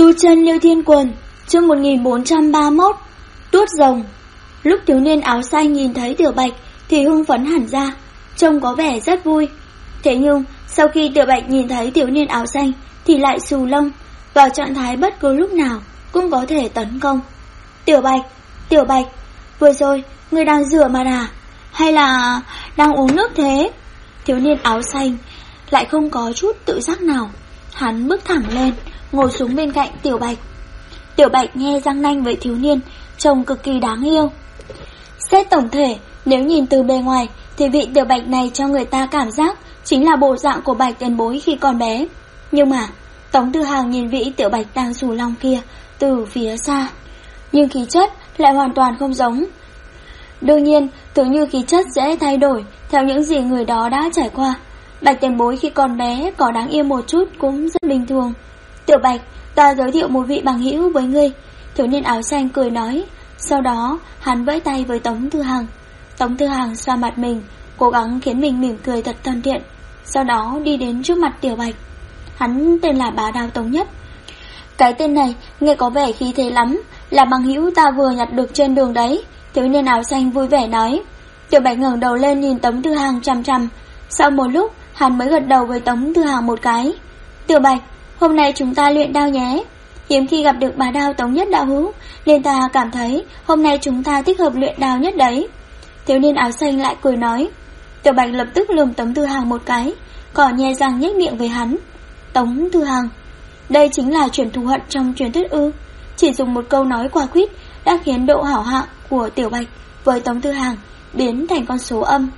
Tu chân Liêu Thiên Quần, chương 1431, Tuốt Rồng. Lúc thiếu niên áo xanh nhìn thấy Tiểu Bạch thì hưng phấn hẳn ra, trông có vẻ rất vui. Thế nhưng sau khi Tiểu Bạch nhìn thấy thiếu niên áo xanh thì lại xù lông, vào trạng thái bất cứ lúc nào cũng có thể tấn công. Tiểu Bạch, vừa rồi ngươi đang rửa mặt à? Hay là đang uống nước thế? Thiếu niên áo xanh lại không có chút tự giác nào. Hắn bước thẳng lên, ngồi xuống bên cạnh Tiểu Bạch. Tiểu Bạch nghe răng nanh với thiếu niên, trông cực kỳ đáng yêu. Xét tổng thể, nếu nhìn từ bề ngoài thì vị Tiểu Bạch này cho người ta cảm giác chính là bộ dạng của Bạch tiền bối khi còn bé. Nhưng mà Tống Tư Hằng nhìn vị Tiểu Bạch đang xù lông kia từ phía xa, nhưng khí chất lại hoàn toàn không giống. Đương nhiên, tưởng như khí chất dễ thay đổi theo những gì người đó đã trải qua. Bạch tiền bối khi còn bé có đáng yêu một chút cũng rất bình thường. Tiểu Bạch, ta giới thiệu một vị bằng hữu với ngươi. Thiếu niên áo xanh cười nói. Sau đó hắn vẫy tay với Tống Tư Hằng. Tống Tư Hằng xoa mặt mình, cố gắng khiến mình mỉm cười thật thân thiện. Sau đó đi đến trước mặt Tiểu Bạch. Hắn tên là Bá Đao Tống Nhất. Cái tên này nghe có vẻ khí thế lắm, là bằng hữu ta vừa nhặt được trên đường đấy. Thiếu niên áo xanh vui vẻ nói. Tiểu Bạch ngẩng đầu lên nhìn Tống Tư Hằng chằm chằm. Sau một lúc hắn mới gật đầu với Tống Tư Hằng một cái. Tiểu Bạch, hôm nay chúng ta luyện đao nhé. Hiếm khi gặp được Bá Đao Tống Nhất đạo hữu, nên ta cảm thấy hôm nay chúng ta thích hợp luyện đao nhất đấy. Thiếu niên áo xanh lại cười nói. Tiểu Bạch lập tức lườm Tống Tư Hằng một cái, còn nhe răng nhếch miệng với hắn. Tống Tư Hằng, đây chính là truyền thù hận trong truyền thuyết ư? Chỉ dùng một câu nói quả quyết đã khiến độ hảo hạng của Tiểu Bạch với Tống Tư Hằng biến thành con số âm.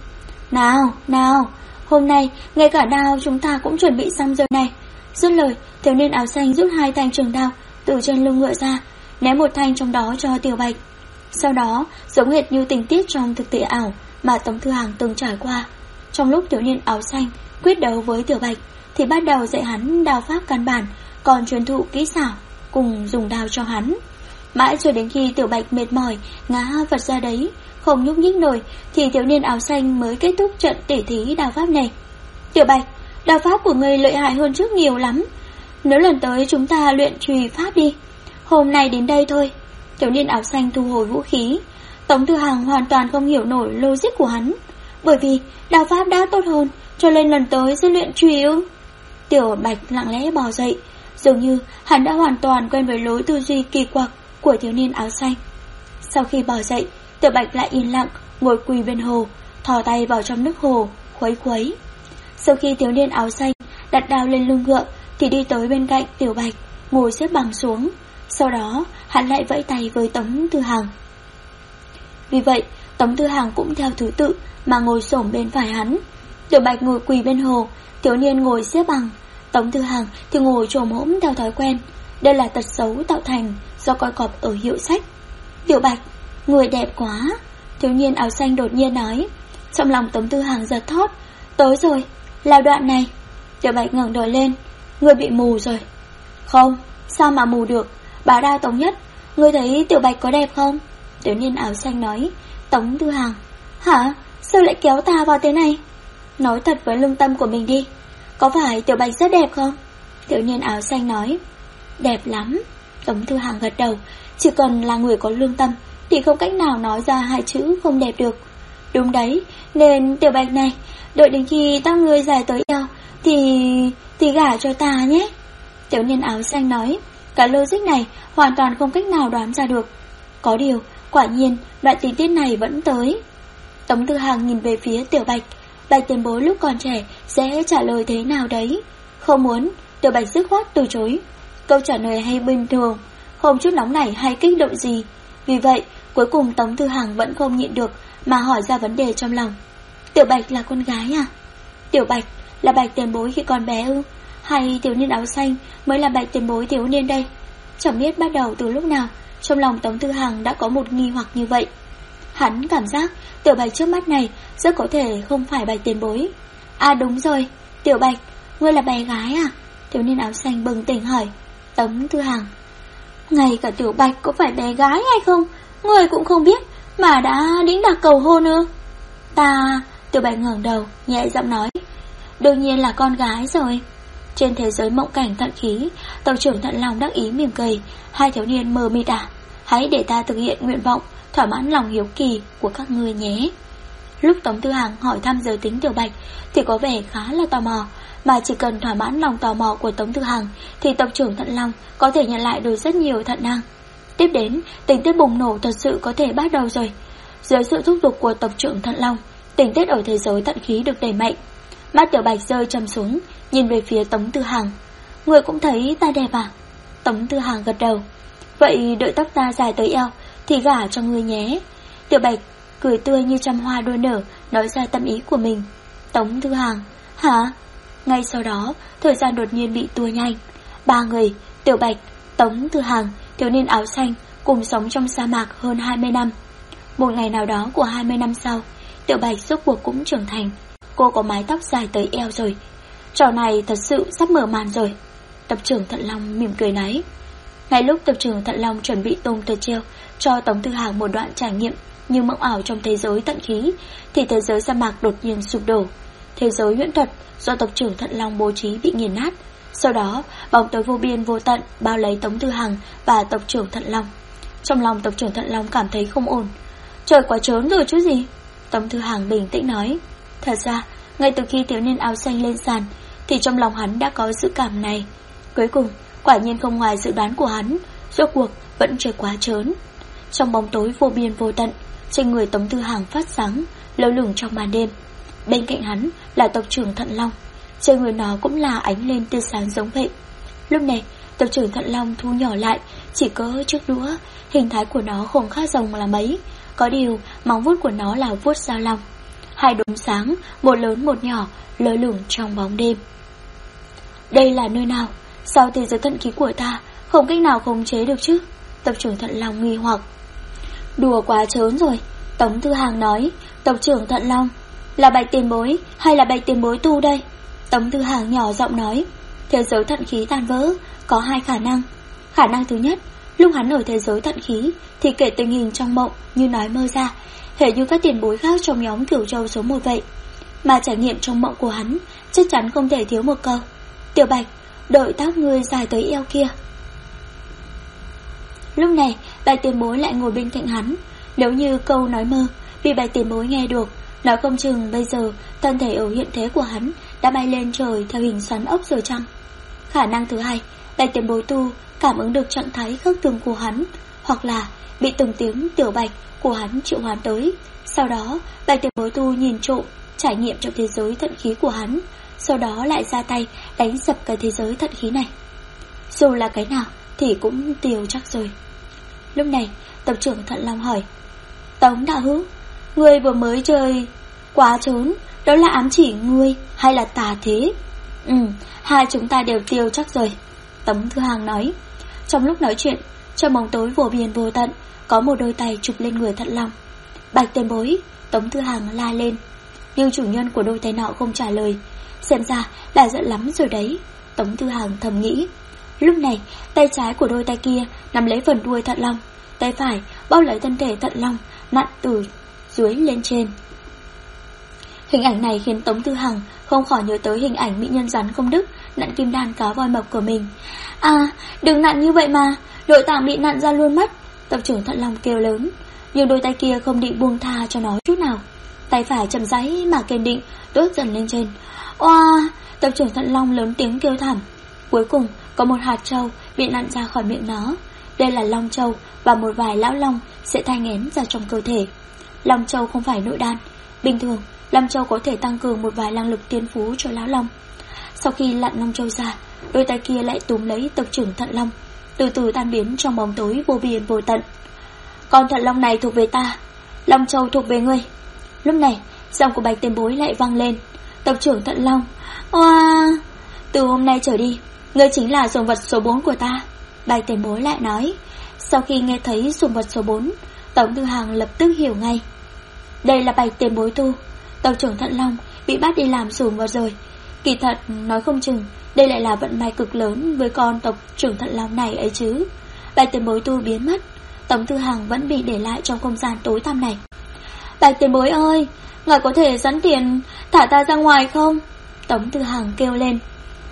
Nào, hôm nay ngay cả đao chúng ta cũng chuẩn bị xong rồi này. Dứt lời, thiếu niên áo xanh rút hai thanh trường đao từ trên lưng ngựa ra, ném một thanh trong đó cho Tiểu Bạch. Sau đó, giống hệt như tình tiết trong thực tế ảo mà Tống Tư Hằng từng trải qua, trong lúc thiếu niên áo xanh quyết đấu với Tiểu Bạch thì bắt đầu dạy hắn đao pháp căn bản, còn truyền thụ kỹ xảo cùng dùng đao cho hắn. Mãi cho đến khi Tiểu Bạch mệt mỏi ngã vật ra đấy, không nhúc nhích nổi, thì thiếu niên áo xanh mới kết thúc trận tỉ thí đao pháp này. Tiểu Bạch, đao pháp của ngươi lợi hại hơn trước nhiều lắm. Nếu lần tới chúng ta luyện chùy pháp đi. Hôm nay đến đây thôi. Thiếu niên áo xanh thu hồi vũ khí. Tống Tư Hằng hoàn toàn không hiểu nổi logic của hắn. Bởi vì đao pháp đã tốt hơn, cho nên lần tới sẽ luyện chùy ư? Tiểu Bạch lặng lẽ bò dậy, dường như hắn đã hoàn toàn quen với lối tư duy kỳ quặc của thiếu niên áo xanh. Sau khi bò dậy, Tiểu Bạch lại yên lặng ngồi quỳ bên hồ, thò tay vào trong nước hồ khuấy. Sau khi thiếu niên áo xanh đặt đao lên lưng ngựa thì đi tới bên cạnh Tiểu Bạch, ngồi xếp bằng xuống. Sau đó hắn lại vẫy tay với Tống Tư Hằng. Vì vậy Tống Tư Hằng cũng theo thứ tự mà ngồi xổm bên phải hắn. Tiểu Bạch ngồi quỳ bên hồ, thiếu niên ngồi xếp bằng, Tống Tư Hằng thì ngồi chồm hổm theo thói quen. Đây là tật xấu tạo thành do coi cọp ở hiệu sách. Tiểu Bạch, người đẹp quá, thiếu niên áo xanh đột nhiên nói. Trong lòng Tống Tư Hằng giật thót. Tới rồi, là đoạn này. Tiểu Bạch ngẩng đầu lên. Người bị mù rồi. Không, sao mà mù được? Bá Đao Tống Nhất, ngươi thấy Tiểu Bạch có đẹp không? Thiếu niên áo xanh nói. Tống Tư Hằng, hả? Sao lại kéo ta vào thế này? Nói thật với lương tâm của mình đi, có phải Tiểu Bạch rất đẹp không? Thiếu niên áo xanh nói. Đẹp lắm. Tống Tư Hằng gật đầu. Chỉ cần là người có lương tâm thì không cách nào nói ra hai chữ không đẹp được. Đúng đấy, nên Tiểu Bạch này, đợi đến khi tóc ngươi dài tới eo thì gả cho ta nhé. Thiếu niên áo xanh nói. Cái logic này hoàn toàn không cách nào đoán ra được. Có điều, quả nhiên đoạn tình tiết này vẫn tới. Tống Tư Hằng nhìn về phía Tiểu Bạch. Bạch tiền bối lúc còn trẻ sẽ trả lời thế nào đấy? Không muốn. Tiểu Bạch dứt khoát từ chối. Câu trả lời hay bình thường, không chút nóng nảy hay kích động gì. Vì vậy cuối cùng Tống Tư Hằng vẫn không nhịn được mà hỏi ra vấn đề trong lòng. Tiểu Bạch là con gái à? Tiểu Bạch là Bạch tiền bối khi còn bé ư? Hay thiếu niên áo xanh mới là Bạch tiền bối thiếu niên đây? Chẳng biết bắt đầu từ lúc nào, trong lòng Tống Tư Hằng đã có một nghi hoặc như vậy. Hắn cảm giác Tiểu Bạch trước mắt này rất có thể không phải Bạch tiền bối. À đúng rồi, Tiểu Bạch, ngươi là bé gái à? Thiếu niên áo xanh bừng tỉnh hỏi. Tống Tư Hằng, ngay cả Tiểu Bạch có phải bé gái hay không ngươi cũng không biết mà đã đĩnh đạc cầu hôn ư? Ta... Tiểu Bạch ngẩng đầu nhẹ giọng nói. Đương nhiên là con gái rồi. Trên thế giới mộng cảnh thận khí, tộc trưởng Thận Long đắc ý mỉm cười. Hai thiếu niên mờ mịt à? Hãy để ta thực hiện nguyện vọng, thỏa mãn lòng hiếu kỳ của các ngươi nhé. Lúc Tống Tư Hằng hỏi thăm giới tính Tiểu Bạch thì có vẻ khá là tò mò, mà chỉ cần thỏa mãn lòng tò mò của Tống Tư Hằng thì tộc trưởng Thận Long có thể nhận lại được rất nhiều thận năng. Tiếp đến, tình tiết bùng nổ thật sự có thể bắt đầu rồi. Dưới sự thúc giục của tộc trưởng Thận Long, tình tiết ở thế giới thận khí được đẩy mạnh. Mắt Tiểu Bạch rơi trầm xuống, nhìn về phía Tống Tư Hằng. Người cũng thấy ta đẹp à? Tống Tư Hằng gật đầu. Vậy đợi tóc ta dài tới eo thì gả cho người nhé. Tiểu Bạch cười tươi như trăm hoa đua nở, nói ra tâm ý của mình. Tống Tư Hằng, hả? Ngay sau đó, thời gian đột nhiên bị tua nhanh. Ba người, Tiểu Bạch, Tống Tư Hằng, thiếu niên áo xanh, cùng sống trong sa mạc hơn 20 năm. Một ngày nào đó của 20 năm sau, Tiểu Bạch rốt cuộc cũng trưởng thành. Cô có mái tóc dài tới eo rồi. Trò này thật sự sắp mở màn rồi. Tộc trưởng Thận Long mỉm cười nói. Ngay lúc tộc trưởng Thận Long chuẩn bị tung tờ treo cho Tống Tư Hằng một đoạn trải nghiệm như mộng ảo trong thế giới tận khí, thì thế giới sa mạc đột nhiên sụp đổ. Thế giới huyễn thuật do tộc trưởng Thận Long bố trí bị nghiền nát. Sau đó, bóng tối vô biên vô tận bao lấy Tống Tư Hằng và tộc trưởng Thận Long. Trong lòng tộc trưởng Thận Long cảm thấy không ổn. Trời quá trớn rồi chứ gì? Tống Tư Hằng bình tĩnh nói. Thật ra, ngay từ khi thiếu niên áo xanh lên sàn thì trong lòng hắn đã có dự cảm này. Cuối cùng, quả nhiên không ngoài dự đoán của hắn, rốt cuộc vẫn trời quá trớn. Trong bóng tối vô biên vô tận, trên người Tống Tư Hằng phát sáng, lơ lửng trong màn đêm. Bên cạnh hắn là tộc trưởng Thận Long, trên người nó cũng là ánh lên tia sáng giống vậy. Lúc này, tộc trưởng Thận Long thu nhỏ lại, chỉ có chiếc đũa, hình thái của nó không khác rồng là mấy. Có điều, móng vuốt của nó là vuốt dao long. Hai đốm sáng, một lớn một nhỏ, lơ lửng trong bóng đêm. Đây là nơi nào? Sao thế giới thận khí của ta không cách nào khống chế được chứ? Tộc trưởng Thận Long nghi hoặc. Đùa quá trớn rồi, Tống Tư Hằng nói. Tộc trưởng Thận Long, là Bạch tiền bối hay là Bạch tiền bối tu đây? Tống Tư Hằng nhỏ giọng nói. Thế giới thận khí tan vỡ có hai khả năng. Khả năng thứ nhất, lúc hắn ở thế giới thận khí thì kể tình hình trong mộng như nói mơ ra, hệt như các tiền bối khác trong nhóm Cửu Châu số 1 vậy. Mà trải nghiệm trong mộng của hắn chắc chắn không thể thiếu một câu. Tiểu Bạch, đợi tóc ngươi dài tới eo kia. Lúc này, Bạch tiền bối lại ngồi bên cạnh hắn. Nếu như câu nói mơ bị Bạch tiền bối nghe được, nói không chừng bây giờ thân thể ở hiện thế của hắn đã bay lên trời theo hình xoắn ốc rồi chăng? Khả năng thứ hai, Bạch tiền bối tu cảm ứng được trạng thái khác thường của hắn, hoặc là bị từng tiếng Tiểu Bạch của hắn triệu hoán tới. Sau đó, Bạch tiền bối tu nhìn trộm, trải nghiệm trong thế giới thận khí của hắn, sau đó lại ra tay đánh sập cái thế giới thận khí này. Dù là cái nào thì cũng tiêu chắc rồi. Lúc này, tộc trưởng Thận Long hỏi. Tống đạo hữu, ngươi vừa mới chơi quá trốn, đó là ám chỉ ngươi hay là tà thế? Hai chúng ta đều tiêu chắc rồi, Tống Tư Hằng nói. Trong lúc nói chuyện, trong bóng tối vô biên vô tận, có một đôi tay chụp lên người Thận Long. Bạch tiền bối, Tống Tư Hằng la lên. Nhưng chủ nhân của đôi tay nọ không trả lời. Xem ra là giận lắm rồi đấy, Tống Tư Hằng thầm nghĩ. Lúc này, tay trái của đôi tay kia nắm lấy phần đuôi Thận Long, tay phải bao lấy thân thể Thận Long, nặn từ dưới lên trên. Hình ảnh này khiến Tống Tư Hằng không khỏi nhớ tới hình ảnh mỹ nhân rắn không đứt nặn kim đan cá voi mập của mình. À, đừng nặn như vậy mà, nội tạng bị nặn ra luôn mất, tộc trưởng Thận Long kêu lớn. Nhưng đôi tay kia không định buông tha cho nó chút nào. Tay phải chậm rãi mà kiên định đốt dần lên trên. Oa, tộc trưởng Thận Long lớn tiếng kêu thảm. Cuối cùng có một hạt trâu bị nặn ra khỏi miệng nó. Đây là long trâu và một vài lão long sẽ thai nghén ra trong cơ thể. Long trâu không phải nội đan. Bình thường, long trâu có thể tăng cường một vài năng lực tiên phú cho lão long. Sau khi lặn long trâu ra, đôi tay kia lại túm lấy tộc trưởng Thận Long, từ từ tan biến trong bóng tối vô biên vô tận. Con Thận Long này thuộc về ta, long trâu thuộc về ngươi. Lúc này, giọng của Bạch tiền bối lại vang lên. Tộc trưởng Thận Long, oa, từ hôm nay trở đi, ngươi chính là sủng vật số 4 của ta, Bạch tiền bối lại nói. Sau khi nghe thấy sủng vật số 4, Tống Tư Hằng lập tức hiểu ngay. Đây là Bạch tiền bối tu. Tộc trưởng Thận Long bị bắt đi làm sủng vật rồi. Kỳ thật, nói không chừng đây lại là vận may cực lớn với con tộc trưởng Thận Long này ấy chứ. Bạch tiền bối tu biến mất, Tống Tư Hằng vẫn bị để lại trong không gian tối tăm này. Bạch tiền bối ơi, ngài có thể dẫn tiền thả ta ra ngoài không? Tống Tư Hằng kêu lên.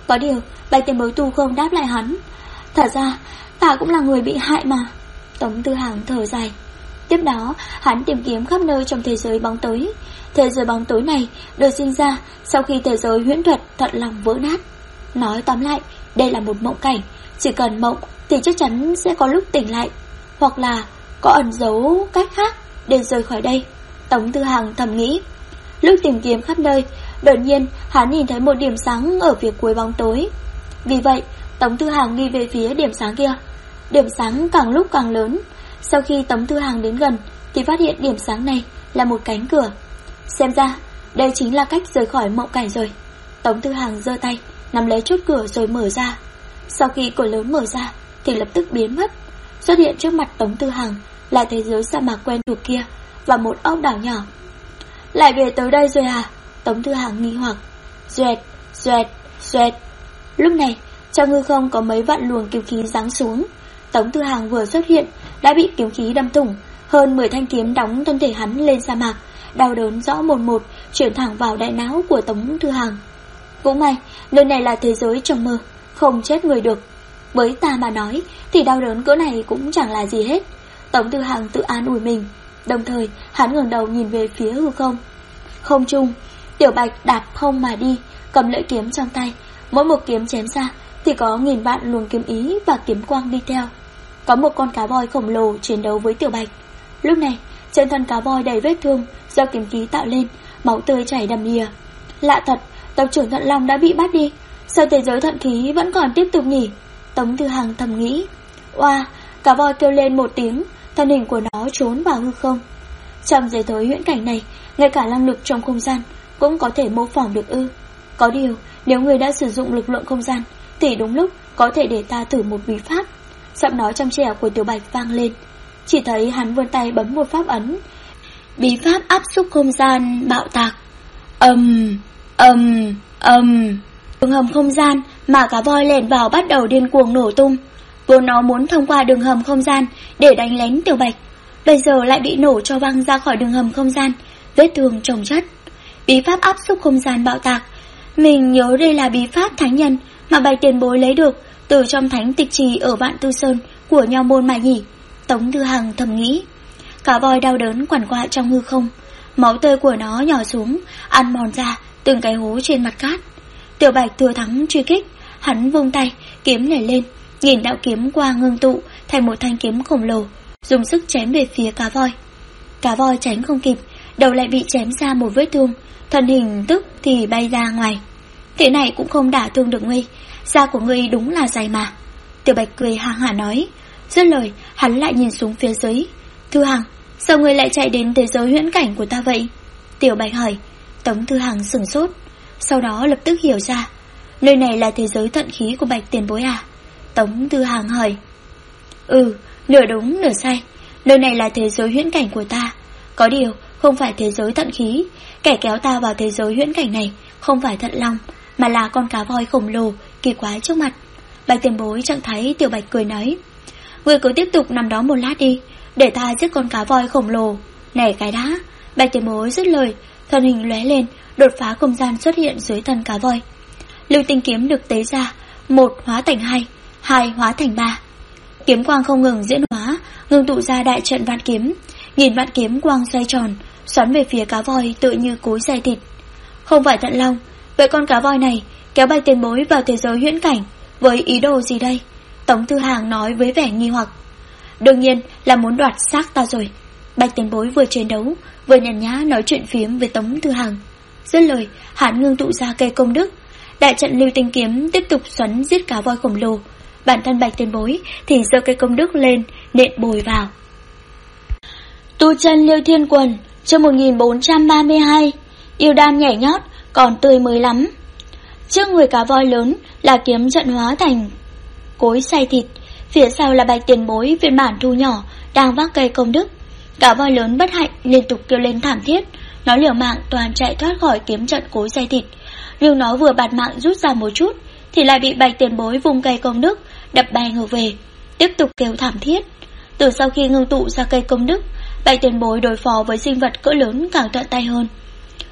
Có điều Bạch Tiền Bối tu không đáp lại hắn. Thật ra ta cũng là người bị hại mà. Tống Tư Hằng thở dài. Tiếp đó hắn tìm kiếm khắp nơi trong thế giới bóng tối. Thế giới bóng tối này được sinh ra sau khi thế giới huyễn thuật Thận Long vỡ nát. Nói tóm lại, đây là một mộng cảnh. Chỉ cần mộng thì chắc chắn sẽ có lúc tỉnh lại, hoặc là có ẩn giấu cách khác để rời khỏi đây. Tống Tư Hằng thầm nghĩ. Lúc tìm kiếm khắp nơi, đột nhiên hắn nhìn thấy một điểm sáng ở phía cuối bóng tối. Vì vậy Tống Tư Hằng đi về phía điểm sáng kia. Điểm sáng càng lúc càng lớn. Sau khi Tống Tư Hằng đến gần thì phát hiện điểm sáng này là một cánh cửa. Xem ra đây chính là cách rời khỏi mộng cảnh rồi. Tống Tư Hằng giơ tay nắm lấy chốt cửa rồi mở ra. Sau khi cửa lớn mở ra thì lập tức biến mất. Xuất hiện trước mặt Tống Tư Hằng là thế giới sa mạc quen thuộc kia và một ốc đảo nhỏ. Lại về tới đây rồi à? Tống Tư Hằng nghi hoặc. Duệt, duệt, duệt. Lúc này trong hư không có mấy vạn luồng kiếm khí giáng xuống. Tống Tư Hằng vừa xuất hiện đã bị kiếm khí đâm thủng. Hơn 10 thanh kiếm đóng thân thể hắn lên sa mạc, đau đớn rõ một một chuyển thẳng vào đại não của Tống Tư Hằng. Cũng may nơi này là thế giới trong mơ, không chết người được. Với ta mà nói thì đau đớn cỡ này cũng chẳng là gì hết. Tống Tư Hằng tự an ủi mình. Đồng thời hắn ngẩng đầu nhìn về phía hư không. Không trung, Tiểu Bạch đạp không mà đi, cầm lưỡi kiếm trong tay. Mỗi một kiếm chém ra thì có nghìn vạn luồng kiếm ý và kiếm quang đi theo. Có một con cá voi khổng lồ chiến đấu với Tiểu Bạch. Lúc này trên thân cá voi đầy vết thương do kiếm khí tạo lên, máu tươi chảy đầm đìa. Lạ thật, tộc trưởng Thận Long đã bị bắt đi, sao thế giới thận khí vẫn còn tiếp tục nhỉ? Tống Tư Hằng thầm nghĩ. Oa, cá voi kêu lên một tiếng, thân hình của nó trốn vào hư không. Trong thế giới huyễn cảnh này, ngay cả năng lực trong không gian cũng có thể mô phỏng được ư? Có điều, nếu người đã sử dụng lực lượng không gian thì đúng lúc có thể để ta thử một bí pháp. Giọng nói trong trẻo của Tiểu Bạch vang lên. Chỉ thấy hắn vươn tay bấm một pháp ấn. Bí pháp áp xúc không gian bạo tạc. Đường hầm không gian mà cá voi lẻn vào bắt đầu điên cuồng nổ tung. Vốn nó muốn thông qua đường hầm không gian để đánh lén Tiểu Bạch, bây giờ lại bị nổ cho văng ra khỏi đường hầm không gian, vết thương chồng chất. Bí pháp áp xúc không gian bạo tạc, mình nhớ đây là bí pháp thánh nhân mà Bạch Tiền Bối lấy được từ trong thánh tịch trì ở Vạn Tư Sơn của Nho Môn mà nhỉ? Tống Tư Hằng thầm nghĩ. Cá voi đau đớn quằn quại trong hư không, máu tươi của nó nhỏ xuống, ăn mòn ra từng cái hố trên mặt cát. Tiểu Bạch thừa thắng truy kích, hắn vung tay, kiếm nhảy lên, nghìn đạo kiếm quang ngưng tụ thành một thanh kiếm khổng lồ, dùng sức chém về phía cá voi. Cá voi tránh không kịp, đầu lại bị chém ra một vết thương, thân hình tức thì bay ra ngoài. Thế này cũng không đả thương được ngươi, da của ngươi đúng là dày mà. Tiểu Bạch cười ha hả nói. Dứt lời, hắn lại nhìn xuống phía dưới. Thư Hằng, sao ngươi lại chạy đến thế giới huyễn cảnh của ta vậy? Tiểu Bạch hỏi. Tống Thư Hằng sửng sốt, sau đó lập tức hiểu ra. Nơi này là thế giới thận khí của Bạch Tiền Bối à? Tống Thư Hằng hỏi. Nửa đúng nửa sai. Nơi này là thế giới huyễn cảnh của ta. Có điều không phải thế giới thận khí. Kẻ kéo ta vào thế giới huyễn cảnh này không phải Thận Long, mà là con cá voi khổng lồ kỳ quái trước mặt. Bạch Tiền Bối chẳng thấy. Tiểu Bạch cười nói. Ngươi cứ tiếp tục nằm đó một lát đi, để ta giết con cá voi khổng lồ này cái đã. Bạch Tiền Bối dứt lời, thân hình lóe lên, đột phá không gian xuất hiện dưới thân cá voi. Lưu tinh kiếm được tế ra, 1 hóa thành 2, 2 hóa thành 3. Kiếm quang không ngừng diễn hóa, ngưng tụ ra đại trận vạn kiếm. Nghìn vạn kiếm quang xoay tròn, xoắn về phía cá voi tựa như cối xay thịt. Không phải Thận Long, vậy con cá voi này kéo Bạch Tiền Bối vào thế giới huyễn cảnh với ý đồ gì đây? Tống Tư Hằng nói với vẻ nghi hoặc. Đương nhiên là muốn đoạt xác ta rồi. Bạch Tiền Bối vừa chiến đấu vừa nhàn nhã nói chuyện phiếm với Tống Tư Hằng. Dứt lời, hắn ngưng tụ ra cây công đức. Đại trận lưu tinh kiếm tiếp tục xoắn giết cá voi khổng lồ. Bản thân Bạch Tiền Bối thì giơ cây công đức lên, nện bồi vào. Tu chân Liêu Thiên Quần, chương 1432. Yêu đan nhảy nhót, còn tươi mới lắm. Trước người cá voi lớn là kiếm trận hóa thành cối xay thịt, phía sau là Bạch Tiền Bối phiên bản thu nhỏ đang vác cây công đức. Cá voi lớn bất hạnh liên tục kêu lên thảm thiết, nó liều mạng toàn chạy thoát khỏi kiếm trận cối xay thịt, nhưng nó vừa bạt mạng rút ra một chút thì lại bị Bạch Tiền Bối vung cây công đức đập bay ngược về, tiếp tục kêu thảm thiết. Từ sau khi ngưng tụ ra cây công đức, Bạch Tiền Bối đối phó với sinh vật cỡ lớn càng thuận tay hơn.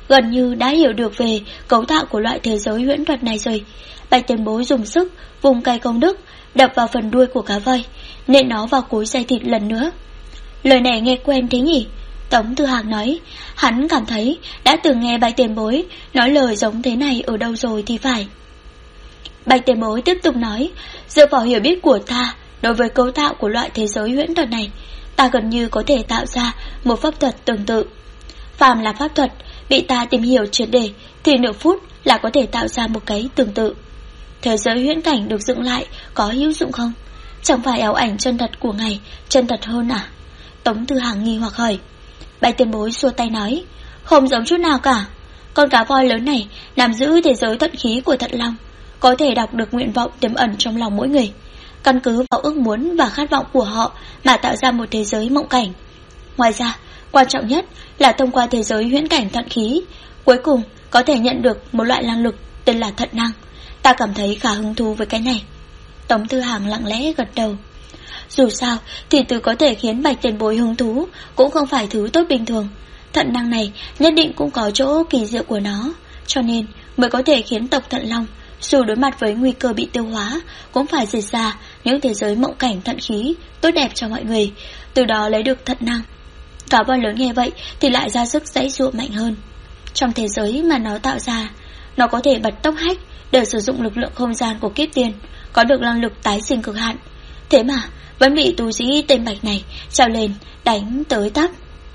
gần như đã hiểu được về cấu tạo của loại thế giới huyễn thuật này rồi. Bạch tiền bối dùng sức vùng cây công đức đập vào phần đuôi của cá voi, nện nó vào cối xay thịt lần nữa. Lời này nghe quen thế nhỉ? Tống Tư Hạc nói. Hắn cảm thấy đã từng nghe Bạch tiền bối nói lời giống thế này ở đâu rồi thì phải. Bạch tiền bối tiếp tục nói, dựa vào hiểu biết của ta đối với cấu tạo của loại thế giới huyễn thuật này, ta gần như có thể tạo ra một pháp thuật tương tự. Phàm là pháp thuật bị ta tìm hiểu triệt để thì nửa phút là có thể tạo ra một cái tương tự. Thế giới huyễn cảnh được dựng lại có hữu dụng không? Chẳng phải ảo ảnh chân thật của ngài chân thật hơn à? Tống Tư Hằng nghi hoặc hỏi. Bạch tiền bối xua tay nói, không giống chút nào cả. Con cá voi lớn này nắm giữ thế giới thuận khí của Thận Long, có thể đọc được nguyện vọng tiềm ẩn trong lòng mỗi người, căn cứ vào ước muốn và khát vọng của họ mà tạo ra một thế giới mộng cảnh. Ngoài ra, quan trọng nhất là thông qua thế giới huyễn cảnh thuận khí, cuối cùng có thể nhận được một loại năng lực tên là thận năng. Ta cảm thấy khá hứng thú với cái này. Tống Tư Hằng lặng lẽ gật đầu. Dù sao thì từ có thể khiến Bạch tiền bối hứng thú cũng không phải thứ tốt bình thường. Thận năng này nhất định cũng có chỗ kỳ diệu của nó, cho nên mới có thể khiến tộc Thận Long dù đối mặt với nguy cơ bị tiêu hóa cũng phải dịch ra những thế giới mộng cảnh thận khí tốt đẹp cho mọi người, từ đó lấy được thận năng. Cá voi lớn nghe vậy thì lại ra sức giãy giụa mạnh hơn. Trong thế giới mà nó tạo ra, nó có thể bật tốc hách để sử dụng lực lượng không gian của kiếp tiền, có được năng lực tái sinh cực hạn. Thế mà vẫn bị tu sĩ tên Bạch này trèo lên đánh tới tấp.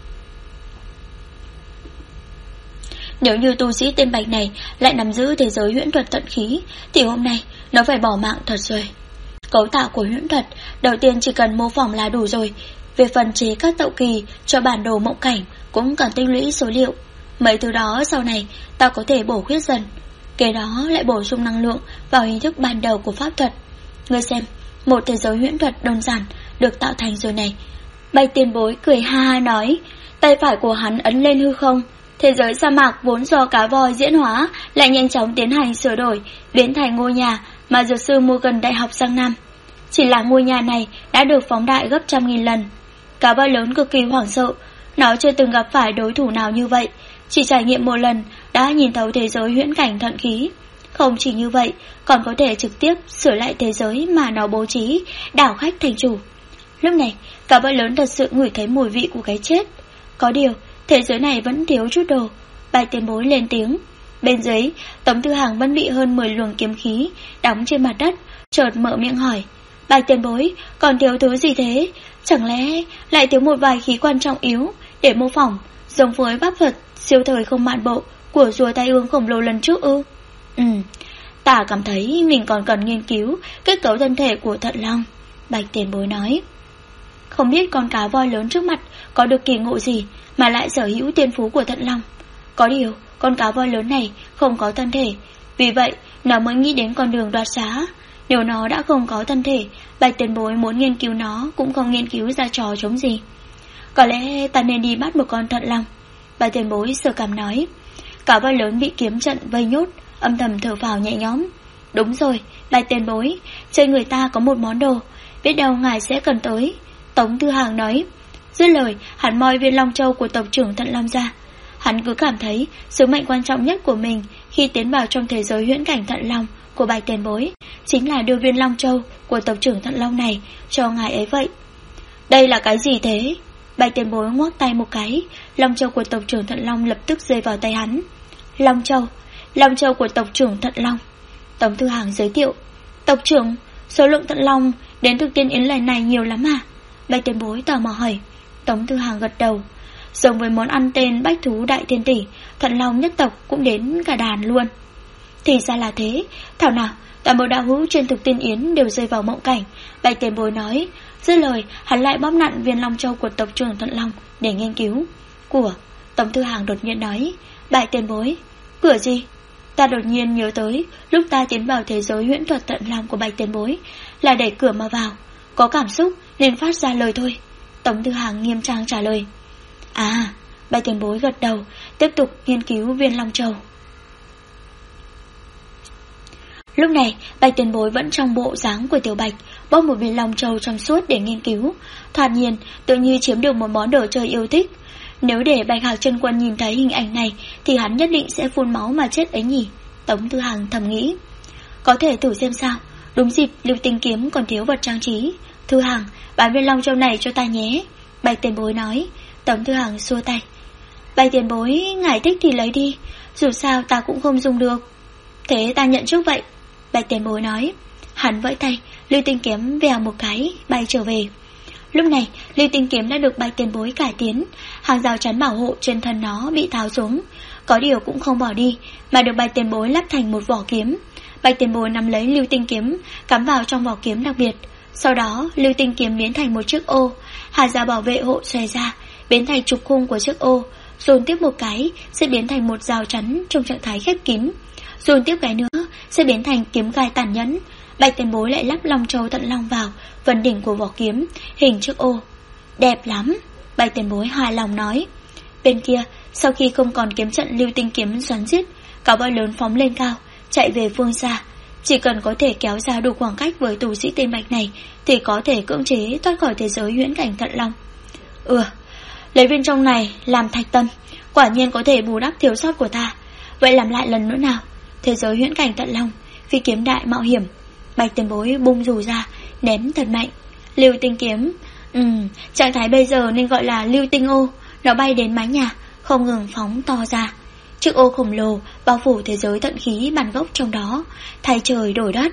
Nếu như tu sĩ tên Bạch này lại nắm giữ thế giới huyễn thuật tận khí thì hôm nay nó phải bỏ mạng thật rồi. Cấu tạo của huyễn thuật đầu tiên chỉ cần mô phỏng là đủ rồi. Về phần chế các tậu kỳ cho bản đồ mộng cảnh cũng cần tích lũy số liệu. Mấy thứ đó sau này ta có thể bổ khuyết dần, kế đó lại bổ sung năng lượng vào hình thức ban đầu của pháp thuật. Ngươi xem, một thế giới huyễn thuật đơn giản được tạo thành rồi này. Bạch tiền bối cười ha ha nói, tay phải của hắn ấn lên hư không. Thế giới sa mạc vốn do cá voi diễn hóa lại nhanh chóng tiến hành sửa đổi, biến thành ngôi nhà mà dược sư mua gần đại học Giang Nam. Chỉ là ngôi nhà này đã được phóng đại gấp 100.000 lần. Cá voi lớn cực kỳ hoảng sợ, nó chưa từng gặp phải đối thủ nào như vậy, chỉ trải nghiệm một lần đã nhìn thấu thế giới huyễn cảnh thận khí. Không chỉ như vậy, còn có thể trực tiếp sửa lại thế giới mà nó bố trí, đảo khách thành chủ. Lúc này, cá voi lớn thật sự ngửi thấy mùi vị của cái chết. Có điều, thế giới này vẫn thiếu chút đồ. Bạch tiền bối lên tiếng. Bên dưới, Tống Tư Hằng vẫn bị hơn 10 luồng kiếm khí đóng trên mặt đất, chợt mở miệng hỏi, Bạch tiền bối, còn thiếu thứ gì thế? Chẳng lẽ lại thiếu một vài khí quan trọng yếu để mô phỏng giống với pháp thuật siêu thời không mạn bộ của rùa tai ương khổng lồ lần trước ư? Ta cảm thấy mình còn cần nghiên cứu kết cấu thân thể của Thận Long, Bạch tiền bối nói. Không biết con cá voi lớn trước mặt có được kỳ ngộ gì mà lại sở hữu tiên phú của Thận Long. Có điều con cá voi lớn này không có thân thể, vì vậy nó mới nghĩ đến con đường đoạt xá. Nếu nó đã không có thân thể, Bạch tiền bối muốn nghiên cứu nó cũng không nghiên cứu ra trò chống gì. Có lẽ ta nên đi bắt một con Thận Long, Bạch tiền bối sờ cằm nói. Cá voi lớn bị kiếm trận vây nhốt, âm thầm thở phào nhẹ nhõm. Đúng rồi, Bạch tiền bối, trên người ta có một món đồ, biết đâu ngài sẽ cần tới, Tống Tư Hằng nói. Dứt lời, hắn moi viên long châu của tộc trưởng Thận Long ra. Hắn cứ cảm thấy sứ mệnh quan trọng nhất của mình khi tiến vào trong thế giới huyễn cảnh Thận Long của Bạch tiền bối chính là đưa viên long châu của tộc trưởng Thận Long này cho ngài ấy vậy. Đây là cái gì thế? Bạch tiền bối ngoắc tay một cái, long châu của tộc trưởng Thận Long lập tức rơi vào tay hắn. Long châu của tộc trưởng Thận Long. Tống Tư Hằng giới thiệu. Tộc trưởng, số lượng Thận Long đến thực tiên yến lần này nhiều lắm à? Bạch tiền bối tò mò hỏi. Tống Tư Hằng gật đầu. Giống với món ăn tên bách thú đại thiên tỷ, Thận Long nhất tộc cũng đến cả đàn luôn. Thì ra là thế, thảo nào toàn bộ đạo hữu trên thực tiên yến đều rơi vào mộng cảnh, Bạch tiền bối nói. Dứt lời, hắn lại bóp nặn viên long châu của tộc trưởng Thận Long để nghiên cứu. Của Tống Tư Hằng đột nhiên nói. Bạch tiền bối, cửa gì? Ta đột nhiên nhớ tới lúc ta tiến vào thế giới huyễn thuật Thận Long của Bạch tiền bối là đẩy cửa mà vào, có cảm xúc nên phát ra lời thôi, Tống Tư Hằng nghiêm trang trả lời. À, Bạch tiền bối gật đầu, tiếp tục nghiên cứu viên long châu. Lúc này, Bạch tiền bối vẫn trong bộ dáng của Tiểu Bạch, bóp một viên long châu trong suốt để nghiên cứu. Thoạt nhiên, tự như chiếm được một món đồ chơi yêu thích. Nếu để Bạch Hạc Chân Quân nhìn thấy hình ảnh này thì hắn nhất định sẽ phun máu mà chết ấy nhỉ, Tống Tư Hằng thầm nghĩ. Có thể thử xem sao. Đúng dịp Lưu Tinh Kiếm còn thiếu vật trang trí. Thư Hằng, bán viên long châu này cho ta nhé, Bạch tiền bối nói. Tống Tư Hằng xua tay. Bạch tiền bối, ngài thích thì lấy đi, dù sao ta cũng không dùng được. Thế ta nhận trước vậy, Bạch tiền bối nói. Hắn vẫy tay, Lưu Tinh Kiếm vèo một cái bay trở về. Lúc này Lưu Tinh Kiếm đã được Bạch tiền bối cải tiến. Hàng rào chắn bảo hộ trên thân nó bị tháo xuống, có điều cũng không bỏ đi, mà được Bạch tiền bối lắp thành một vỏ kiếm. Bạch tiền bối nắm lấy Lưu Tinh Kiếm, cắm vào trong vỏ kiếm đặc biệt. Sau đó Lưu Tinh Kiếm biến thành một chiếc ô. Hàng rào bảo vệ hộ xòe ra, biến thành trục khung của chiếc ô. Dồn tiếp một cái sẽ biến thành một rào chắn trong trạng thái khép kín. Dồn tiếp cái nữa sẽ biến thành kiếm gai tàn nhẫn. Bạch tiền bối lại lắp long châu tận long vào phần đỉnh của vỏ kiếm, hình chiếc ô. Đẹp lắm, Bạch tiền bối hài lòng nói. Bên kia, sau khi không còn kiếm trận Lưu Tinh Kiếm xoắn giết, cả voi lớn phóng lên cao, chạy về phương xa. Chỉ cần có thể kéo ra đủ khoảng cách với tù sĩ tên Bạch này thì có thể cưỡng chế thoát khỏi thế giới huyễn cảnh Thận Long. Lấy viên trong này làm thạch tâm, quả nhiên có thể bù đắp thiếu sót của ta. Vậy làm lại lần nữa nào. Thế giới huyễn cảnh Thận Long, phi kiếm đại mạo hiểm. Bạch tiền bối bung dù ra, ném thật mạnh. Lưu Tinh Kiếm, trạng thái bây giờ nên gọi là Lưu Tinh ô. Nó bay đến mái nhà, không ngừng phóng to ra. Chiếc ô khổng lồ bao phủ thế giới tận khí bản gốc trong đó, thay trời đổi đất.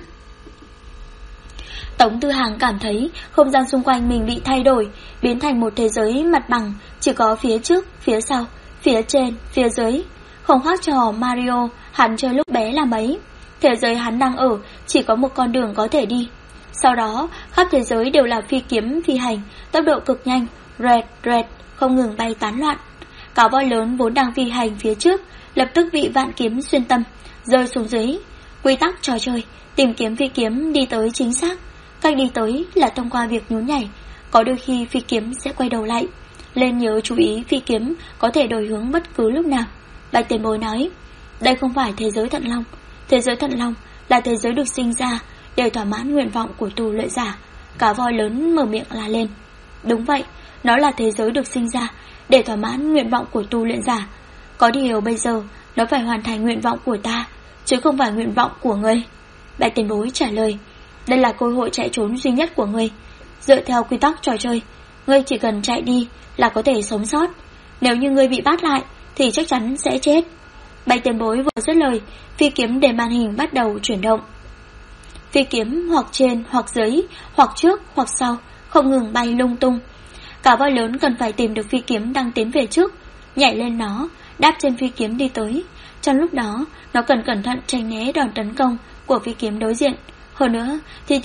Tống Tư Hằng cảm thấy không gian xung quanh mình bị thay đổi, biến thành một thế giới mặt bằng, chỉ có phía trước, phía sau, phía trên, phía dưới. Không khác trò Mario hắn chơi lúc bé là mấy. Thế giới hắn đang ở chỉ có một con đường có thể đi. Sau đó khắp thế giới đều là phi kiếm phi hành, tốc độ cực nhanh, rẹt, không ngừng bay tán loạn. Cá voi lớn vốn đang phi hành phía trước lập tức bị vạn kiếm xuyên tâm, rơi xuống dưới. Quy tắc trò chơi, tìm kiếm phi kiếm đi tới chính xác. Cách đi tới là thông qua việc nhún nhảy. Có đôi khi phi kiếm sẽ quay đầu lại. Lên nhớ chú ý phi kiếm có thể đổi hướng bất cứ lúc nào. Bạch tiền bối nói, đây không phải thế giới Thận Long. Thế giới Thận Long là thế giới được sinh ra để thỏa mãn nguyện vọng của tù luyện giả. Cá voi lớn mở miệng la lên. Đúng vậy, nó là thế giới được sinh ra để thỏa mãn nguyện vọng của tu luyện giả. Có điều bây giờ nó phải hoàn thành nguyện vọng của ta, chứ không phải nguyện vọng của ngươi. Bạch tiền bối trả lời, đây là cơ hội chạy trốn duy nhất của ngươi. Dựa theo quy tắc trò chơi, ngươi chỉ cần chạy đi là có thể sống sót. Nếu như ngươi bị bắt lại thì chắc chắn sẽ chết. Bạch tiền bối vừa dứt lời, phi kiếm để màn hình bắt đầu chuyển động. Phi kiếm hoặc trên hoặc dưới, hoặc trước hoặc sau, không ngừng bay lung tung. Cả voi lớn cần phải tìm được phi kiếm đang tiến về trước, nhảy lên nó, đáp trên phi kiếm đi tới. Trong lúc đó, nó cần cẩn thận tránh né đòn tấn công của phi kiếm đối diện. Hơn nữa,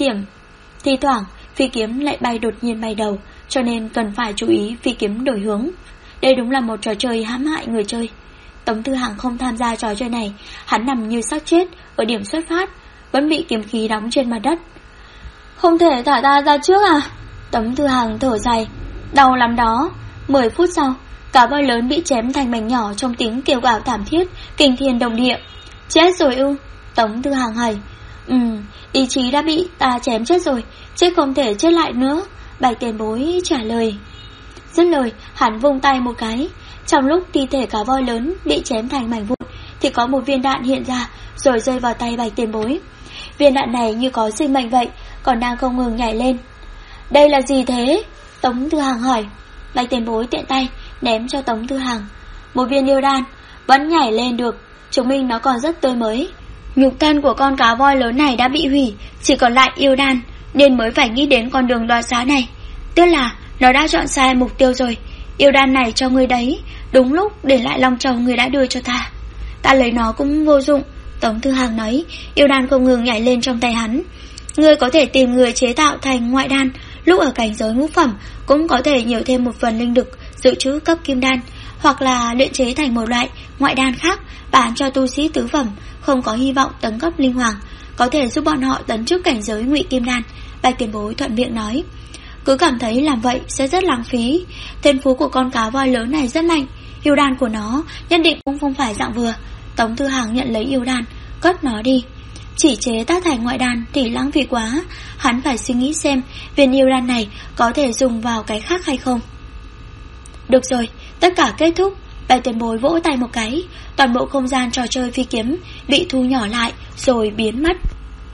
thi thoảng phi kiếm lại đột nhiên bay đầu, cho nên cần phải chú ý phi kiếm đổi hướng. Đây đúng là một trò chơi hãm hại người chơi. Tống Tư Hằng không tham gia trò chơi này, hắn nằm như xác chết ở điểm xuất phát, vẫn bị kiếm khí đóng trên mặt đất. Không thể thả ta ra trước à? Tống Tư Hằng thở dài, đau lắm đó. 10 phút sau, cả voi lớn bị chém thành mảnh nhỏ trong tiếng kêu gào thảm thiết, kinh thiên động địa. Chết rồi ư? Tống Tư Hằng hỏi. Ý chí đã bị ta chém chết rồi, chết không thể chết lại nữa, Bạch tiền bối trả lời. Dứt lời, hắn vung tay một cái. Trong lúc thi thể cá voi lớn bị chém thành mảnh vụn thì có một viên đạn hiện ra rồi rơi vào tay Bạch tiền bối. Viên đạn này như có sinh mệnh vậy, còn đang không ngừng nhảy lên. Đây là gì thế? Tống Tư Hằng hỏi. Bạch tiền bối tiện tay ném cho Tống Tư Hằng một viên yêu đan, vẫn nhảy lên được, chứng minh nó còn rất tươi mới. Nhục thân của con cá voi lớn này đã bị hủy, chỉ còn lại yêu đan, nên mới phải nghĩ đến con đường đoạt xá này. Tức là nó đã chọn sai mục tiêu rồi. Yêu đan này cho ngươi đấy, đúng lúc để lại long châu ngươi đã đưa cho ta. Ta lấy nó cũng vô dụng, Tống Tư Hằng nói. Yêu đan không ngừng nhảy lên trong tay hắn. Ngươi có thể tìm người chế tạo thành ngoại đan, lúc ở cảnh giới ngũ phẩm cũng có thể nhiều thêm một phần linh lực dự trữ cấp kim đan, hoặc là luyện chế thành một loại ngoại đan khác bán cho tu sĩ tứ phẩm không có hy vọng tấn cấp linh hoàng, có thể giúp bọn họ tấn trước cảnh giới ngụy kim đan. Bạch tiền bối thuận miệng nói. Cứ cảm thấy làm vậy sẽ rất lãng phí. Thiên phú của con cá voi lớn này rất mạnh, yêu đan của nó nhất định cũng không phải dạng vừa. Tống Tư Hằng nhận lấy yêu đan, cất nó đi. Chỉ chế tác thành ngoại đan thì lãng phí quá, hắn phải suy nghĩ xem viên yêu đan này có thể dùng vào cái khác hay không. Được rồi, Tất cả kết thúc. Bạch Tiền Bối vỗ tay một cái, toàn bộ không gian trò chơi phi kiếm bị thu nhỏ lại rồi biến mất.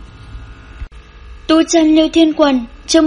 Tu chân Lưu Thiên Quần, chương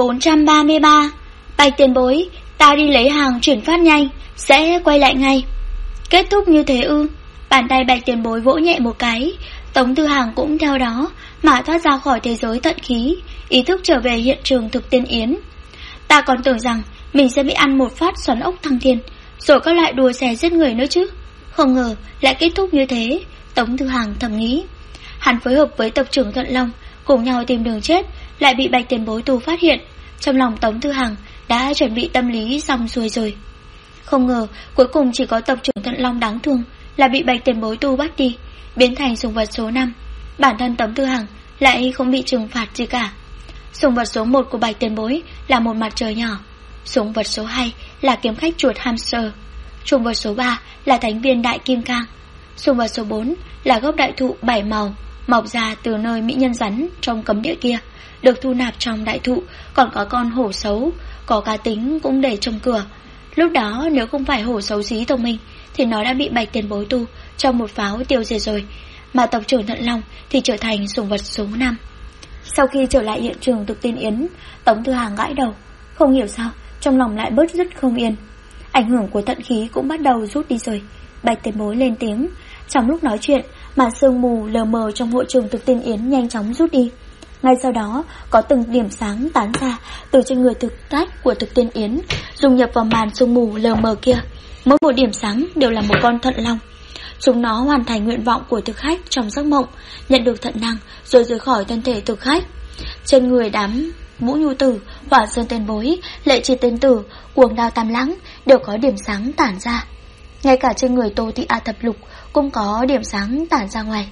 1433. Bạch Tiền Bối, ta đi lấy hàng chuyển phát nhanh, sẽ quay lại ngay. Kết thúc như thế ư? Bàn tay Bạch Tiền Bối vỗ nhẹ một cái, Tống Tư Hàng cũng theo đó mà thoát ra khỏi thế giới tận khí, ý thức trở về hiện trường thực tiên yến. Ta còn tưởng rằng mình sẽ bị ăn một phát xoắn ốc thăng thiên, rồi các loại đùa xẻ giết người nữa chứ. Không ngờ lại kết thúc như thế, Tống Tư Hàng thầm nghĩ. Hắn phối hợp với tộc trưởng Thuận Long cùng nhau tìm đường chết, lại bị Bạch Tiền Bối tù phát hiện. Trong lòng Tống Tư Hàng đã chuẩn bị tâm lý xong xuôi rồi. Không ngờ cuối cùng chỉ có tộc trưởng Thuận Long đáng thương là bị Bạch Tiền Bối tu bắt đi, biến thành sủng vật số 5. Bản thân Tống Tư Hàng lại không bị trừng phạt gì cả. Sủng vật số 1 của Bạch Tiền Bối là một mặt trời nhỏ, sủng vật số 2 là kiếm khách chuột hamster, sủng vật số 3 là thánh viên đại kim cang, sủng vật số 4 là gốc đại thụ 7 màu mọc ra từ nơi mỹ nhân rắn trong cấm địa kia, được thu nạp trong đại thụ. Còn có con hổ xấu có cá tính cũng để trong cửa. Lúc đó nếu không phải hổ xấu xí thông minh thì nó đã bị Bạch Tiền Bối tu trong một pháo tiêu diệt rồi. Mà tộc trưởng Thuận Long thì trở thành sủng vật số 5. Sau khi trở lại hiện trường thực tiên yến, Tống Tư Hàng gãi đầu, không hiểu sao trong lòng lại bớt rất không yên. Ảnh hưởng của thận khí cũng bắt đầu rút đi rồi. Bạch Tiền Bối lên tiếng. Trong lúc nói chuyện, màn sương mù lờ mờ trong hội trường thực tiên yến nhanh chóng rút đi. Ngay sau đó có từng điểm sáng tán ra từ trên người thực khách của thực tiên yến, dung nhập vào màn sương mù lờ mờ kia. Mỗi một điểm sáng đều là một con thận long. Chúng nó hoàn thành nguyện vọng của thực khách trong giấc mộng, nhận được thận năng rồi rời khỏi thân thể thực khách. Trên người đám Vũ Nhu Tử, Hỏa Sơn Tiền Bối, Lệ Triệt Tiên Tử, Cuồng Đao Tam Lãng đều có điểm sáng tản ra. Ngay cả trên người Tô Thị A Thập Lục cũng có điểm sáng tản ra ngoài.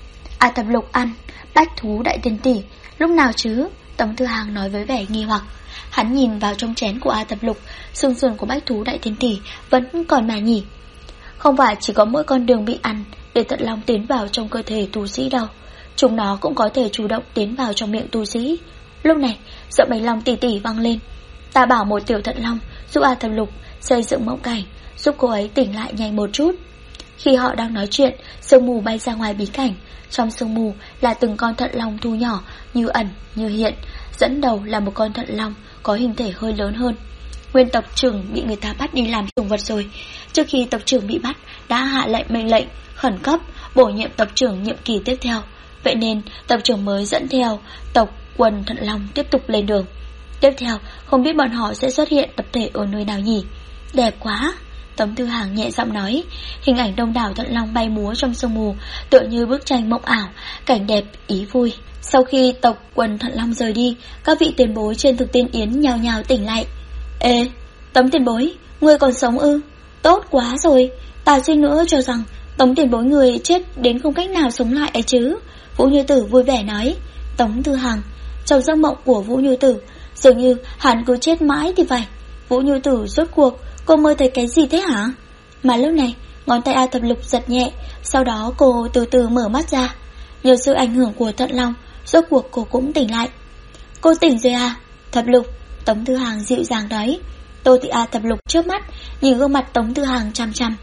A Thập Lục ăn bách thú đại tiên tỷ lúc nào chứ? Tống Tư Hàng nói với vẻ nghi hoặc. Hắn nhìn vào trong chén của A Thập Lục, xương sườn của bách thú đại tiên tỷ vẫn còn mà nhỉ. Không phải chỉ có mỗi con đường bị ăn để thận long tiến vào trong cơ thể tu sĩ đâu, chúng nó cũng có thể chủ động tiến vào trong miệng tu sĩ. Lúc này giọng Bạch Long tỉ tỉ vang lên. Ta bảo một tiểu thận long giúp A Thập Lục xây dựng mộng cảnh, giúp cô ấy tỉnh lại nhanh một chút. Khi họ đang nói chuyện, sương mù bay ra ngoài bí cảnh. Trong sương mù là từng con thận long thu nhỏ, như ẩn như hiện. Dẫn đầu là một con thận long có hình thể hơi lớn hơn. Nguyên tộc trưởng bị người ta bắt đi làm sủng vật rồi. Trước khi tộc trưởng bị bắt đã hạ mệnh lệnh khẩn cấp bổ nhiệm tộc trưởng nhiệm kỳ tiếp theo. Vậy nên tộc trưởng mới dẫn theo tộc quần thận long tiếp tục lên đường. Tiếp theo không biết bọn họ sẽ xuất hiện tập thể ở nơi nào nhỉ? Đẹp quá, Tống Tư Hàng nhẹ giọng nói. Hình ảnh đông đảo thận long bay múa trong sương mù, tựa như bức tranh mộng ảo, cảnh đẹp ý vui. Sau khi tộc quần thận long rời đi, các vị tiền bối trên thực tiên yến nhao nhao tỉnh lại. Ê, Tống tiền bối, ngươi còn sống ư? Tốt quá rồi, ta suy nữa cho rằng Tống tiền bối người chết đến không cách nào sống lại ấy chứ. Vũ Như Tử vui vẻ nói. Tống Tư Hàng, trong giấc mộng của Vũ Như Tử dường như hắn cứ chết mãi thì phải. Vũ Như Tử rốt cuộc cô mơ thấy cái gì thế hả? Mà lúc này ngón tay A Thập Lục giật nhẹ, sau đó cô từ từ mở mắt ra. Nhờ sự ảnh hưởng của thận long, rốt cuộc cô cũng tỉnh lại. Cô tỉnh rồi à? Thập Lục, Tống Tư Hàng dịu dàng nói. Tô Thị A Thập Lục chớp mắt nhìn gương mặt Tống Tư Hàng chăm chăm.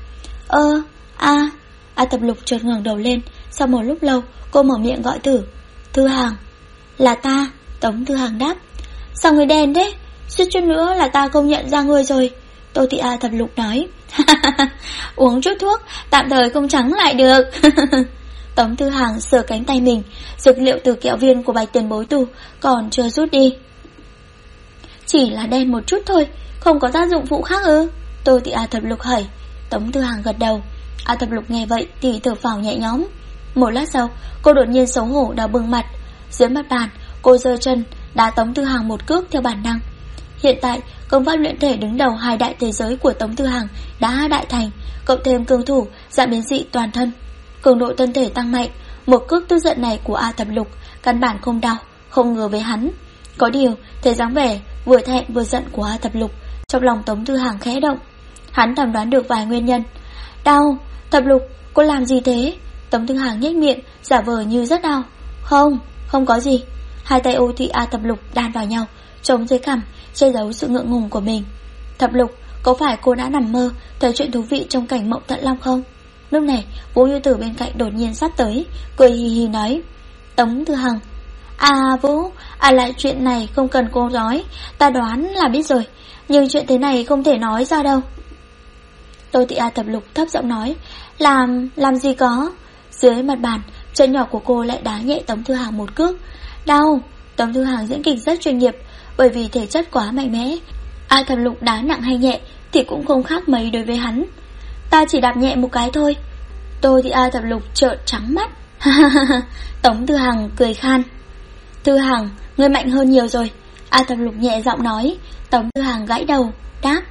A Thập Lục chợt ngẩng đầu lên. Sau một lúc lâu cô mở miệng gọi thử. Tư Hàng. Là ta, Tống Tư Hàng đáp. Sao người đen thế? Suýt chút nữa là ta không nhận ra người rồi, Tô Thị A Thập Lục nói. Uống chút thuốc, tạm thời không trắng lại được. Tống Tư Hàng sờ cánh tay mình, dược liệu từ kẹo viên của Bạch Tiền Bối tu còn chưa rút đi. Chỉ là đen một chút thôi, không có tác dụng phụ khác ư? Tô Thị A Thập Lục hỏi. Tống Tư Hàng gật đầu. A Thập Lục nghe vậy thì thở phào nhẹ nhõm. Một lát sau, cô đột nhiên xấu hổ đỏ bừng mặt. Dưới mặt bàn, cô giơ chân đá Tống Tư Hàng một cước theo bản năng. Hiện tại, công pháp luyện thể đứng đầu hai đại thế giới của Tống Tư Hàng đã đại thành, cộng thêm cường thủ giảm biến dị toàn thân, cường độ thân thể tăng mạnh. Một cước tức giận này của A Thập Lục căn bản không đau, không ngờ với hắn. Có điều, thấy dáng vẻ vừa thẹn vừa giận của A Thập Lục, trong lòng Tống Tư Hàng khẽ động. Hắn thầm đoán được vài nguyên nhân. Đau, Thập Lục, cô làm gì thế? Tống Tư Hàng nhếch miệng, giả vờ như rất đau. Không có gì. Hai tay Ô Thị A Thập Lục đan vào nhau, chống dưới cằm, che giấu sự ngượng ngùng của mình. Thập Lục, có phải cô đã nằm mơ thấy chuyện thú vị trong cảnh mộng Thận Long không? Lúc này Vũ Như Tử bên cạnh đột nhiên sắp tới, cười hì hì nói. Tống Thư Hằng: Vũ, lại chuyện này không cần cô nói, ta đoán là biết rồi, nhưng chuyện thế này không thể nói ra đâu. Tô Thị A Thập Lục thấp giọng nói. Làm gì có. Dưới mặt bàn, chân nhỏ của cô lại đá nhẹ Tống Thư Hằng một cước. Đau. Tống Thư Hằng diễn kịch rất chuyên nghiệp, bởi vì thể chất quá mạnh mẽ, A Thập Lục đá nặng hay nhẹ thì cũng không khác mấy đối với hắn. Ta chỉ đạp nhẹ một cái thôi. Tô Thị A Thập Lục trợn trắng mắt. Tống Thư Hằng cười khan. Thư Hằng, ngươi mạnh hơn nhiều rồi, A Thập Lục nhẹ giọng nói. Tống Thư Hằng gãi đầu, đáp.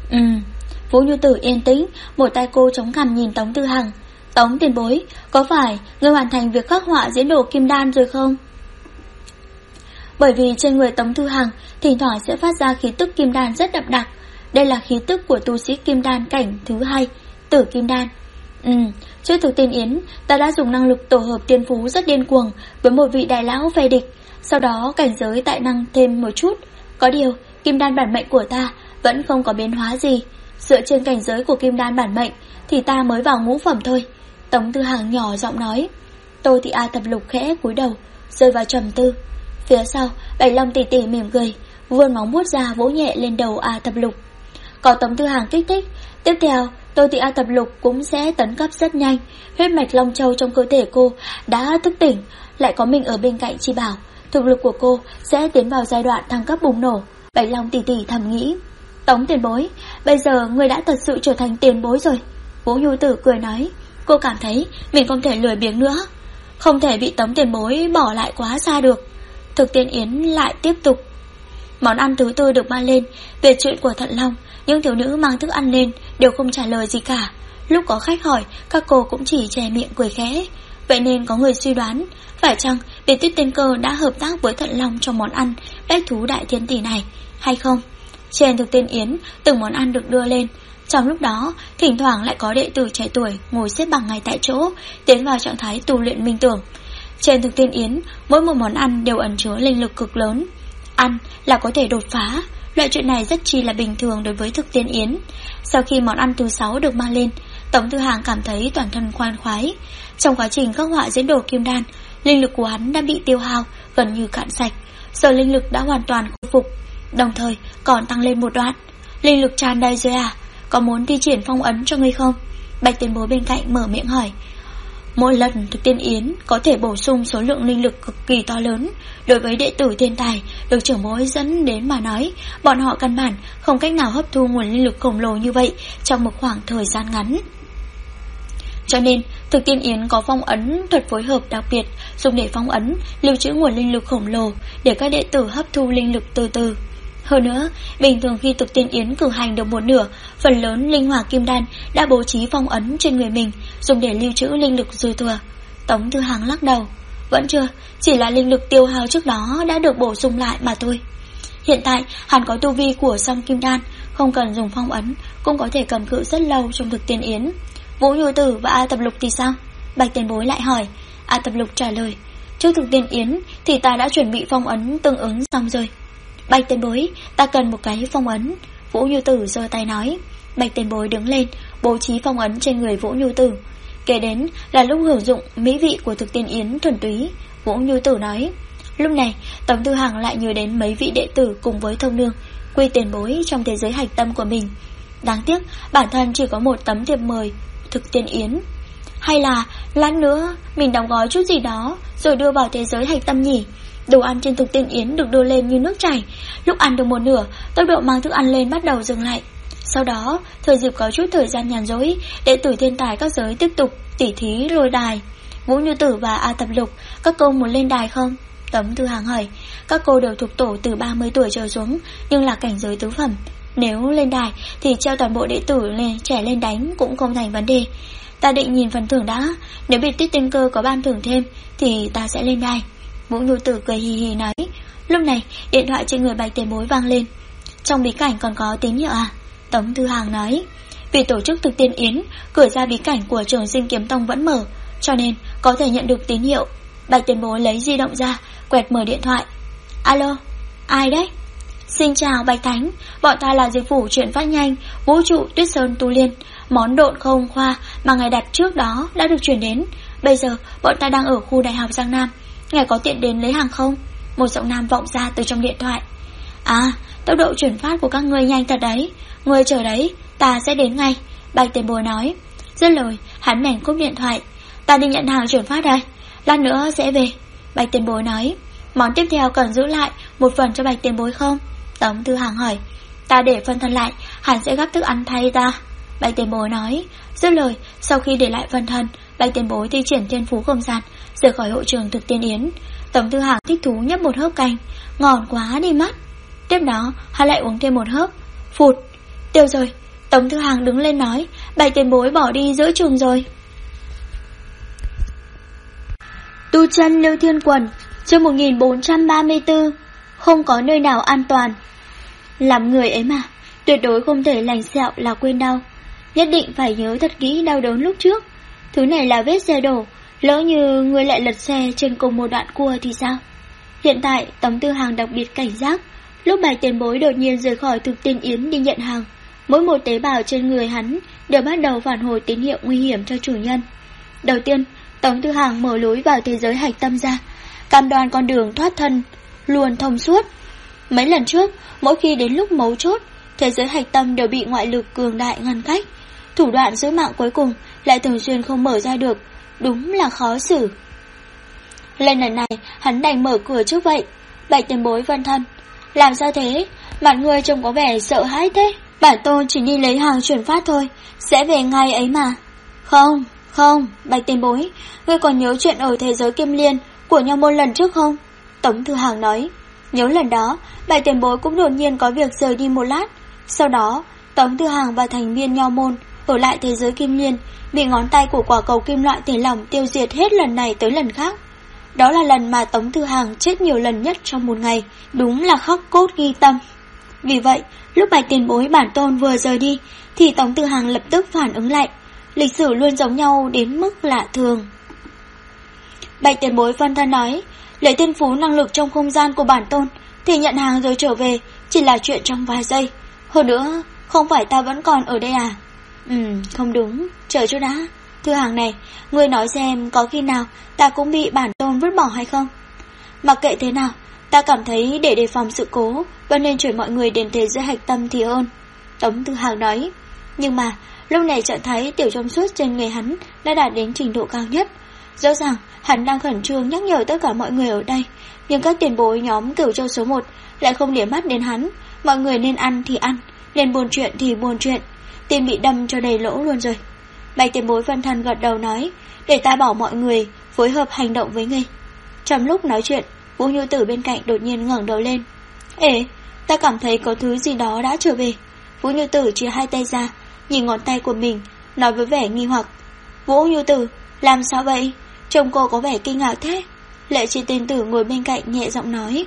Vũ Như Tử yên tĩnh, một tay cô chống cằm nhìn Tống Thư Hằng. Tống tiền bối, có phải ngươi hoàn thành việc khắc họa diễn đồ kim đan rồi không? Bởi vì trên người Tống Thư Hằng thỉnh thoảng sẽ phát ra khí tức kim đan rất đậm đặc. Đây là khí tức của tu sĩ kim đan cảnh thứ 2, tử kim đan. Trước thực tiên yến, ta đã dùng năng lực tổ hợp tiên phú rất điên cuồng với một vị đại lão phe địch. Sau đó cảnh giới tại năng thêm một chút. Có điều, kim đan bản mệnh của ta vẫn không có biến hóa gì. Dựa trên cảnh giới của kim đan bản mệnh thì ta mới vào ngũ phẩm thôi. Tống Thư Hằng nhỏ giọng nói. Tô Thị A Thập Lục khẽ cúi đầu, rơi vào trầm tư. Phía sau, Bạch Long tỷ tỷ mỉm cười, vươn móng vuốt ra vỗ nhẹ lên đầu A Thập Lục. Có Tống Thư Hằng kích thích, tiếp theo Tô Thị A Thập Lục cũng sẽ tấn cấp rất nhanh. Huyết mạch Long Châu trong cơ thể cô đã thức tỉnh, lại có mình ở bên cạnh chỉ bảo, thực lực của cô sẽ tiến vào giai đoạn thăng cấp bùng nổ. Bạch Long tỷ tỷ thầm nghĩ. Tống tiền bối, bây giờ người đã thật sự trở thành tiền bối rồi. Vũ Như Tử cười nói. Cô cảm thấy mình không thể lười biếng nữa, không thể bị Tống tiền bối bỏ lại quá xa được. Thực tiên yến lại tiếp tục. Món ăn thứ 4 được mang lên. Về chuyện của Thận Long, những thiếu nữ mang thức ăn lên đều không trả lời gì cả. Lúc có khách hỏi, các cô cũng chỉ che miệng cười khẽ. Vậy nên có người suy đoán, phải chăng Biệt Tuyết Tiên Cơ đã hợp tác với Thận Long trong món ăn bách thú đại thiên tỷ này, hay không? Trên thực tiên yến, từng món ăn được đưa lên. Trong lúc đó, thỉnh thoảng lại có đệ tử trẻ tuổi ngồi xếp bằng ngay tại chỗ, tiến vào trạng thái tu luyện minh tưởng. Trên thực tiên yến, mỗi một món ăn đều ẩn chứa linh lực cực lớn. Ăn là có thể đột phá, loại chuyện này rất chi là bình thường đối với thực tiên yến. Sau khi món ăn thứ 6 được mang lên, Tống Thư Hằng cảm thấy toàn thân khoan khoái. Trong quá trình khắc họa diễn đồ kim đan, linh lực của hắn đã bị tiêu hao gần như cạn sạch, giờ linh lực đã hoàn toàn khôi phục, đồng thời còn tăng lên một đoạn. Linh lực tràn đầy rồi à? Có muốn thi triển phong ấn cho ngươi không? Bạch tiền bối bên cạnh mở miệng hỏi. Mỗi lần thực tiên yến có thể bổ sung số lượng linh lực cực kỳ to lớn. Đối với đệ tử thiên tài được trưởng bối dẫn đến mà nói, bọn họ căn bản không cách nào hấp thu nguồn linh lực khổng lồ như vậy trong một khoảng thời gian ngắn. Cho nên thực tiên yến có phong ấn thuật phối hợp đặc biệt, dùng để phong ấn, lưu trữ nguồn linh lực khổng lồ để các đệ tử hấp thu linh lực từ từ. Hơn nữa, bình thường khi thực tiên yến cử hành được một nửa, phần lớn linh hỏa kim đan đã bố trí phong ấn trên người mình, dùng để lưu trữ linh lực dư thừa. Tống Thư Hằng lắc đầu. Vẫn chưa, chỉ là linh lực tiêu hao trước đó đã được bổ sung lại mà thôi. Hiện tại hắn có tu vi của song kim đan, không cần dùng phong ấn cũng có thể cầm cự rất lâu trong thực tiên yến. Vũ Như Tử và A Thập Lục thì sao? Bạch tiền bối lại hỏi. A Thập Lục trả lời. Trước thực tiên yến thì ta đã chuẩn bị phong ấn tương ứng xong rồi. Bạch tiền bối, ta cần một cái phong ấn. Vũ Như Tử giơ tay nói. Bạch tiền bối đứng lên, bố trí phong ấn trên người Vũ Như Tử. Kế đến là lúc hưởng dụng mỹ vị của thực tiên yến thuần túy. Vũ Như Tử nói. Lúc này Tống Thư Hằng lại nhớ đến mấy vị đệ tử cùng với Thông Nương, quy tiền bối trong thế giới hạch tâm của mình. Đáng tiếc bản thân chỉ có một tấm thiệp mời thực tiên yến. Hay là lát nữa mình đóng gói chút gì đó rồi đưa vào thế giới hạch tâm nhỉ? Đồ ăn trên thực tiên yến được đưa lên như nước chảy. Lúc ăn được một nửa, tốc độ mang thức ăn lên bắt đầu dừng lại. Sau đó, thời dịp có chút thời gian nhàn rỗi, đệ tử thiên tài các giới tiếp tục tỉ thí lôi đài. Vũ Như Tử và A Thập Lục, các cô muốn lên đài không? Tống Thư Hằng hỏi. Các cô đều thuộc tổ từ 30 tuổi trở xuống, nhưng là cảnh giới tứ phẩm. Nếu lên đài thì treo toàn bộ đệ tử trẻ lên đánh cũng không thành vấn đề. Ta định nhìn phần thưởng đã, nếu Biệt Tuyết Tiên Cơ có ban thưởng thêm thì ta sẽ lên đài. Vũ Như Tử cười hì hì nói. Lúc này điện thoại trên người Bạch tiền bối vang lên. Trong bí cảnh còn có tín hiệu à? Tống Thư Hằng nói. Vì tổ chức thực tiên yến, cửa ra bí cảnh của Trường Sinh Kiếm Tông vẫn mở, cho nên có thể nhận được tín hiệu. Bạch tiền bối lấy di động ra, quẹt mở điện thoại. Alo, ai đấy? Xin chào Bạch Thánh, bọn ta là Diệp Phủ chuyển phát nhanh, Vũ trụ Tuyết Sơn Tu Liên. Món độn không khoa mà ngài đặt trước đó đã được chuyển đến. Bây giờ bọn ta đang ở khu Đại học Giang Nam, ngài có tiện đến lấy hàng không? Một giọng nam vọng ra từ trong điện thoại. À, tốc độ chuyển phát của các ngươi nhanh thật đấy. Ngươi chờ đấy, ta sẽ đến ngay, Bạch Tiền Bối nói. Dứt lời, hắn bèn cúp điện thoại. Ta đi nhận hàng chuyển phát đây, lát nữa sẽ về, Bạch Tiền Bối nói. Món tiếp theo cần giữ lại một phần cho Bạch Tiền Bối không? Tống Thư Hàng hỏi. Ta để phân thân lại, hắn sẽ gắp thức ăn thay ta, Bạch Tiền Bối nói. Dứt lời, sau khi để lại phân thân, Bạch Tiền Bối thi triển thiên phú không gian, rời khỏi hội trường thực tiên yến. Tống Thư Hàng thích thú nhấp một hớp canh, ngon quá đi mất. Tiếp đó, hắn lại uống thêm một hớp, phụt, tiêu rồi. Tống Thư Hàng đứng lên nói, Bạch Tiền Bối bỏ đi giữa trường rồi. Tu chân Lưu Thiên Quần, chương 1434, không có nơi nào an toàn. Làm người ấy mà, tuyệt đối không thể lành sẹo là quên đau. Nhất định phải nhớ thật kỹ đau đớn lúc trước. Thứ này là vết xe đổ, lỡ như người lại lật xe trên cùng một đoạn cua thì sao? Hiện tại Tống Tư Hàng đặc biệt cảnh giác. Lúc Bạch Tiền Bối đột nhiên rời khỏi thực tiên yến đi nhận hàng, mỗi một tế bào trên người hắn đều bắt đầu phản hồi tín hiệu nguy hiểm cho chủ nhân. Đầu tiên, Tống Tư Hàng mở lối vào thế giới hạch tâm ra, cam đoan con đường thoát thân luôn thông suốt. Mấy lần trước, mỗi khi đến lúc mấu chốt, thế giới hạch tâm đều bị ngoại lực cường đại ngăn cách. Thủ đoạn giữ mạng cuối cùng lại thường xuyên không mở ra được, đúng là khó xử. Lần này hắn đành mở cửa trước vậy. Bạch Tiền Bối phân thân, làm sao thế? Mặt người trông có vẻ sợ hãi thế. Bản tôn chỉ đi lấy hàng chuyển phát thôi, sẽ về ngay ấy mà. Không, Bạch Tiền Bối, ngươi còn nhớ chuyện ở thế giới Kim Liên của Nho Môn lần trước không? Tống Thư Hàng nói. Nhớ lần đó, Bạch Tiền Bối cũng đột nhiên có việc rời đi một lát. Sau đó, Tống Thư Hàng và thành viên Nho Môn ở lại thế giới Kim Liên, bị ngón tay của quả cầu kim loại thể lỏng tiêu diệt hết lần này tới lần khác. Đó là lần mà Tống Thư Hàng chết nhiều lần nhất trong một ngày, đúng là khắc cốt ghi tâm. Vì vậy, lúc Bạch Tiền Bối bản tôn vừa rời đi, thì Tống Thư Hàng lập tức phản ứng lại. Lịch sử luôn giống nhau đến mức lạ thường. Bạch Tiền Bối phân thân nói, lấy thiên phú năng lực trong không gian của bản tôn thì nhận hàng rồi trở về chỉ là chuyện trong vài giây. Hơn nữa, không phải ta vẫn còn ở đây à? Không đúng, chờ chút đã. Thư Hàng này, ngươi nói xem có khi nào ta cũng bị bản tôn vứt bỏ hay không? Mặc kệ thế nào, ta cảm thấy để đề phòng sự cố vẫn nên chuyển mọi người đến thế giới hạch tâm thì hơn, Tống Thư Hàng nói. Nhưng mà lúc này trạng thái tiểu trong suốt trên người hắn đã đạt đến trình độ cao nhất. Rõ ràng hắn đang khẩn trương nhắc nhở tất cả mọi người ở đây, nhưng các tiền bối nhóm Cửu Châu số 1 lại không để mắt đến hắn. Mọi người nên ăn thì ăn, nên buồn chuyện thì buồn chuyện, tim bị đâm cho đầy lỗ luôn rồi. Bạch Tiền Bối phân thân gật đầu nói, để ta bảo mọi người phối hợp hành động với ngươi. Trong lúc nói chuyện, Vũ Nhu Tử bên cạnh đột nhiên ngẩng đầu lên. Ê, ta cảm thấy có thứ gì đó đã trở về. Vũ Nhu Tử chia hai tay ra, nhìn ngón tay của mình, nói với vẻ nghi hoặc. Vũ Nhu Tử, làm sao vậy? Trông cô có vẻ kinh ngạc thế. Lệ Chi Tiên Tử ngồi bên cạnh nhẹ giọng nói.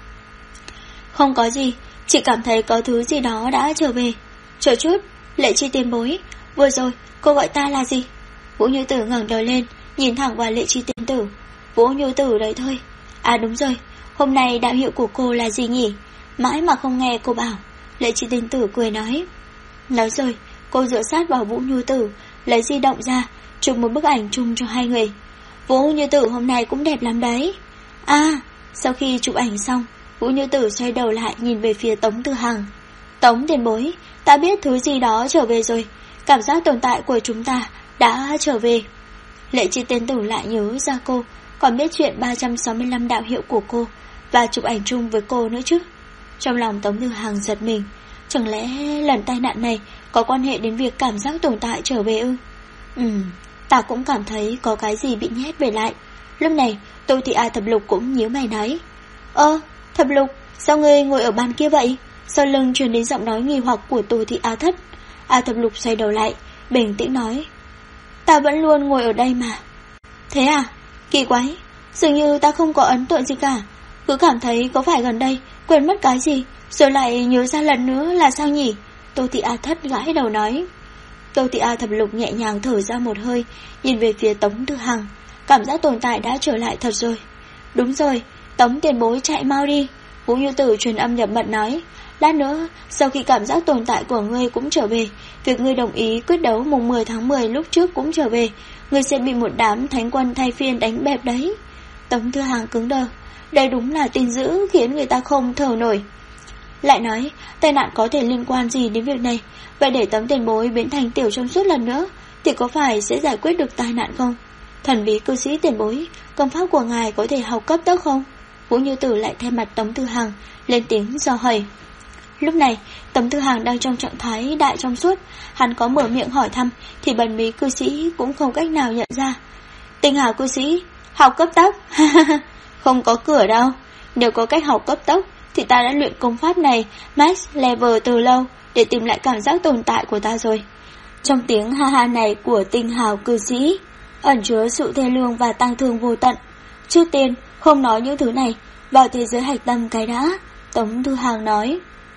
Không có gì, chỉ cảm thấy có thứ gì đó đã trở về. Chờ chút, Lệ Chi Tiên Bối, vừa rồi cô gọi ta là gì? Vũ Nhu Tử ngẩng đầu lên, nhìn thẳng vào Lệ Chi Tiên Tử. Vũ Nhu Tử đấy thôi. À đúng rồi, hôm nay đạo hiệu của cô là gì nhỉ? Mãi mà không nghe cô bảo. Lệ Chi Tiên Tử cười nói. Nói rồi, cô dựa sát vào Vũ Nhu Tử, lấy di động ra, chụp một bức ảnh chung cho hai người. Vũ Nhu Tử hôm nay cũng đẹp lắm đấy. À, sau khi chụp ảnh xong, Vũ Nhu Tử xoay đầu lại nhìn về phía Tống Tư Hằng. Tống Tiền Bối, ta biết thứ gì đó trở về rồi. Cảm giác tồn tại của chúng ta đã trở về. Lệ Chi Tiên Tử lại nhớ ra cô còn biết chuyện 365 đạo hiệu của cô và chụp ảnh chung với cô nữa chứ. Trong lòng Tống Tư Hằng giật mình. Chẳng lẽ lần tai nạn này có quan hệ đến việc cảm giác tồn tại trở về ư? Ta cũng cảm thấy có cái gì bị nhét về lại. Lúc này Tô Thị A Thập Lục cũng nhíu mày nói. Thập Lục, sao ngươi ngồi ở bàn kia vậy? Sau lưng truyền đến giọng nói nghi hoặc của Tô Thị A Thất. A Thập Lục xoay đầu lại, bình tĩnh nói. Ta vẫn luôn ngồi ở đây mà. Thế à? Kỳ quái, dường như ta không có ấn tượng gì cả. Cứ cảm thấy có phải gần đây quên mất cái gì, rồi lại nhớ ra lần nữa là sao nhỉ? Tô Thị A Thất gãi đầu nói. Tô Thị A Thập Lục nhẹ nhàng thở ra một hơi, nhìn về phía Tống Tư Hằng. Cảm giác tồn tại đã trở lại thật rồi. Đúng rồi, Tống Tiền Bối chạy mau đi. Vũ Như Tử truyền âm nhập mật nói. Lát nữa, sau khi cảm giác tồn tại của ngươi cũng trở về, việc ngươi đồng ý quyết đấu mùng 10 tháng 10 lúc trước cũng trở về, ngươi sẽ bị một đám thánh quân thay phiên đánh bẹp đấy. Tống Thư Hàng cứng đờ. Đây đúng là tin dữ khiến người ta không thở nổi. Lại nói, tai nạn có thể liên quan gì đến việc này? Vậy để Tống tiền bối biến thành tiểu trong suốt lần nữa thì có phải sẽ giải quyết được tai nạn không? Thần bí cư sĩ tiền bối, công pháp của ngài có thể học cấp tốc không? Vũ Như Tử lại thay mặt Tống Thư Hàng lên tiếng dò hỏi. Lúc này, Tống Thư Hàng đang trong trạng thái đại trong suốt, hắn có mở miệng hỏi thăm thì thần bí cư sĩ cũng không cách nào nhận ra. Tinh Hào cư sĩ, học cấp tốc? Không có cửa đâu. Nếu có cách học cấp tốc thì ta đã luyện công pháp này max level từ lâu để tìm lại cảm giác tồn tại của ta rồi. Trong tiếng ha ha này của Tinh Hào cư sĩ ẩn chứa sự thê lương và tăng thương vô tận. Trước tiên, không nói những thứ này, vào thế giới hạch tâm cái đã. Tống Thư Hàng nói.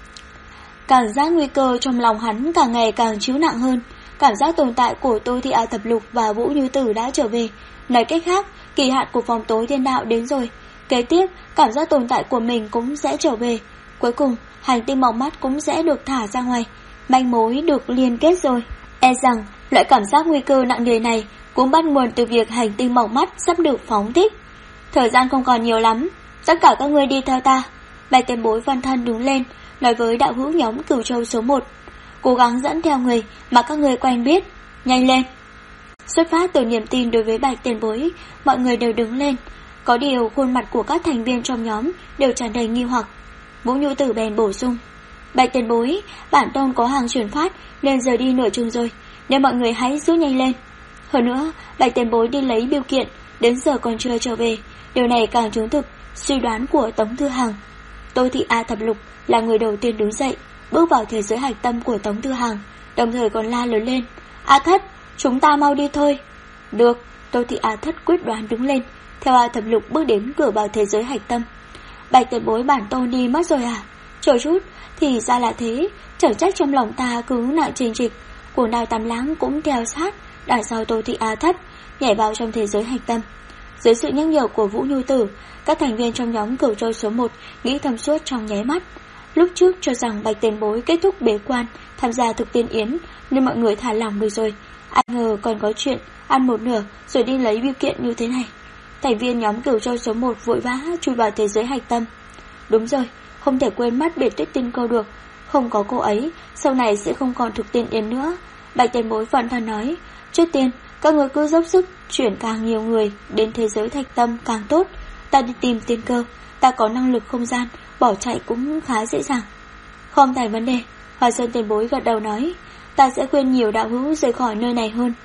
Cảm giác nguy cơ trong lòng hắn càng ngày càng chiếu nặng hơn. Cảm giác tồn tại của Tô Thị A Thập Lục và Vũ Như Tử đã trở về. Nói cách khác, kỳ hạn của vòng tối thiên đạo đến rồi. Kế tiếp, cảm giác tồn tại của mình cũng sẽ trở về. Cuối cùng, hành tinh màu mắt cũng sẽ được thả ra ngoài. Manh mối được liên kết rồi. E rằng, loại cảm giác nguy cơ nặng nề này cũng bắt nguồn từ việc hành tinh màu mắt sắp được phóng thích. Thời gian không còn nhiều lắm, tất cả các ngươi đi theo ta. Bạch Tiền Bối Văn Thân đứng lên, nói với đạo hữu nhóm Cửu Châu số 1. Cố gắng dẫn theo người mà các ngươi quen biết. Nhanh lên. Xuất phát từ niềm tin đối với Bạch Tiền Bối, mọi người đều đứng lên. Có điều khuôn mặt của các thành viên trong nhóm đều tràn đầy nghi hoặc. Vũ Như Tử bèn bổ sung. Bạch Tiền Bối, bản tôn có hàng chuyển phát nên giờ đi nửa chừng rồi, nên mọi người hãy rút nhanh lên. Hơn nữa, Bạch Tiền Bối đi lấy bưu kiện, đến giờ còn chưa trở về. Điều này càng chứng thực suy đoán của Tống Thư Hàng. Tô Thị A Thập Lục là người đầu tiên đứng dậy, bước vào thế giới hạch tâm của Tống Thư Hàng, đồng thời còn la lớn lên. A Thất, chúng ta mau đi thôi. Được, Tô Thị A Thất quyết đoán đứng lên, theo A Thập Lục bước đến cửa vào thế giới hạch tâm. Bạch Tiền Bối bản tôn đi mất rồi à? Chờ chút, thì ra là thế, chẳng trách trong lòng ta cứ nặng trình trịch. Của Đào Tam Lãng cũng theo sát đằng sau Tô Thị A Thất, nhảy vào trong thế giới hạch tâm. Dưới sự nhắc nhở của Vũ Như Tử, các thành viên trong nhóm Cửu Châu số 1 nghĩ thầm suốt trong nháy mắt. Lúc trước cho rằng Bạch Tiền Bối kết thúc bế quan tham gia thực tiên yến nên mọi người thả lỏng được rồi. Ai ngờ còn có chuyện ăn một nửa rồi đi lấy bưu kiện như thế này. Thành viên nhóm Cửu Châu số 1 vội vã chui vào thế giới hạch tâm. Đúng rồi, không thể quên mắt Biệt Tuyết Tiên Câu được. Không có cô ấy, sau này sẽ không còn thực tiên yến nữa. Bạch Tiền Bối Văn Thân nói. Trước tiên, các người cứ dốc sức chuyển càng nhiều người đến thế giới thạch tâm càng tốt. Ta đi tìm Tiên Cơ, ta có năng lực không gian, bỏ chạy cũng khá dễ dàng. Không thành vấn đề, Hoa Sơn Tiền Bối gật đầu nói. Ta sẽ khuyên nhiều đạo hữu rời khỏi nơi này hơn.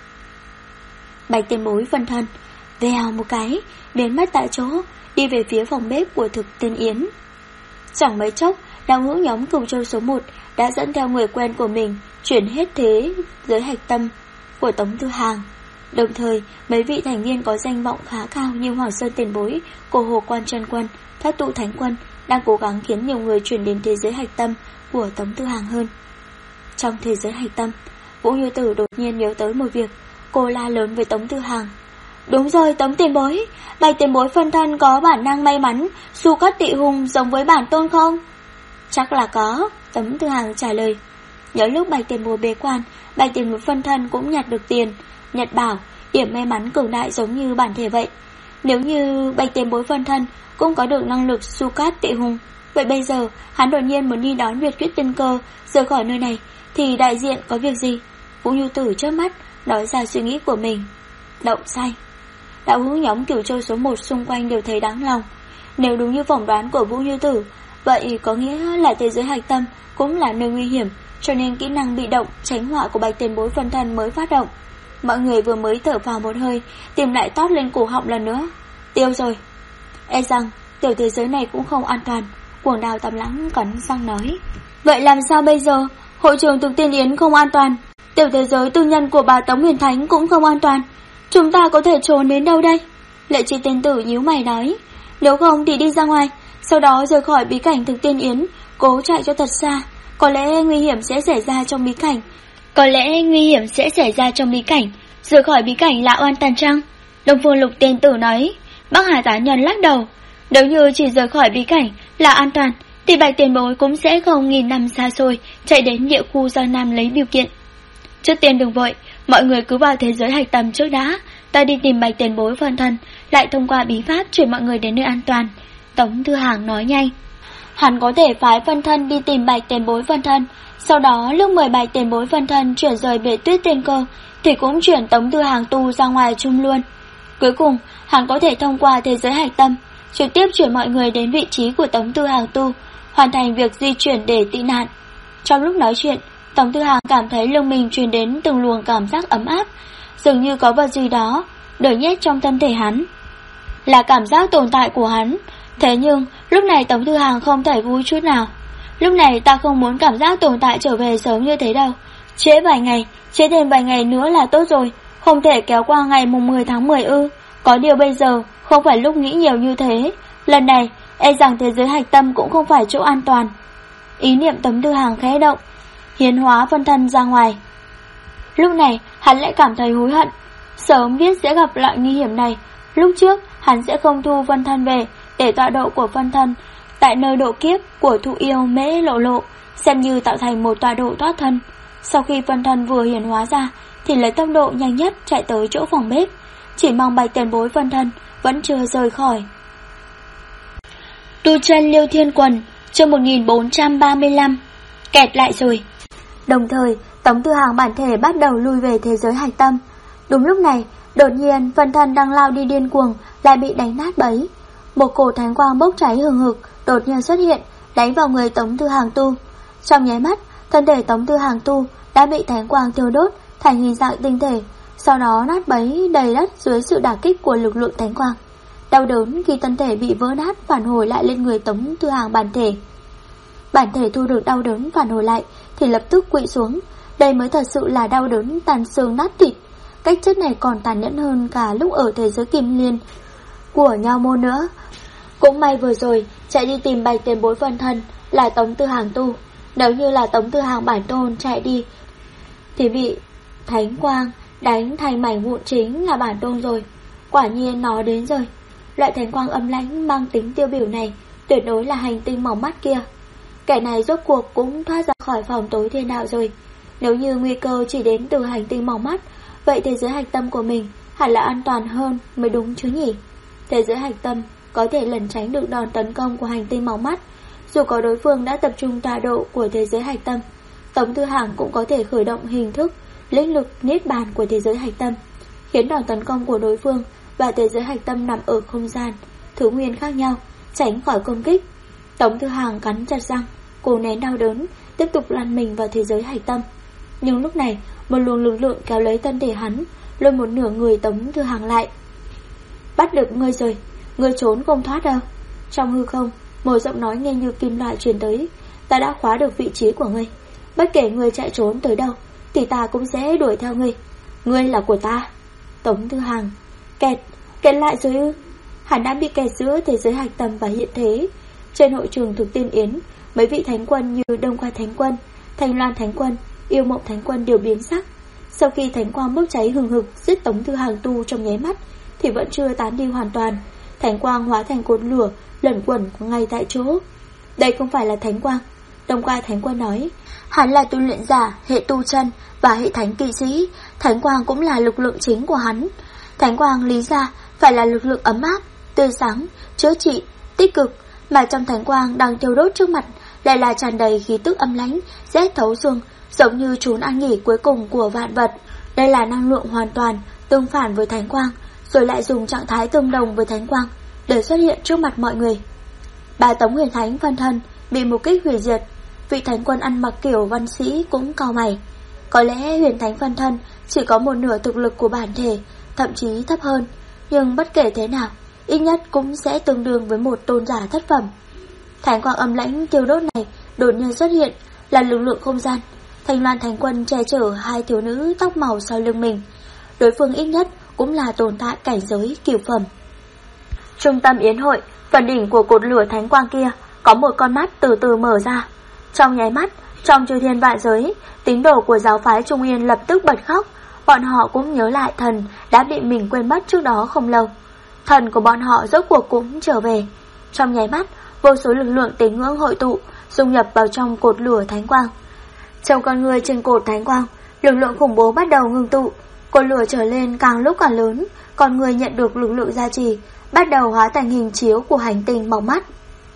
Bạch Tiền Bối Văn Thân vèo một cái, biến mất tại chỗ, đi về phía phòng bếp của thực tiên yến. Chẳng mấy chốc, đạo hữu nhóm Cửu Châu số 1 đã dẫn theo người quen của mình chuyển hết thế giới hạch tâm của Tống Thư Hàng. Đồng thời, mấy vị thành viên có danh vọng khá cao như Hoàng Sơn Tiền Bối, Cổ Hồ Quan Chân Quân, Thất Tụ Thánh Quân đang cố gắng khiến nhiều người chuyển đến thế giới hạch tâm của Tống Thư Hàng hơn. Trong thế giới hạch tâm, Vũ Như Tử đột nhiên nhớ tới một việc, cô la lớn với Tống Thư Hàng. Đúng rồi Tống Tiền Bối, Bạch Tiền Bối phân thân có bản năng may mắn su cắt tị hùng giống với bản tôn không? Chắc là có, Tống Thư Hàng trả lời. Nhớ lúc Bạch Tiền Bối bế quan, Bạch Tiền Bối phân thân cũng nhặt được tiền, nhặt bảo, điểm may mắn cường đại giống như bản thể vậy. Nếu như Bạch Tiền Bối phân thân cũng có được năng lực su cát tị hùng, vậy bây giờ hắn đột nhiên muốn đi đón Việt Tuyết Tiên Cơ rời khỏi nơi này thì đại diện có việc gì? Vũ Như Tử chớp mắt nói ra suy nghĩ của mình. Đậu say. Đạo hữu nhóm Cửu Châu số 1 xung quanh đều thấy đáng lòng. Nếu đúng như phỏng đoán của Vũ Như Tử, vậy có nghĩa là thế giới hạch tâm cũng là nơi nguy hiểm, cho nên kỹ năng bị động tránh họa của Bạch Tiền Bối phân thân mới phát động. Mọi người vừa mới thở vào một hơi, tìm lại tót lên cổ họng lần nữa. Tiêu rồi. E rằng tiểu thế giới này cũng không an toàn, Cuồng Đào Tam Lãng cắn răng nói. Vậy làm sao bây giờ? Hội trường thực tiên yến không an toàn, tiểu thế giới tư nhân của bà Tống Huyền Thánh cũng không an toàn. Chúng ta có thể trốn đến đâu đây? Lệ Chi Tiên Tử nhíu mày nói. Nếu không thì đi ra ngoài, sau đó rời khỏi bí cảnh thực tiên yến, cố chạy cho thật xa. Có lẽ nguy hiểm sẽ xảy ra trong bí cảnh. Rời khỏi bí cảnh là oan tàn trăng. Đông Phương Lục Tiên Tử nói. Bắc Hà Tá Nhân lắc đầu. Nếu như chỉ rời khỏi bí cảnh là an toàn thì Bạch tiền bối cũng sẽ không nghìn năm xa xôi chạy đến địa khu Giang Nam lấy biểu kiện. Trước tiên đừng vội, mọi người cứ vào thế giới hạch tâm trước đã, ta đi tìm Bạch tiền bối phân thân, lại thông qua bí pháp chuyển mọi người đến nơi an toàn. Tống Thư Hàng nói nhanh. Hắn có thể phái phân thân đi tìm Bạch tiền bối phân thân, sau đó lúc mời Bạch tiền bối phân thân chuyển rời Bệ Tuyết Tiên Cơ thì cũng chuyển Tống Thư Hàng tu ra ngoài chung luôn. Cuối cùng, hắn có thể thông qua thế giới hạch tâm, trực tiếp chuyển mọi người đến vị trí của Tống Thư Hàng tu, hoàn thành việc di chuyển để tị nạn. Trong lúc nói chuyện, Tống Thư Hàng cảm thấy lưng mình truyền đến từng luồng cảm giác ấm áp, dường như có vật gì đó đổ nhét trong thân thể hắn. Là cảm giác tồn tại của hắn. Thế nhưng, lúc này Tống Thư Hàng không thể vui chút nào. Lúc này ta không muốn cảm giác tồn tại trở về sớm như thế đâu. Trễ vài ngày, trễ thêm vài ngày nữa là tốt rồi, không thể kéo qua ngày mùng 10 tháng 10 ư. Có điều bây giờ, không phải lúc nghĩ nhiều như thế. Lần này, e rằng thế giới hạch tâm cũng không phải chỗ an toàn. Ý niệm Tống Thư Hàng khẽ động, hiến hóa phân thân ra ngoài. Lúc này, hắn lại cảm thấy hối hận. Sớm biết sẽ gặp loại nguy hiểm này, lúc trước hắn sẽ không thu phân thân về để tọa độ của phân thân tại nơi độ kiếp của Thụ Yêu Mễ Lộ Lộ, xem như tạo thành một tọa độ thoát thân. Sau khi phân thân vừa hiển hóa ra thì lấy tốc độ nhanh nhất chạy tới chỗ phòng bếp, chỉ mong Bạch tiền bối phân thân vẫn chưa rời khỏi. Tu chân Liêu Thiên Quần, chương 1435. Kẹt lại rồi. Đồng thời, Tống Thư Hàng bản thể bắt đầu lui về thế giới hạch tâm. Đúng lúc này, đột nhiên phân thân đang lao đi điên cuồng lại bị đánh nát bấy. Một cổ thánh quang bốc cháy hừng hực đột nhiên xuất hiện, đánh vào người Tống Thư Hàng tu. Trong nháy mắt, thân thể Tống Thư Hàng tu đã bị thánh quang thiêu đốt thành hình dạng tinh thể, sau đó nát bấy đầy đất dưới sự đả kích của lực lượng thánh quang. Đau đớn khi thân thể bị vỡ nát phản hồi lại lên người Tống Thư Hàng bản thể. Bản thể thu được đau đớn phản hồi lại thì lập tức quỵ xuống. Đây mới thật sự là đau đớn tàn xương nát thịt. Cách chất này còn tàn nhẫn hơn cả lúc ở thế giới Kim Liên của Nho Môn nữa. Cũng may vừa rồi chạy đi tìm Bạch tiền bối phân thân là Tống Thư Hàng tu. Nếu như là Tống Thư Hàng bản tôn chạy đi thì bị thánh quang đánh thành mảnh vụn chính là bản tôn rồi. Quả nhiên nó đến rồi. Loại thánh quang âm lãnh mang tính tiêu biểu này tuyệt đối là hành tinh màu mắt kia. Kẻ này rốt cuộc cũng thoát ra khỏi phòng tối thiên đạo rồi. Nếu như nguy cơ chỉ đến từ hành tinh màu mắt, vậy thế giới hạch tâm của mình hẳn là an toàn hơn mới đúng chứ nhỉ. Thế giới hạch tâm có thể lẩn tránh được đòn tấn công của hành tinh màu mắt. Dù có đối phương đã tập trung tọa độ của thế giới hạch tâm, Tống Thư Hàng cũng có thể khởi động hình thức lĩnh lực niết bàn của thế giới hạch tâm, khiến đòn tấn công của đối phương và thế giới hạch tâm nằm ở không gian thứ nguyên khác nhau, tránh khỏi công kích. Tống Thư Hàng cắn chặt răng, cố nén đau đớn, tiếp tục lăn mình vào thế giới hạch tâm. Nhưng lúc này, một luồng lực lượng kéo lấy thân thể hắn, lôi một nửa người Tống Thư Hàng lại. Bắt được ngươi rồi, ngươi trốn không thoát đâu. Trong hư không, một giọng nói nghe như kim loại truyền tới. Ta đã khóa được vị trí của ngươi. Bất kể ngươi chạy trốn tới đâu thì ta cũng sẽ đuổi theo ngươi. Ngươi là của ta. Tống Thư Hàng kẹt lại rồi ư? Hắn đã bị kẹt giữa thế giới hạch tâm và hiện thế. Trên hội trường thực tiên yến, mấy vị thánh quân như Đông Qua Thánh Quân, Thanh Loan Thánh Quân, Yêu Mộng Thánh Quân đều biến sắc. Sau khi thánh quang bốc cháy hừng hực giết Tống Thư Hàng tu trong nháy mắt thì vẫn chưa tán đi hoàn toàn. Thánh quang hóa thành cột lửa lẩn quẩn ngay tại chỗ. Đây không phải là thánh quang, Đông Qua Thánh Quân nói. Hắn là tu luyện giả hệ tu chân và hệ thánh kỵ sĩ. Thánh quang cũng là lực lượng chính của hắn. Thánh quang lý ra phải là lực lượng ấm áp, tươi sáng, chữa trị, tích cực, mà trong thánh quang đang thiêu đốt trước mặt lại là tràn đầy khí tức âm lãnh, rét thấu xương, giống như chốn an nghỉ cuối cùng của vạn vật. Đây là năng lượng hoàn toàn tương phản với thánh quang, rồi lại dùng trạng thái tương đồng với thánh quang để xuất hiện trước mặt mọi người. Ba Tống huyền thánh phân thân bị một kích hủy diệt. Vị thánh quân ăn mặc kiểu văn sĩ cũng cau mày. Có lẽ huyền thánh phân thân chỉ có một nửa thực lực của bản thể, thậm chí thấp hơn, nhưng bất kể thế nào, ít nhất cũng sẽ tương đương với một tôn giả thất phẩm. Thánh quang âm lãnh tiêu đốt này đột nhiên xuất hiện là lực lượng không gian. Thanh Loan Thánh Quân che chở hai thiếu nữ tóc màu sau lưng mình. Đối phương ít nhất cũng là tồn tại cảnh giới cửu phẩm. Trung tâm yến hội, phần đỉnh của cột lửa thánh quang kia có một con mắt từ từ mở ra. Trong nháy mắt, trong chư thiên vạn giới, tín đồ của giáo phái Trung Yên lập tức bật khóc. Bọn họ cũng nhớ lại thần đã bị mình quên mất trước đó không lâu. Thần của bọn họ rốt cuộc cũng trở về. Trong nháy mắt, vô số lực lượng tín ngưỡng hội tụ, dung nhập vào trong cột lửa thánh quang. Trong con người trên cột thánh quang, lực lượng khủng bố bắt đầu ngưng tụ, cột lửa trở lên càng lúc càng lớn, con người nhận được lực lượng gia trì, bắt đầu hóa thành hình chiếu của hành tinh màu mắt.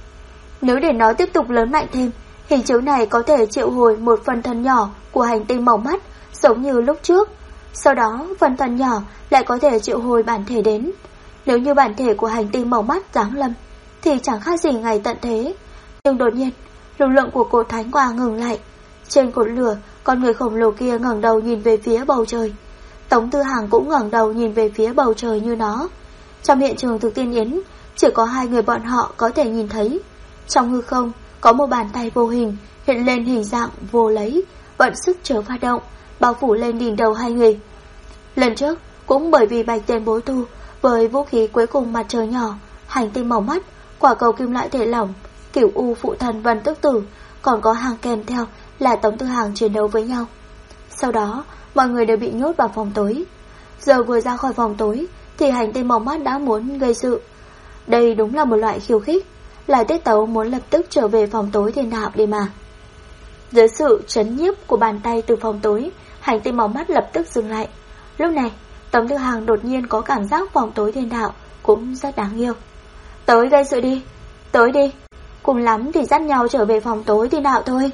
Nếu để nó tiếp tục lớn mạnh thêm, hình chiếu này có thể triệu hồi một phần thân nhỏ của hành tinh màu mắt giống như lúc trước. Sau đó, phần thân nhỏ lại có thể triệu hồi bản thể đến. Nếu như bản thể của hành tinh màu mắt giáng lâm, thì chẳng khác gì ngày tận thế. Nhưng đột nhiên, lực lượng của cột thánh quang ngừng lại. Trên cột lửa, con người khổng lồ kia ngẩng đầu nhìn về phía bầu trời. Tống Tư Hằng cũng ngẩng đầu nhìn về phía bầu trời như nó. Trong hiện trường thực tiên yến, chỉ có hai người bọn họ có thể nhìn thấy. Trong hư không, có một bàn tay vô hình hiện lên hình dạng vô lấy, vận sức trở phát động, bao phủ lên đỉnh đầu hai người. Lần trước, cũng bởi vì Bạch Tiền Bối Tu với vũ khí cuối cùng mặt trời nhỏ, hành tinh màu mắt, quả cầu kim loại thể lỏng, Cửu U phụ thần Vân Tức Tử, còn có hàng kèm theo là Tống Tư Hằng chiến đấu với nhau. Sau đó, mọi người đều bị nhốt vào phòng tối. Giờ vừa ra khỏi phòng tối thì hành tinh màu mắt đã muốn gây sự. Đây đúng là một loại khiêu khích, là Tiết Tấu muốn lập tức trở về phòng tối thiên đạo đi mà. Dưới sự trấn nhiếp của bàn tay từ phòng tối, hành tinh màu mắt lập tức dừng lại. Lúc này, Tống Tư Hằng đột nhiên có cảm giác phòng tối thiên đạo cũng rất đáng yêu. Tới gây sự đi, tới đi, cùng lắm thì dắt nhau trở về phòng tối thiên đạo thôi.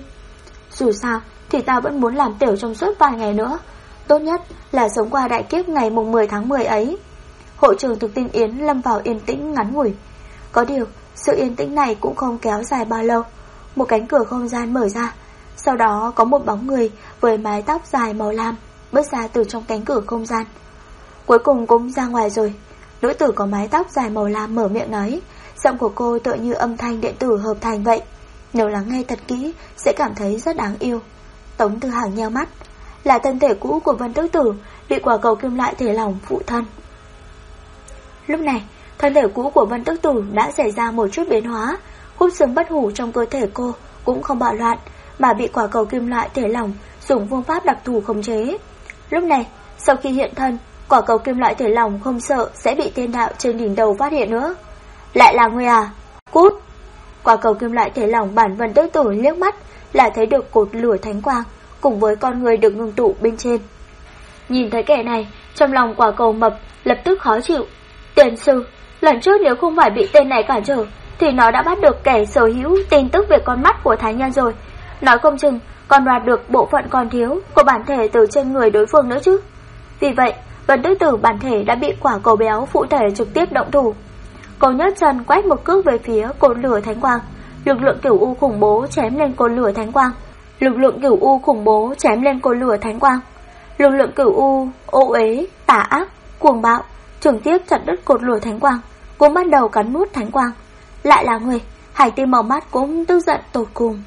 Dù sao thì ta vẫn muốn làm tiểu trong suốt vài ngày nữa, tốt nhất là sống qua đại kiếp ngày mùng 10 tháng 10 ấy. Hội trường thực tiên yến lâm vào yên tĩnh ngắn ngủi. Có điều, sự yên tĩnh này cũng không kéo dài bao lâu. Một cánh cửa không gian mở ra, sau đó có một bóng người với mái tóc dài màu lam bước ra từ trong cánh cửa không gian. Cuối cùng cũng ra ngoài rồi. Nữ tử có mái tóc dài màu lam mở miệng nói, giọng của cô tựa như âm thanh điện tử hợp thành vậy. Nếu lắng nghe thật kỹ sẽ cảm thấy rất đáng yêu. Tống Tư Hằng nheo mắt, là thân thể cũ của Vân Tức Tử bị quả cầu kim loại thể lỏng phụ thân. Lúc này, thân thể cũ của Vân Tức Tử đã xảy ra một chút biến hóa, khúc xương bất hủ trong cơ thể cô cũng không bạo loạn, mà bị quả cầu kim loại thể lỏng dùng phương pháp đặc thù khống chế. Lúc này, sau khi hiện thân, quả cầu kim loại thể lỏng không sợ sẽ bị thiên đạo trên đỉnh đầu phát hiện nữa. Lại là ngươi à? Cút! Quả cầu kim loại thể lỏng bản Vân Tức Tử liếc mắt là thấy được cột lửa thánh quang cùng với con người được ngưng tụ bên trên. Nhìn thấy kẻ này, trong lòng quả cầu mập lập tức khó chịu. Tiền sư, lần trước nếu không phải bị tên này cản trở thì nó đã bắt được kẻ sở hữu tin tức về con mắt của Thái Nhân rồi. Nói không chừng còn đoạt được bộ phận còn thiếu của bản thể từ trên người đối phương nữa chứ. Vì vậy, Vân Tức Tử bản thể đã bị quả cầu béo phụ thể trực tiếp động thủ. Cô nhấc chân quét một cước về phía cột lửa thánh quang. Lực lượng Cửu U khủng bố chém lên cột lửa thánh quang. Lực lượng Cửu U khủng bố chém lên cột lửa thánh quang. Lực lượng Cửu U ô uế, tà ác, cuồng bạo trực tiếp chặt đứt cột lửa thánh quang, cũng bắt đầu cắn nuốt thánh quang. Lại là người, Hải Tim màu mắt cũng tức giận tột cùng.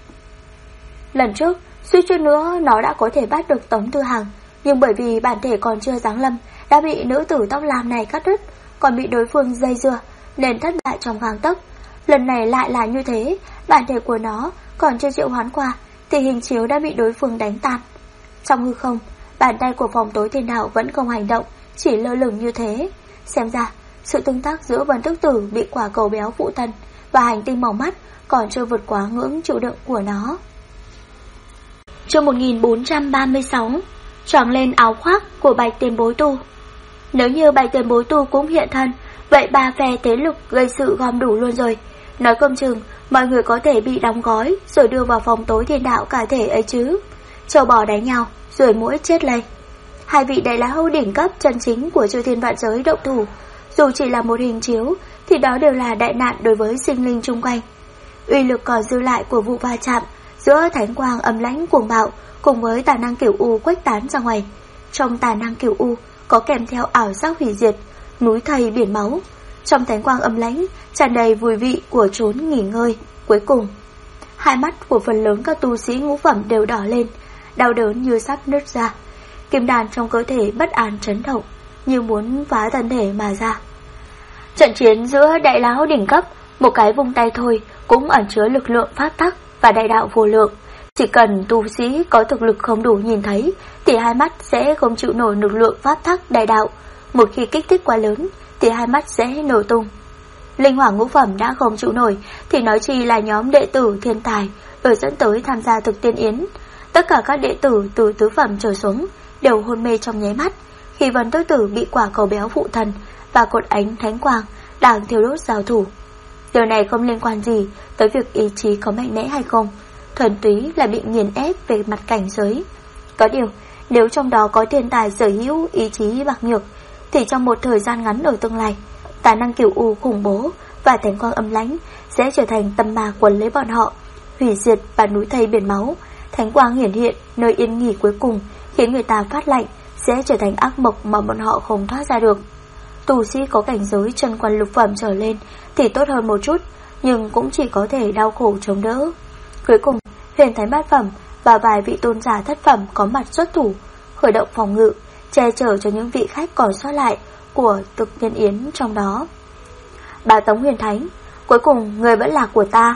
Lần trước, suýt chút nữa nó đã có thể bắt được Tống Tư Hằng, nhưng bởi vì bản thể còn chưa giáng lâm đã bị nữ tử tóc lam này cắt đứt, còn bị đối phương dây dưa nên thất bại trong gang tấc. Lần này lại là như thế, bản thể của nó còn chưa triệu hoán qua thì hình chiếu đã bị đối phương đánh tan. Trong hư không, bàn tay của phòng tối thiên đạo vẫn không hành động, chỉ lơ lửng như thế. Xem ra, sự tương tác giữa Vân Tức Tử bị quả cầu béo phụ thân và hành tinh màu mắt còn chưa vượt quá ngưỡng chịu đựng của nó. Chương 1436, choàng lên áo khoác của Bạch Tiền Bối Tu. Nếu như Bạch Tiền Bối Tu cũng hiện thân, vậy ba phe thế lực gây sự gom đủ luôn rồi. Nói không chừng mọi người có thể bị đóng gói rồi đưa vào phòng tối thiên đạo cả thể ấy chứ. Châu bò đánh nhau, rồi mũi chết lây. Hai vị đại lão đỉnh cấp chân chính của chư thiên vạn giới động thủ, dù chỉ là một hình chiếu thì đó đều là đại nạn đối với sinh linh chung quanh. Uy lực còn dư lại của vụ va chạm giữa thánh quang âm lãnh cuồng bạo cùng với tà năng Cửu U khuếch tán ra ngoài. Trong tà năng Cửu U có kèm theo ảo giác hủy diệt, núi thây biển máu. Trong thánh quang âm lãnh tràn đầy mùi vị của chốn nghỉ ngơi. Cuối cùng, hai mắt của phần lớn các tu sĩ ngũ phẩm đều đỏ lên, đau đớn như sắp nứt ra. Kim đan trong cơ thể bất an chấn động, như muốn phá thân thể mà ra. Trận chiến giữa đại lão đỉnh cấp, một cái vung tay thôi cũng ẩn chứa lực lượng pháp tắc và đại đạo vô lượng. Chỉ cần tu sĩ có thực lực không đủ nhìn thấy thì hai mắt sẽ không chịu nổi lực lượng pháp tắc đại đạo. Một khi kích thích quá lớn thì hai mắt sẽ nổ tung. linh hỏa ngũ phẩm đã không chịu nổi, thì nói chi là nhóm đệ tử thiên tài được dẫn tới tham gia thực tiên yến. Tất cả các đệ tử từ tứ phẩm trở xuống đều hôn mê trong nháy mắt, khi Vân Tước Tử bị quả cầu béo phụ thần và cột ánh thánh quang đang thiêu đốt giao thủ. Điều này không liên quan gì tới việc ý chí có mạnh mẽ hay không, thuần túy là bị nghiền ép về mặt cảnh giới. Có điều, nếu trong đó có thiên tài sở hữu ý chí bạc nhược, thì trong một thời gian ngắn ở tương lai, tài năng cửu u khủng bố và thánh quang âm lãnh sẽ trở thành tâm ma quấn lấy bọn họ, hủy diệt và núi thây biển máu. Thánh quang hiển hiện nơi yên nghỉ cuối cùng, khiến người ta phát lạnh, sẽ trở thành ác mộng mà bọn họ không thoát ra được. Tu sĩ có cảnh giới chân quan lục phẩm trở lên thì tốt hơn một chút, nhưng cũng chỉ có thể đau khổ chống đỡ. Cuối cùng, huyền thánh bát phẩm và vài vị tôn giả thất phẩm có mặt xuất thủ, khởi động phòng ngự, che chở cho những vị khách còn sót lại của thực nhân yến trong đó. Bà Tống Huyền Thánh, cuối cùng người vẫn là của ta.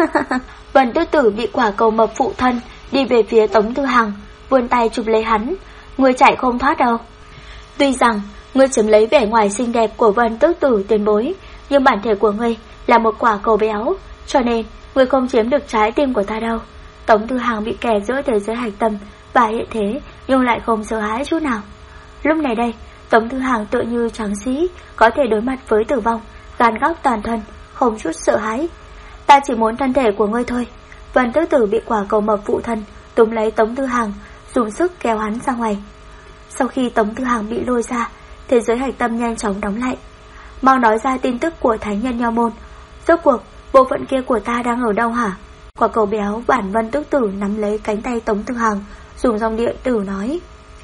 Vân Tước Tử bị quả cầu mập phụ thân, đi về phía Tống Tư Hằng, vươn tay chụp lấy hắn. Ngươi chạy không thoát đâu. Tuy rằng ngươi chiếm lấy vẻ ngoài xinh đẹp của Vân Tước Tử tiền bối, nhưng bản thể của ngươi là một quả cầu béo, cho nên ngươi không chiếm được trái tim của ta đâu. Tống Tư Hằng bị kẹt giữa thế giới hạch tâm và hiện thế, nhưng lại không sợ hãi chút nào. Lúc này đây, Tống Tư Hằng tựa như tráng sĩ có thể đối mặt với tử vong, gan góc toàn thân, không chút sợ hãi. Ta chỉ muốn thân thể của ngươi thôi. Vân Tước Tử bị quả cầu mập phụ thân túm lấy Tống Tư Hằng, dùng sức kéo hắn ra ngoài. Sau khi Tống Tư Hằng bị lôi ra, thế giới hạch tâm nhanh chóng đóng lại. Mau nói ra tin tức của thánh nhân Nho Môn. Rốt cuộc bộ phận kia của ta đang ở đâu hả? Quả cầu béo bản Vân Tước Tử nắm lấy cánh tay Tống Tư Hằng, dùng dòng điện tử nói.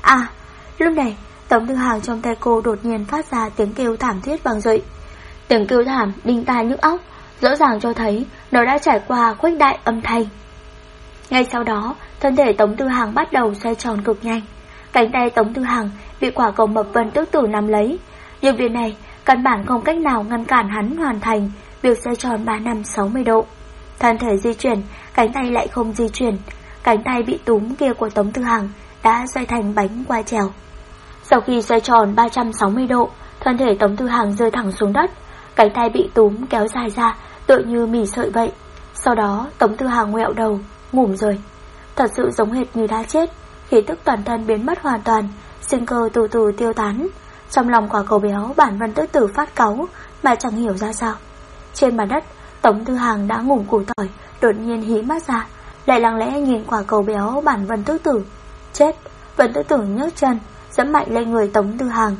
Lúc này Tống Tư Hằng trong tay cô đột nhiên phát ra tiếng kêu thảm thiết vang dội. Tiếng kêu thảm đinh tai nhức óc, rõ ràng cho thấy nó đã trải qua khuếch đại âm thanh. Ngay sau đó, thân thể Tống Tư Hằng bắt đầu xoay tròn cực nhanh. Cánh tay Tống Tư Hằng bị quả cầu mập Vân Tước Tử nắm lấy, nhưng việc này căn bản không cách nào ngăn cản hắn hoàn thành việc xoay tròn 360 độ. Thân thể di chuyển, cánh tay lại không di chuyển. Cánh tay bị túm kia của Tống Tư Hằng đã xoay thành bánh quai trèo. Sau khi xoay tròn 360 độ, thân thể Tống Tư Hằng rơi thẳng xuống đất. Cánh tay bị túm kéo dài ra, tựa như mì sợi vậy. Sau đó Tống Tư Hằng ngoẹo đầu, ngủm rồi. Thật sự giống hệt như đã chết, khí tức toàn thân biến mất hoàn toàn, sinh cơ từ từ tiêu tán. Trong lòng quả cầu béo bản Vân Tước Tử phát cáu mà chẳng hiểu ra sao. Trên mặt đất, Tống Tư Hằng đã ngủm củ tỏi, đột nhiên hí mắt ra, lại lặng lẽ nhìn quả cầu béo bản Vân Tước Tử. Chết! Vân Tước Tử nhấc chân giẫm mạnh lên người Tống Tư Hằng.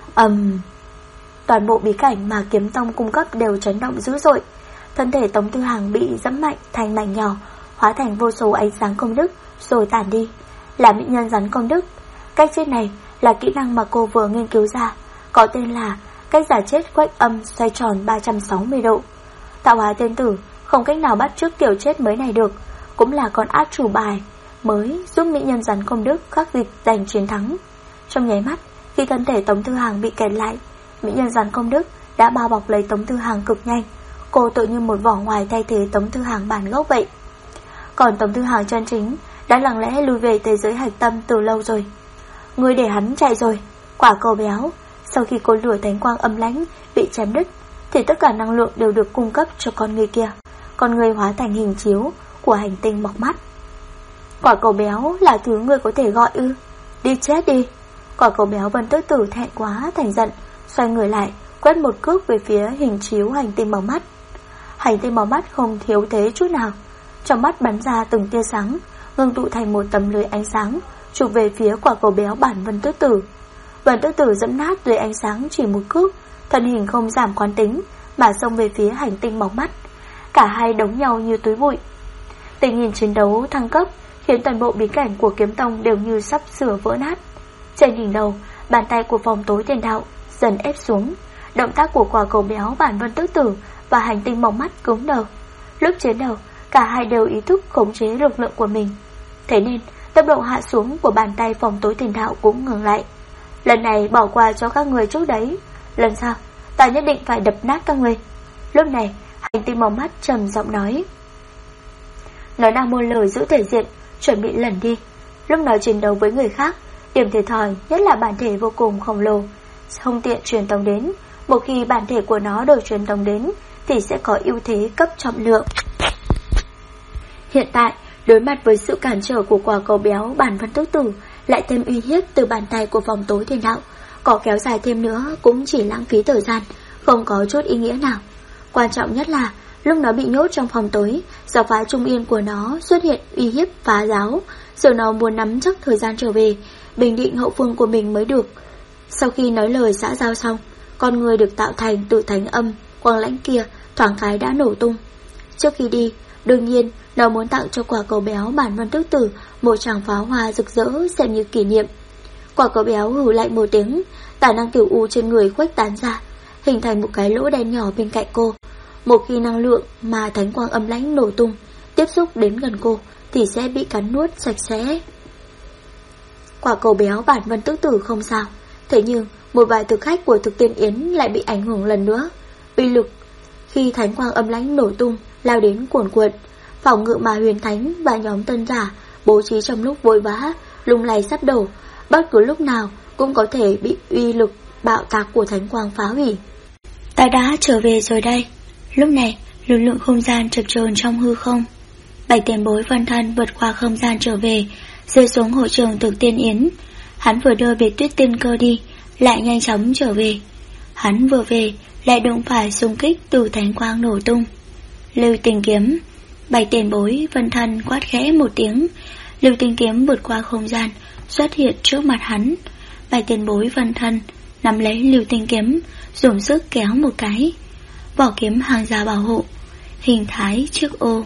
Toàn bộ bí cảnh mà Kiếm Tông cung cấp đều chấn động dữ dội. Thân thể Tống Tư Hằng bị giẫm mạnh thành mảnh nhỏ, hóa thành vô số ánh sáng công đức rồi tản đi. Là mỹ nhân rắn công đức. Cách chết này là kỹ năng mà cô vừa nghiên cứu ra, có tên là cách giả chết quách âm xoay tròn 360 độ. Tạo hóa tiên tử không cách nào bắt chước kiểu chết mới này được, cũng là con át chủ bài mới giúp mỹ nhân rắn công đức khắc dịch giành chiến thắng. Trong nháy mắt, khi thân thể Tống Tư Hằng bị kẹt lại, mỹ nhân rắn công đức đã bao bọc lấy Tống Tư Hằng cực nhanh. Cô tự như một vỏ ngoài thay thế Tống Tư Hằng bản gốc vậy. Còn Tống Tư Hằng chân chính đã lặng lẽ lui về thế giới hạch tâm từ lâu rồi. Ngươi để hắn chạy rồi. Quả cầu béo, sau khi cột lửa thánh quang âm lãnh bị chém đứt, thì tất cả năng lượng đều được cung cấp cho con người kia. Con người hóa thành hình chiếu của hành tinh mọc mắt. Quả cầu béo là thứ người có thể gọi ư? Đi chết đi. Quả cầu béo Vân Tước Tử thẹn quá thành giận, xoay người lại, quét một cước về phía hình chiếu hành tinh màu mắt. Hành tinh màu mắt không thiếu thế chút nào, trong mắt bắn ra từng tia sáng, ngưng tụ thành một tấm lưới ánh sáng, chụp về phía quả cầu béo bản Vân Tước Tử. Vân Tước Tử dẫm nát lưới ánh sáng chỉ một cước, thân hình không giảm quán tính mà xông về phía hành tinh màu mắt. Cả hai đống nhau như túi bụi. Tình hình chiến đấu thăng cấp khiến toàn bộ bí cảnh của Kiếm Tông đều như sắp sửa vỡ nát. Trên đỉnh đầu, bàn tay của Phòng Tối Tiền Đạo dần ép xuống. Động tác của quả cầu béo bản Vân Tước Tử và hành tinh màu mắt cứng đờ. Lúc chiến đấu, cả hai đều ý thức khống chế lực lượng của mình. Thế nên tốc độ hạ xuống của bàn tay Phòng Tối Tiền Đạo cũng ngừng lại. Lần này bỏ qua cho các người trước đấy, lần sau ta nhất định phải đập nát các người. Lúc này hành tinh màu mắt trầm giọng nói. Nó đang muôn lời giữ thể diện, chuẩn bị lẩn đi. Lúc nói chiến đấu với người khác, điểm thiệt thòi nhất là bản thể vô cùng khổng lồ, không tiện truyền tống đến. Một khi bản thể của nó đổi truyền tống đến thì sẽ có ưu thế cấp trọng lượng. Hiện tại, đối mặt với sự cản trở của quả cầu béo bản Vân Tước Tử, lại thêm uy hiếp từ bàn tay của vòng tối thiên đạo, có kéo dài thêm nữa cũng chỉ lãng phí thời gian, không có chút ý nghĩa nào. Quan trọng nhất là lúc nó bị nhốt trong phòng tối, giáo phái Trung Yên của nó xuất hiện uy hiếp phá giáo, giờ nó muốn nắm chắc thời gian trở về, bình định hậu phương của mình mới được. Sau khi nói lời xã giao xong, con người được tạo thành từ thánh âm quang lãnh kia thoáng cái đã nổ tung. Trước khi đi, đương nhiên nó muốn tặng cho quả cầu béo bản Vân Tước Tử một tràng pháo hoa rực rỡ xem như kỷ niệm. Quả cầu béo hừ lạnh một tiếng, tả năng cửu u trên người khuếch tán ra, hình thành một cái lỗ đen nhỏ bên cạnh cô. Một khi năng lượng mà thánh quang âm lãnh nổ tung tiếp xúc đến gần cô thì sẽ bị cắn nuốt sạch sẽ. Quả cầu béo bản Vân Tước Tử không sao, thế nhưng một vài thực khách của Thực Tiên Yến lại bị ảnh hưởng lần nữa. Uy lực khi thánh quang âm lãnh nổ tung lao đến cuồn cuộn, phòng ngự mà Huyền Thánh và nhóm tân giả bố trí trong lúc vội vã lung lay sắp đổ, bất cứ lúc nào cũng có thể bị uy lực bạo tạc của thánh quang phá hủy. Ta đã trở về rồi đây. Lúc này, lực lượng không gian chập chờn trong hư không. Bạch tiền bối Vân Thân vượt qua không gian trở về, rơi xuống hội trường Thực Tiên Yến. Hắn vừa đưa biệt Tuyết Tiên Cơ đi, lại nhanh chóng trở về. Hắn vừa về, lại đụng phải xung kích từ thánh quang nổ tung. Lưu Tình Kiếm. Bạch tiền bối Vân Thân quát khẽ một tiếng, Lưu Tình Kiếm vượt qua không gian, xuất hiện trước mặt hắn. Bạch tiền bối Vân Thân nắm lấy Lưu Tình Kiếm, dùng sức kéo một cái. Vỏ kiếm hàng rào bảo hộ, hình thái chiếc ô.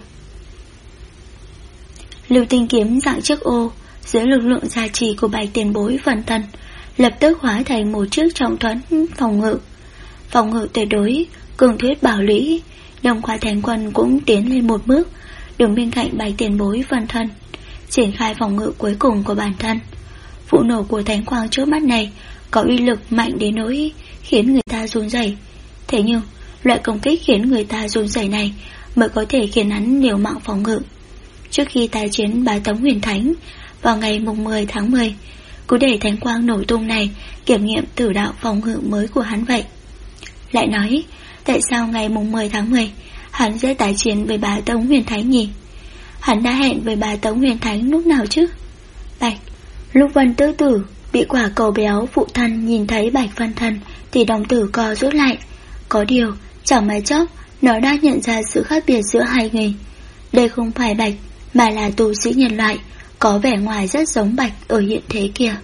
Lưu Tình Kiếm dạng chiếc ô, dưới lực lượng gia trì của Bạch tiền bối Vân Thân, lập tức hóa thành một chiếc trọng thuẫn phòng ngự. Phòng ngự tuyệt đối, cường thuyết bảo lũy. Đồng Khoa Thánh Quân cũng tiến lên một bước, đứng bên cạnh Bạch tiền bối Vân Thân, triển khai phòng ngự cuối cùng của bản thân. Vụ nổ của thánh quang trước mắt này có uy lực mạnh đến nỗi khiến người ta run rẩy. Thế nhưng loại công kích khiến người ta run rẩy này mới có thể khiến hắn liều mạng phòng ngự. Trước khi tái chiến Bá Tống Huyền Thánh vào ngày mùng 10 tháng 10, cứ để thánh quang nổ tung này kiểm nghiệm tử đạo phòng ngự mới của hắn vậy. Lại nói, tại sao ngày mùng 10 tháng 10 hắn sẽ tái chiến với Bá Tống Huyền Thánh nhỉ? Hắn đã hẹn với Bá Tống Huyền Thánh lúc nào chứ? Bạch. Lúc Vân Tước Tử bị quả cầu béo phụ thân nhìn thấy Bạch Vân Thân thì đồng tử co rút lại. Có điều, chẳng mấy chốc nó đã nhận ra sự khác biệt giữa hai người. Đây không phải Bạch, mà là tu sĩ nhân loại, có vẻ ngoài rất giống Bạch ở hiện thế kia.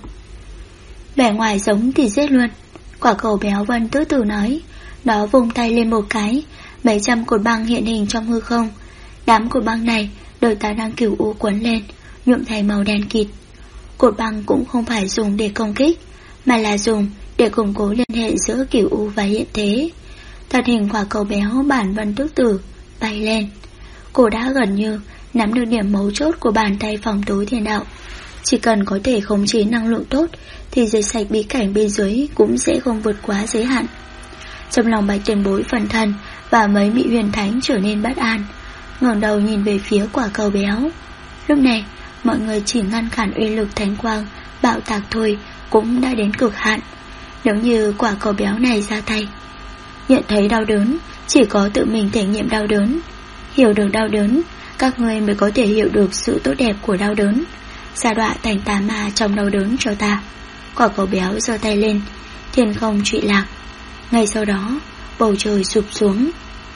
Vẻ ngoài giống thì giết luôn. Quả cầu béo Vân Tước Tử nói. Nó vung tay lên một cái, mấy trăm cột băng hiện hình trong hư không. Đám cột băng này được tà năng cửu u quấn lên, nhuộm thành màu đen kịt. Cột băng cũng không phải dùng để công kích, mà là dùng để củng cố liên hệ giữa cửu u và hiện thế. Thân hình quả cầu béo bản Vân Tước Tử bay lên. Cô đã gần như nắm được điểm mấu chốt của bàn tay phòng tối thiên đạo. Chỉ cần có thể khống chế năng lượng tốt thì diệt sạch bí cảnh bên dưới cũng sẽ không vượt quá giới hạn. Trong lòng Bạch tiền bối Vân Thân và mấy vị huyền thánh trở nên bất an, ngẩng đầu nhìn về phía quả cầu béo. Lúc này mọi người chỉ ngăn cản uy lực thánh quang bạo tạc thôi cũng đã đến cực hạn. Nếu như quả cầu béo này ra tay, nhận thấy đau đớn, chỉ có tự mình thể nghiệm đau đớn. Hiểu được đau đớn, các người mới có thể hiểu được sự tốt đẹp của đau đớn. Sa đọa thành tà ma trong đau đớn cho ta. Quả cầu béo giơ tay lên, thiên không trụy lạc. Ngay sau đó, bầu trời sụp xuống.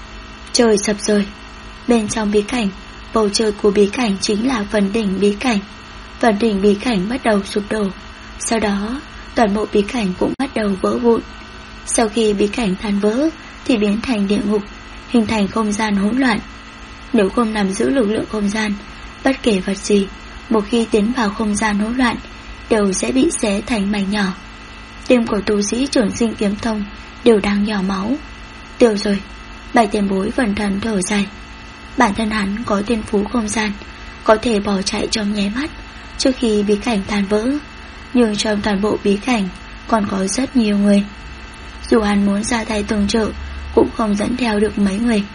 Trời sập rồi. Bên trong bí cảnh, bầu trời của bí cảnh chính là phần đỉnh bí cảnh. Phần đỉnh bí cảnh bắt đầu sụp đổ. Sau đó, toàn bộ bí cảnh cũng bắt đầu vỡ vụn. Sau khi bí cảnh tan vỡ thì biến thành địa ngục, hình thành không gian hỗn loạn. Nếu không nắm giữ lực lượng không gian, bất kể vật gì, một khi tiến vào không gian hỗn loạn đều sẽ bị xé thành mảnh nhỏ. Tim của tu sĩ Trường Sinh Kiếm Tông đều đang nhỏ máu. Tiêu rồi. Bạch tiền bối Vân Thân thở dài. Bản thân hắn có thiên phú không gian, có thể bỏ chạy trong nháy mắt trước khi bí cảnh tan vỡ. Nhưng trong toàn bộ bí cảnh còn có rất nhiều người. Dù hắn muốn ra tay tương trợ cũng không dẫn theo được mấy người.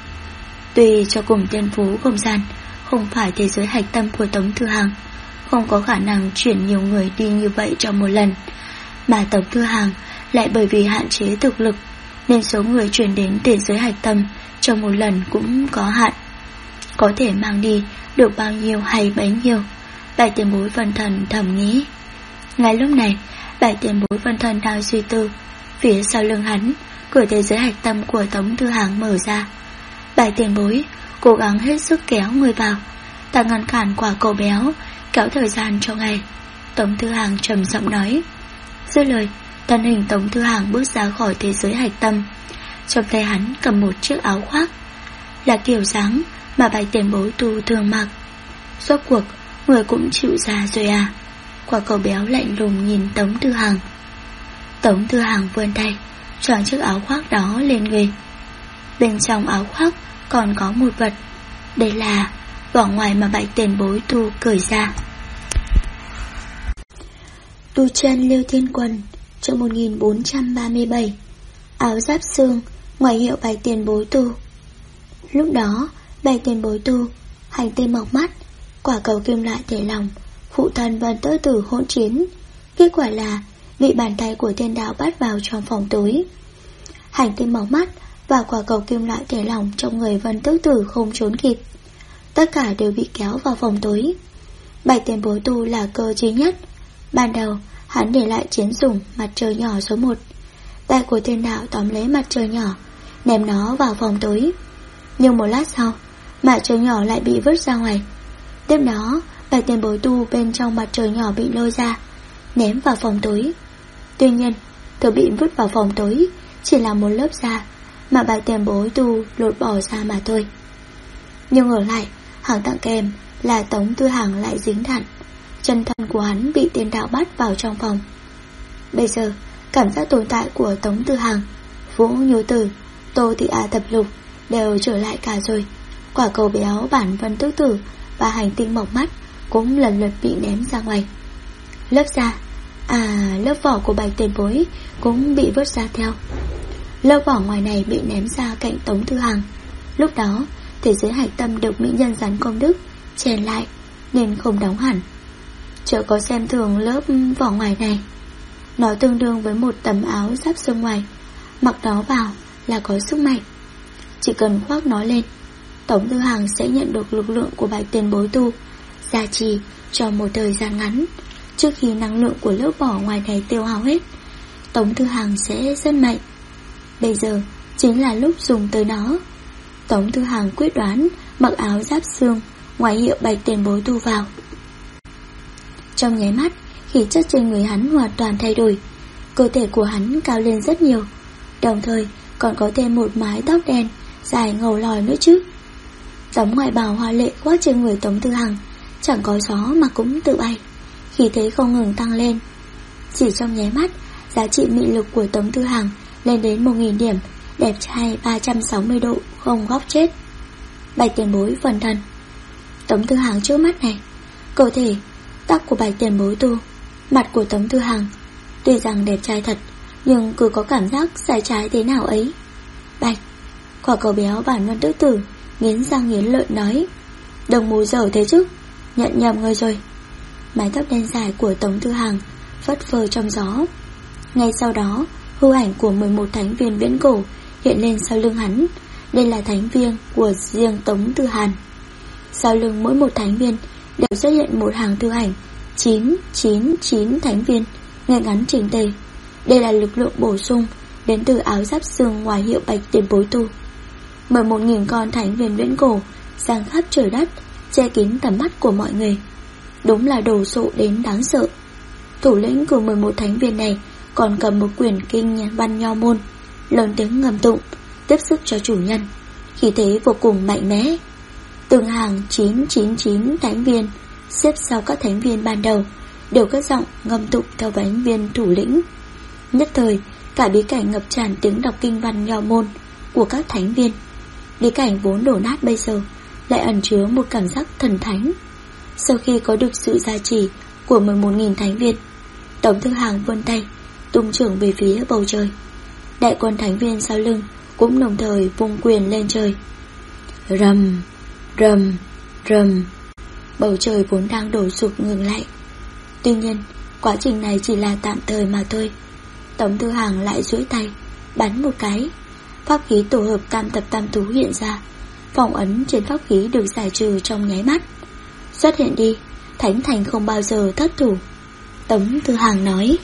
Tuy cho cùng thiên phú không gian không phải thế giới hạch tâm của Tống Thư Hàng, không có khả năng chuyển nhiều người đi như vậy trong một lần, mà Tống Thư Hàng lại bởi vì hạn chế thực lực nên số người chuyển đến thế giới hạch tâm trong một lần cũng có hạn, có thể mang đi được bao nhiêu hay bấy nhiêu. Bảy tiền bối phân thần thầm nghĩ. Ngay lúc này, bảy tiền bối phân thần đang suy tư. Phía sau lưng hắn, cửa thế giới hạch tâm của Tống Thư Hàng mở ra. Bảy tiền bối cố gắng hết sức kéo người vào, ta ngăn cản quả cầu béo, kéo thời gian cho ngày. Tống Thư Hàng trầm giọng nói. Dứt lời, thân hình Tống Thư Hàng bước ra khỏi thế giới hạch tâm. Trong tay hắn cầm một chiếc áo khoác, là kiểu dáng mà bảy tiền bối tu thường mặc. Rốt cuộc, người cũng chịu ra rồi à? Quả cầu béo lạnh lùng nhìn Tống Thư Hàng. Tống Thư Hàng vươn tay, choàng chiếc áo khoác đó lên người. Bên trong áo khoác còn có một vật. Đây là vỏ ngoài mà bảy tiền bối tu cởi ra. Tu chân Liêu Thiên Quân, chương 1437. Áo giáp xương, ngoại hiệu bảy tiền bối tu. Lúc đó, bảy tiền bối tu, hành tinh mọc mắt, quả cầu kim loại thể lòng, phụ thân Vân Tơ Tử hỗn chiến. Kết quả là bị bàn tay của thiên đạo bắt vào trong phòng tối. Hành tinh mọc mắt và quả cầu kim loại thể lòng trong người Vân Tơ Tử không trốn kịp, tất cả đều bị kéo vào phòng tối. Bảy tiền bối tu là cơ trí nhất. Ban đầu hắn để lại chiến dùng mặt trời nhỏ số 1. Tay của thiên đạo tóm lấy mặt trời nhỏ, ném nó vào phòng tối. Nhưng một lát sau, mặt trời nhỏ lại bị vứt ra ngoài. Tiếp đó, bảy tiền bối tu bên trong mặt trời nhỏ bị lôi ra, ném vào phòng tối. Tuy nhiên, thứ bị vứt vào phòng tối chỉ là một lớp da mà bảy tiền bối tu lột bỏ ra mà thôi. Nhưng ở lại, hàng tặng kèm là Tống Thư Hàng lại dính đạn. Chân thân của hắn bị thiên đạo bắt vào trong phòng. Bây giờ, cảm giác tồn tại của Tống Thư Hàng, Vũ Nhu Tử, Tô Thị A Tập Lục đều trở lại cả rồi. Quả cầu béo bản Vân Tước Tử và hành tinh mọc mắt cũng lần lượt bị ném ra ngoài. Lớp da, lớp vỏ của bảy tiền bối cũng bị vứt ra theo. Lớp vỏ ngoài này bị ném ra cạnh Tống Thư Hàng. Lúc đó, thế giới hạch tâm được mỹ nhân rắn công đức chèn lại nên không đóng hẳn. Chợ có xem thường lớp vỏ ngoài này. Nó tương đương với một tấm áo giáp xương ngoài, mặc nó vào là có sức mạnh. Chỉ cần khoác nó lên, Tống Thư Hàng sẽ nhận được lực lượng của bảy tiền bối tu gia trì trong một thời gian ngắn. Trước khi năng lượng của lớp vỏ ngoài này tiêu hao hết, Tống Thư Hàng sẽ rất mạnh. Bây giờ chính là lúc dùng tới nó. Tống Thư Hàng quyết đoán mặc áo giáp xương ngoại hiệu bảy tiền bối tu vào. Trong nháy mắt, khí chất trên người hắn hoàn toàn thay đổi. Cơ thể của hắn cao lên rất nhiều, đồng thời còn có thêm một mái tóc đen dài ngầu lòi nữa chứ. Tấm ngoại bào hoa lệ khoác trên người Tống Thư Hàng chẳng có gió mà cũng tự bay, khí thế không ngừng tăng lên. Chỉ trong nháy mắt, giá trị mị lực của Tống Thư Hàng lên đến 1000 điểm, đẹp trai 360 độ, không góc chết. Bảy tiền bối phần thần. Tống Thư Hàng trước mắt này, cơ thể, tóc của bảy tiền bối tu, mặt của Tống Thư Hàng, tuy rằng đẹp trai thật, nhưng cứ có cảm giác sai trái thế nào ấy. Bạch, quả cầu béo bản Vân Tước Tử nghiến răng nghiến lợi nói. Đồng mù dở thế chứ, nhận nhầm người rồi. Mái tóc đen dài của Tống Thư Hàng phất phơ trong gió. Ngay sau đó, hư ảnh của 11 thánh viên viễn cổ hiện lên sau lưng hắn. Đây là thánh viên của riêng Tống Thư Hàn. Sau lưng mỗi một thánh viên đều xuất hiện một hàng thư ảnh 999 thánh viên ngay ngắn chỉnh tề. Đây là lực lượng bổ sung đến từ áo giáp xương ngoài hiệu bạch tiền bối tu. 11.000 con thánh viên viễn cổ giang khắp trời đất, che kín tầm mắt của mọi người. Đúng là đồ sộ đến đáng sợ. Thủ lĩnh của 11 thánh viên này còn cầm một quyển kinh văn nho môn, lớn tiếng ngầm tụng tiếp sức cho chủ nhân, khí thế vô cùng mạnh mẽ. Từng hàng 999 thánh viên xếp sau các thánh viên ban đầu đều cất giọng ngâm tụng theo thánh viên thủ lĩnh. Nhất thời, cả bí cảnh ngập tràn tiếng đọc kinh văn nho môn của các thánh viên. Bí cảnh vốn đổ nát bây giờ lại ẩn chứa một cảm giác thần thánh. Sau khi có được sự gia trì của 11.000 thánh viên, Tống Thư Hàng vươn tay tung trưởng về phía bầu trời. Đại quân thánh viên sau lưng cũng đồng thời vung quyền lên trời. Rầm, rầm, rầm. Bầu trời vốn đang đổ sụp ngừng lại. Tuy nhiên, quá trình này chỉ là tạm thời mà thôi. Tống Thư Hàng lại duỗi tay bắn một cái. Pháp khí tổ hợp tam tập tam thú hiện ra. Phong ấn trên pháp khí được giải trừ trong nháy mắt. Xuất hiện đi, Thánh Thành không bao giờ thất thủ. Tống Tư Hàng nói.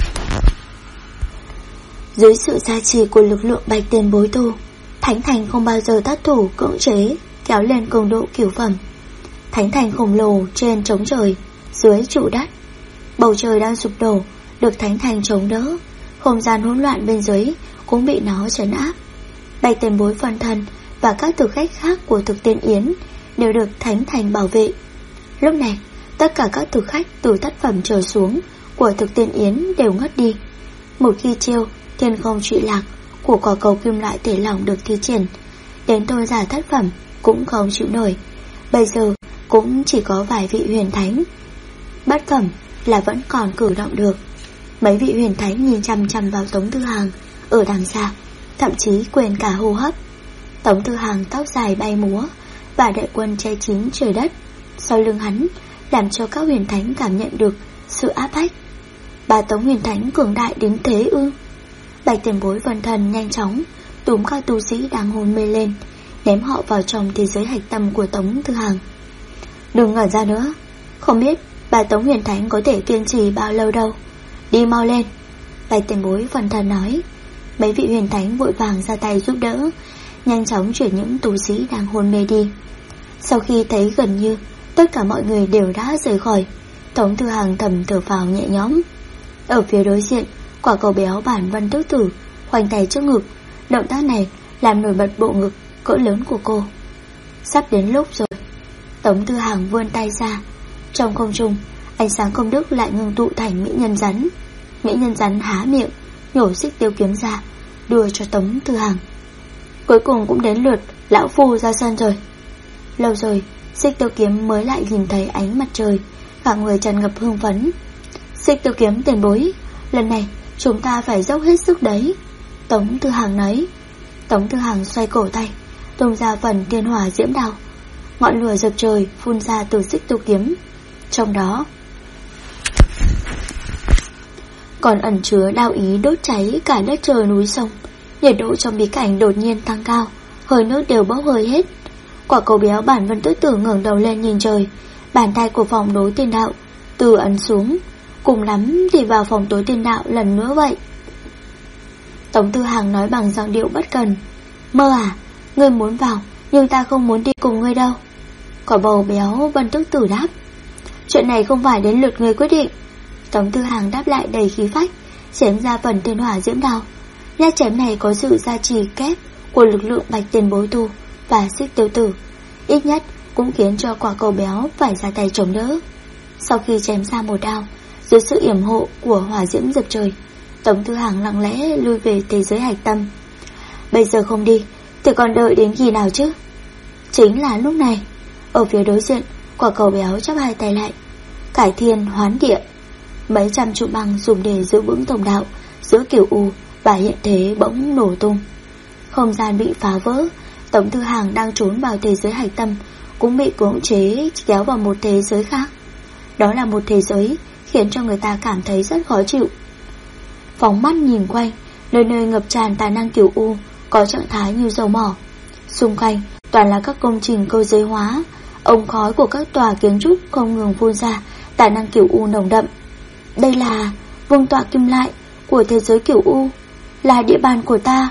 Dưới sự gia trì của lực lượng Bạch Tiền Bối tu, Thánh Thành không bao giờ thất thủ, cưỡng chế kéo lên cường độ cửu phẩm. Thánh Thành khổng lồ trên trống trời, dưới trụ đất. Bầu trời đang sụp đổ, được Thánh Thành chống đỡ. Không gian hỗn loạn bên dưới cũng bị nó trấn áp. Bạch Tiền Bối phân thân và các thực khách khác của Thực Tiên Yến đều được Thánh Thành bảo vệ. Lúc này, tất cả các thực khách từ thất phẩm trở xuống của Thực Tiên Yến đều ngất đi. Một khi chiêu Thiên Không Trụy Lạc của quả cầu kim loại thể lỏng được thi triển, đến tôn giả thất phẩm cũng không chịu nổi. Bây giờ cũng chỉ có vài vị huyền thánh bất phẩm là vẫn còn cử động được. Mấy vị huyền thánh nhìn chăm chăm vào Tống Tư Hàng ở đằng xa, thậm chí quên cả hô hấp. Tống Tư Hàng tóc dài bay múa và đại quân che kín trời đất sau lưng hắn, làm cho các huyền thánh cảm nhận được sự áp bách. Bà Tống huyền thánh cường đại đến thế ư? Bạch Tiền Bối phân thần nhanh chóng túm các tu sĩ đang hôn mê lên, ném họ vào trong thế giới hạch tâm của Tống Tư Hàng. Đừng ngẩn ra nữa, không biết bà Tống huyền thánh có thể kiên trì bao lâu đâu. Đi mau lên, Bạch Tiền Bối phân thần nói. Mấy vị huyền thánh vội vàng ra tay giúp đỡ, nhanh chóng chuyển những tu sĩ đang hôn mê đi. Sau khi thấy gần như tất cả mọi người đều đã rời khỏi, Tống Tư Hàng thầm thở phào nhẹ nhõm. Ở phía đối diện, quả cầu béo Bản Vân Tước Tử khoanh tay trước ngực. Động tác này làm nổi bật bộ ngực cỡ lớn của cô. Sắp đến lúc rồi. Tống Tư Hàng vươn tay ra. Trong không trung, ánh sáng công đức lại ngưng tụ thành mỹ nhân rắn. Mỹ nhân rắn há miệng, nhổ xích tiêu kiếm ra, đưa cho Tống Tư Hàng. Cuối cùng cũng đến lượt lão phu ra sân rồi. Lâu rồi, xích tiêu kiếm mới lại nhìn thấy ánh mặt trời, cả người tràn ngập hưng phấn. Xích tiêu kiếm tiền bối, lần này chúng ta phải dốc hết sức đấy, Tống Tư Hàng nói. Tống Tư Hàng xoay cổ tay, tung ra phần thiên hỏa diễm đao. Ngọn lửa rực trời phun ra từ xích tiêu kiếm, trong đó còn ẩn chứa đao ý đốt cháy cả đất trời núi sông. Nhiệt độ trong bí cảnh đột nhiên tăng cao, hơi nước đều bốc hơi hết. Quả cầu béo Bản Vân Tước Tử ngẩng đầu lên nhìn trời. Bàn tay của phòng đối tiên đạo từ ấn xuống, cùng lắm thì vào phòng tối tiên đạo lần nữa vậy. Tống Tư Hàng nói bằng giọng điệu bất cần. Mơ à, ngươi muốn vào, nhưng ta không muốn đi cùng ngươi đâu. Quả bầu béo Vân Tước Tử đáp. Chuyện này không phải đến lượt ngươi quyết định. Tống Tư Hàng đáp lại đầy khí phách, chém ra phần thiên hỏa diễm đao. Nhát chém này có sự gia trì kép của lực lượng Bạch Tiền Bối tu và xích tiêu tử, ít nhất cũng khiến cho quả cầu béo phải ra tay chống đỡ. Sau khi chém ra một đao, dưới sự yểm hộ của hỏa diễm dập trời, Tống Tư Hàng lặng lẽ lui về thế giới hạch tâm. Bây giờ không đi thì còn đợi đến khi nào chứ? Chính là lúc này, ở phía đối diện, quả cầu béo chắp hai tay lại, cải thiên hoán địa. Mấy trăm trụ băng dùng để giữ vững thông đạo giữa Cửu U và hiện thế bỗng nổ tung. Không gian bị phá vỡ. Tống Tư Hàng đang trốn vào thế giới hạch tâm cũng bị cưỡng chế kéo vào một thế giới khác. Đó là một thế giới khiến cho người ta cảm thấy rất khó chịu. Phóng mắt nhìn quanh, nơi nơi ngập tràn tài năng Cửu U có trạng thái như dầu mỏ. Xung quanh toàn là các công trình cơ giới hóa, ống khói của các tòa kiến trúc không ngừng phun ra tài năng Cửu U nồng đậm. Đây là vương tọa kim lại của thế giới Cửu U, là địa bàn của ta.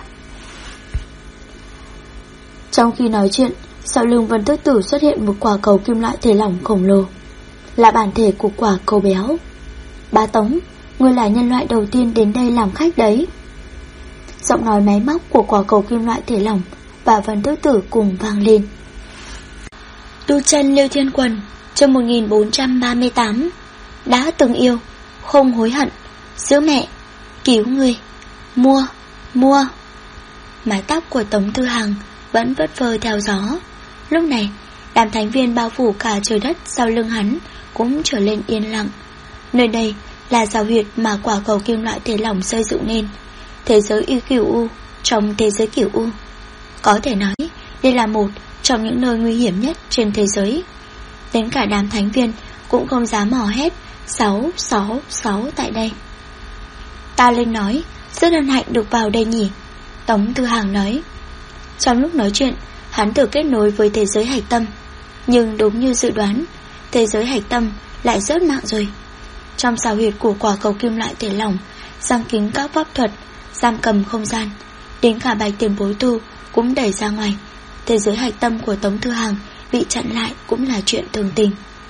Trong khi nói chuyện, sau lưng Vân Tước Tử xuất hiện một quả cầu kim loại thể lỏng khổng lồ, là bản thể của quả cầu béo. Bá Tống, ngươi là nhân loại đầu tiên đến đây làm khách đấy. Giọng nói máy móc của quả cầu kim loại thể lỏng và Vân Tước Tử cùng vang lên. Tu chân Liêu Thiên Quần, chương 1438. Đã từng yêu, không hối hận. Sữa mẹ, cứu người. Mua. Mái tóc của Tống Tư Hàng vẫn vất phơ theo gió. Lúc này, đám thánh viên bao phủ cả trời đất sau lưng hắn cũng trở lên yên lặng. Nơi đây là giao huyệt mà quả cầu kim loại thể lỏng xây dựng nên, thế giới yêu Cửu U trong thế giới Cửu U. Có thể nói đây là một trong những nơi nguy hiểm nhất trên thế giới. Đến cả đám thánh viên cũng không dám hò hét 666 tại đây. Ta lên nói, rất hân hạnh được vào đây nhỉ, Tống Tư Hàng nói. Trong lúc nói chuyện, hắn thử kết nối với thế giới hạch tâm, nhưng đúng như dự đoán, thế giới hạch tâm lại rớt mạng rồi. Trong xào huyệt của quả cầu kim loại thể lỏng, giăng kính các pháp thuật, giam cầm không gian, đến cả Bạch Tiền Bối tu cũng đẩy ra ngoài. Thế giới hạch tâm của Tống Thư Hằng bị chặn lại cũng là chuyện thường tình.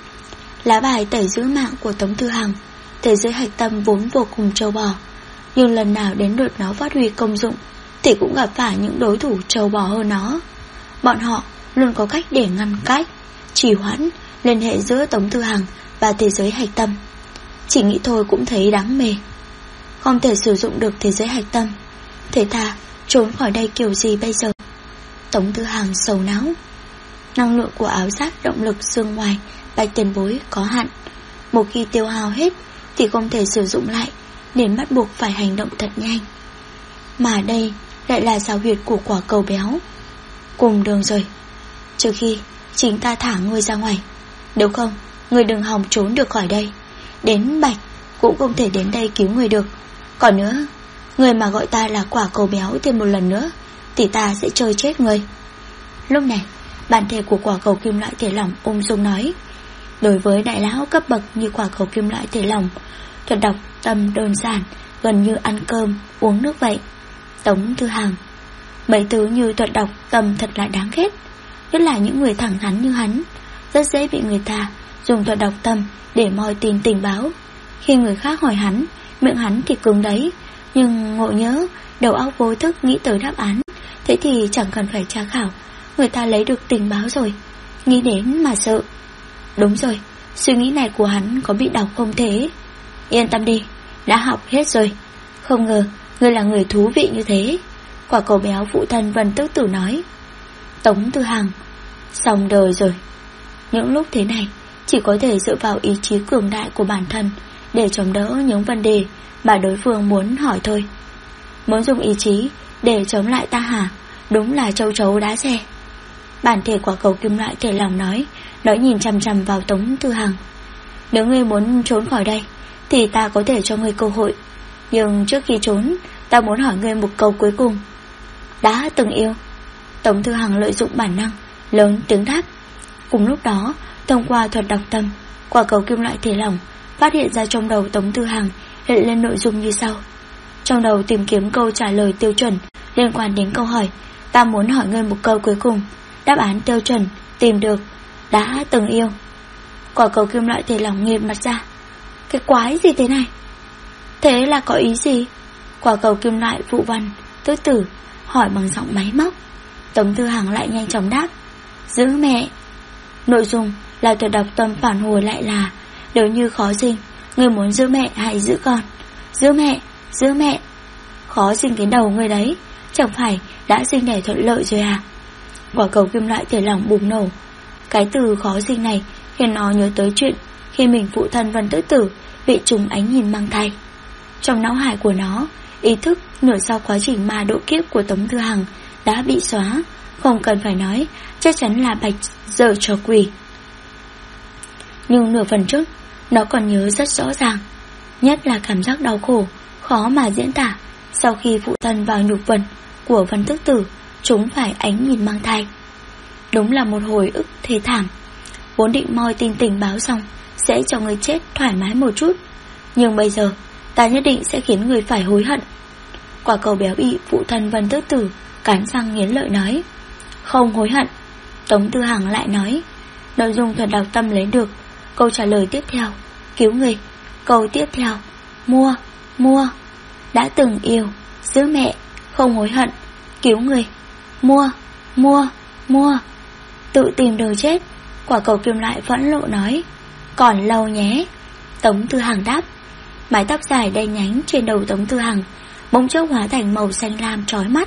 Lá bài tẩy giữ mạng của Tống Thư Hằng, thế giới hạch tâm vốn vô cùng trâu bò, nhưng lần nào đến lượt nó phát huy công dụng thì cũng gặp phải những đối thủ trâu bò hơn nó. Bọn họ luôn có cách để ngăn cách, trì hoãn liên hệ giữa Tống Thư Hằng và thế giới hạch tâm. Chỉ nghĩ thôi cũng thấy đáng mê. Không thể sử dụng được thế giới hạch tâm, thế thà trốn khỏi đây kiểu gì bây giờ? Tống Thư Hằng sầu não. Năng lượng của áo giáp động lực xương ngoài Bạch Tiền Bối có hạn, một khi tiêu hao hết thì không thể sử dụng lại, nên bắt buộc phải hành động thật nhanh. Mà đây lại là xào huyệt của quả cầu béo. Cùng đường rồi, trừ khi chính ta thả ngươi ra ngoài, nếu không ngươi đừng hòng trốn được khỏi đây. Đến Bạch cũng không thể đến đây cứu người được. Còn nữa, người mà gọi ta là quả cầu béo thêm một lần nữa thì ta sẽ chơi chết người. Lúc này, bản thể của quả cầu kim loại thể lỏng ung dung nói. Đối với đại lão cấp bậc như quả cầu kim loại thể lỏng, thuật đọc tâm đơn giản, gần như ăn cơm uống nước vậy. Tống Thư Hằng, mấy thứ như thuật đọc tâm thật là đáng ghét, nhất là những người thẳng thắn như hắn, rất dễ bị người ta dùng thuật đọc tâm để moi tin tình báo. Khi người khác hỏi hắn, miệng hắn thì cứng đấy, nhưng ngộ nhớ, đầu óc vô thức nghĩ tới đáp án. Thế thì chẳng cần phải tra khảo, người ta lấy được tình báo rồi, nghĩ đến mà sợ. Đúng rồi, suy nghĩ này của hắn có bị đọc không thế? Yên tâm đi, đã học hết rồi. Không ngờ ngươi là người thú vị như thế. Quả cầu béo phụ thân Vân Tước Tử nói. Tống Thư Hằng, xong đời rồi. Những lúc thế này chỉ có thể dựa vào ý chí cường đại của bản thân để chống đỡ những vấn đề mà đối phương muốn hỏi thôi. Muốn dùng ý chí để chống lại ta hả? Đúng là châu chấu đá xe. Bản thể quả cầu kim loại thể lòng nói nhìn chằm chằm vào Tống Thư Hằng. Nếu ngươi muốn trốn khỏi đây thì ta có thể cho ngươi cơ hội, nhưng trước khi trốn ta muốn hỏi ngươi một câu cuối cùng. Đã từng yêu? Tống Thư Hằng lợi dụng bản năng lớn tiếng đáp. Cùng lúc đó, thông qua thuật đọc tâm, quả cầu kim loại thể lỏng phát hiện ra trong đầu Tống Thư Hằng hiện lên nội dung như sau. Trong đầu tìm kiếm câu trả lời tiêu chuẩn liên quan đến câu hỏi. Ta muốn hỏi ngươi một câu cuối cùng. Đáp án tiêu chuẩn tìm được. Đã từng yêu? Quả cầu kim loại thể lỏng nghiêng mặt ra. Cái quái gì thế này? Thế là có ý gì? Quả cầu kim loại phụ Văn Tước Tử hỏi bằng giọng máy móc. Tống Thư Hằng lại nhanh chóng đáp. Giữ mẹ. Nội dung là thuật đọc tâm phản hồi lại là: nếu như khó sinh, ngươi muốn giữ mẹ hay giữ con? Giữ mẹ, giữ mẹ. Khó sinh cái đầu ngươi đấy, chẳng phải đã sinh đẻ thuận lợi rồi à? Quả cầu kim loại thể lỏng bùng nổ. Cái từ khó sinh này khiến nó nhớ tới chuyện khi mình phụ thân Vân Tước Tử bị trùng ánh nhìn mang thai. Trong não hải của nó, ý thức nửa sau quá trình ma độ kiếp của Tống Thư Hằng đã bị xóa. Không cần phải nói, chắc chắn là Bạch dở trò quỷ. Nhưng nửa phần trước, nó còn nhớ rất rõ ràng, nhất là cảm giác đau khổ khó mà diễn tả sau khi phụ thân vào nhục vật của Vân Tước Tử chúng phải ánh nhìn mang thai. Đúng là một hồi ức thê thảm. Vốn định moi tin tình báo xong sẽ cho người chết thoải mái một chút, nhưng bây giờ ta nhất định sẽ khiến người phải hối hận. Quả cầu béo bị phụ thân Vân Tước Tử cắn răng nghiến lợi nói. Không hối hận. Tống Thư Hằng lại nói. Nội dung thuật đọc tâm lấy được. Câu trả lời tiếp theo: cứu người. Câu tiếp theo: mua, mua. Đã từng yêu, giữ mẹ, không hối hận, cứu người, mua, mua, mua. Tự tìm đường chết. Quả cầu kim loại phẫn nộ nói. Còn lâu nhé. Tống Thư Hằng đáp. Mái tóc dài đen nhánh trên đầu Tống Thư Hằng bỗng chốc hóa thành màu xanh lam chói mắt.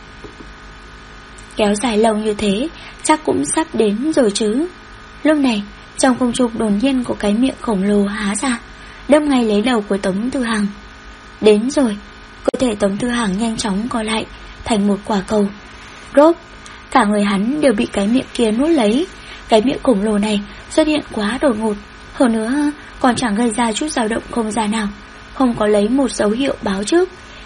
Kéo dài lâu như thế chắc cũng sắp đến rồi chứ. Lúc này trong không trung đột nhiên có cái miệng khổng lồ há ra, đâm ngay lấy đầu của Tống Thư Hằng. Đến rồi. Cơ thể Tống Thư Hằng nhanh chóng co lại thành một quả cầu. Rốt, cả người hắn đều bị cái miệng kia nuốt lấy. Cái miệng khổng lồ này xuất hiện quá đột ngột, hơn nữa còn chẳng gây ra chút dao động không gian nào, không có lấy một dấu hiệu báo trước.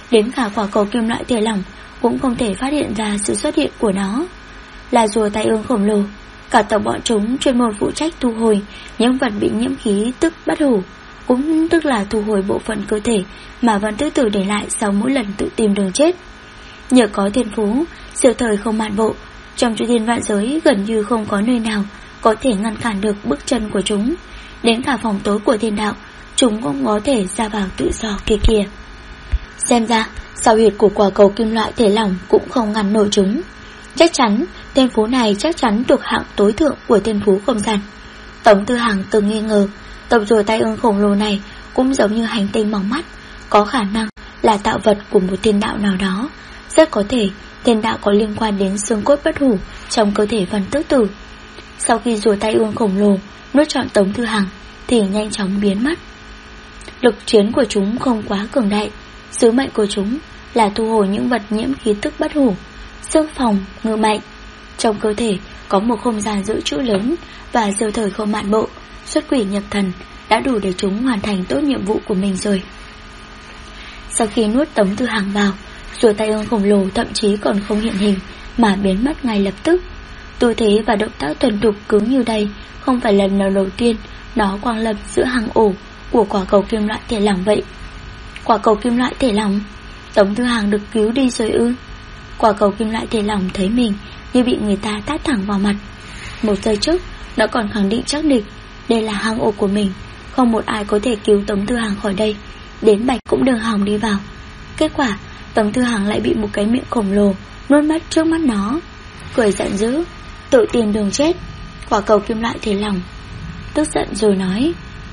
Đến cả quả cầu kim loại thể lỏng cũng không thể phát hiện ra sự xuất hiện của nó. Là rùa tai ương khổng lồ. Cả tộc bọn chúng chuyên môn phụ trách thu hồi những vật bị nhiễm khí tức bất hủ, cũng tức là thu hồi bộ phận cơ thể mà Vân Tứ Tử để lại sau mỗi lần tự tìm đường chết. Nhờ có thiên phú, siêu thời không mạn bộ, trong chư thiên vạn giới gần như không có nơi nào có thể ngăn cản được bước chân của chúng. Đến cả phòng tối của thiên đạo, chúng cũng có thể ra vào tự do kìa. Xem ra, sao huyệt của quả cầu kim loại thể lỏng cũng không ngăn nổi chúng. Chắc chắn, thiên phú này chắc chắn thuộc hạng tối thượng của thiên phú không gian. Tống Tư Hằng từng nghi ngờ, tộc rùa tai ương khổng lồ này cũng giống như hành tinh mỏng mắt, có khả năng là tạo vật của một thiên đạo nào đó. Rất có thể thiên đạo có liên quan đến xương cốt bất hủ trong cơ thể Vân Tứ Tử. Sau khi rùa tai ương khổng lồ nuốt trọn Tống Tư Hằng thì nhanh chóng biến mất. Lực chiến của chúng không quá cường đại. Sứ mệnh của chúng là thu hồi những vật nhiễm khí tức bất hủ, xương phòng ngự mạnh. Trong cơ thể có một không gian dự trữ lớn và siêu thời không mạn bộ, xuất quỷ nhập thần đã đủ để chúng hoàn thành tốt nhiệm vụ của mình rồi. Sau khi nuốt Tống Tư Hằng vào, rùa tai ương khổng lồ thậm chí còn không hiện hình mà biến mất ngay lập tức. Tư thế và động tác thuần thục cứ như đây không phải lần nào đầu tiên nó quang lập giữa hang ổ của quả cầu kim loại thể lỏng vậy. Quả cầu kim loại thể lỏng, Tống Tư Hằng được cứu đi rồi ư? Quả cầu kim loại thể lỏng thấy mình như bị người ta tát thẳng vào mặt. Một giây trước nó còn khẳng định chắc địch đây là hang ổ của mình, không một ai có thể cứu Tống Tư Hằng khỏi đây, đến Bạch cũng đừng hòng đi vào. Kết quả Tống Tư Hằng lại bị một cái miệng khổng lồ nuốt mất trước mắt nó. Cười giận dữ, tự tìm đường chết. Quả cầu kim loại thể lỏng tức giận rồi nói: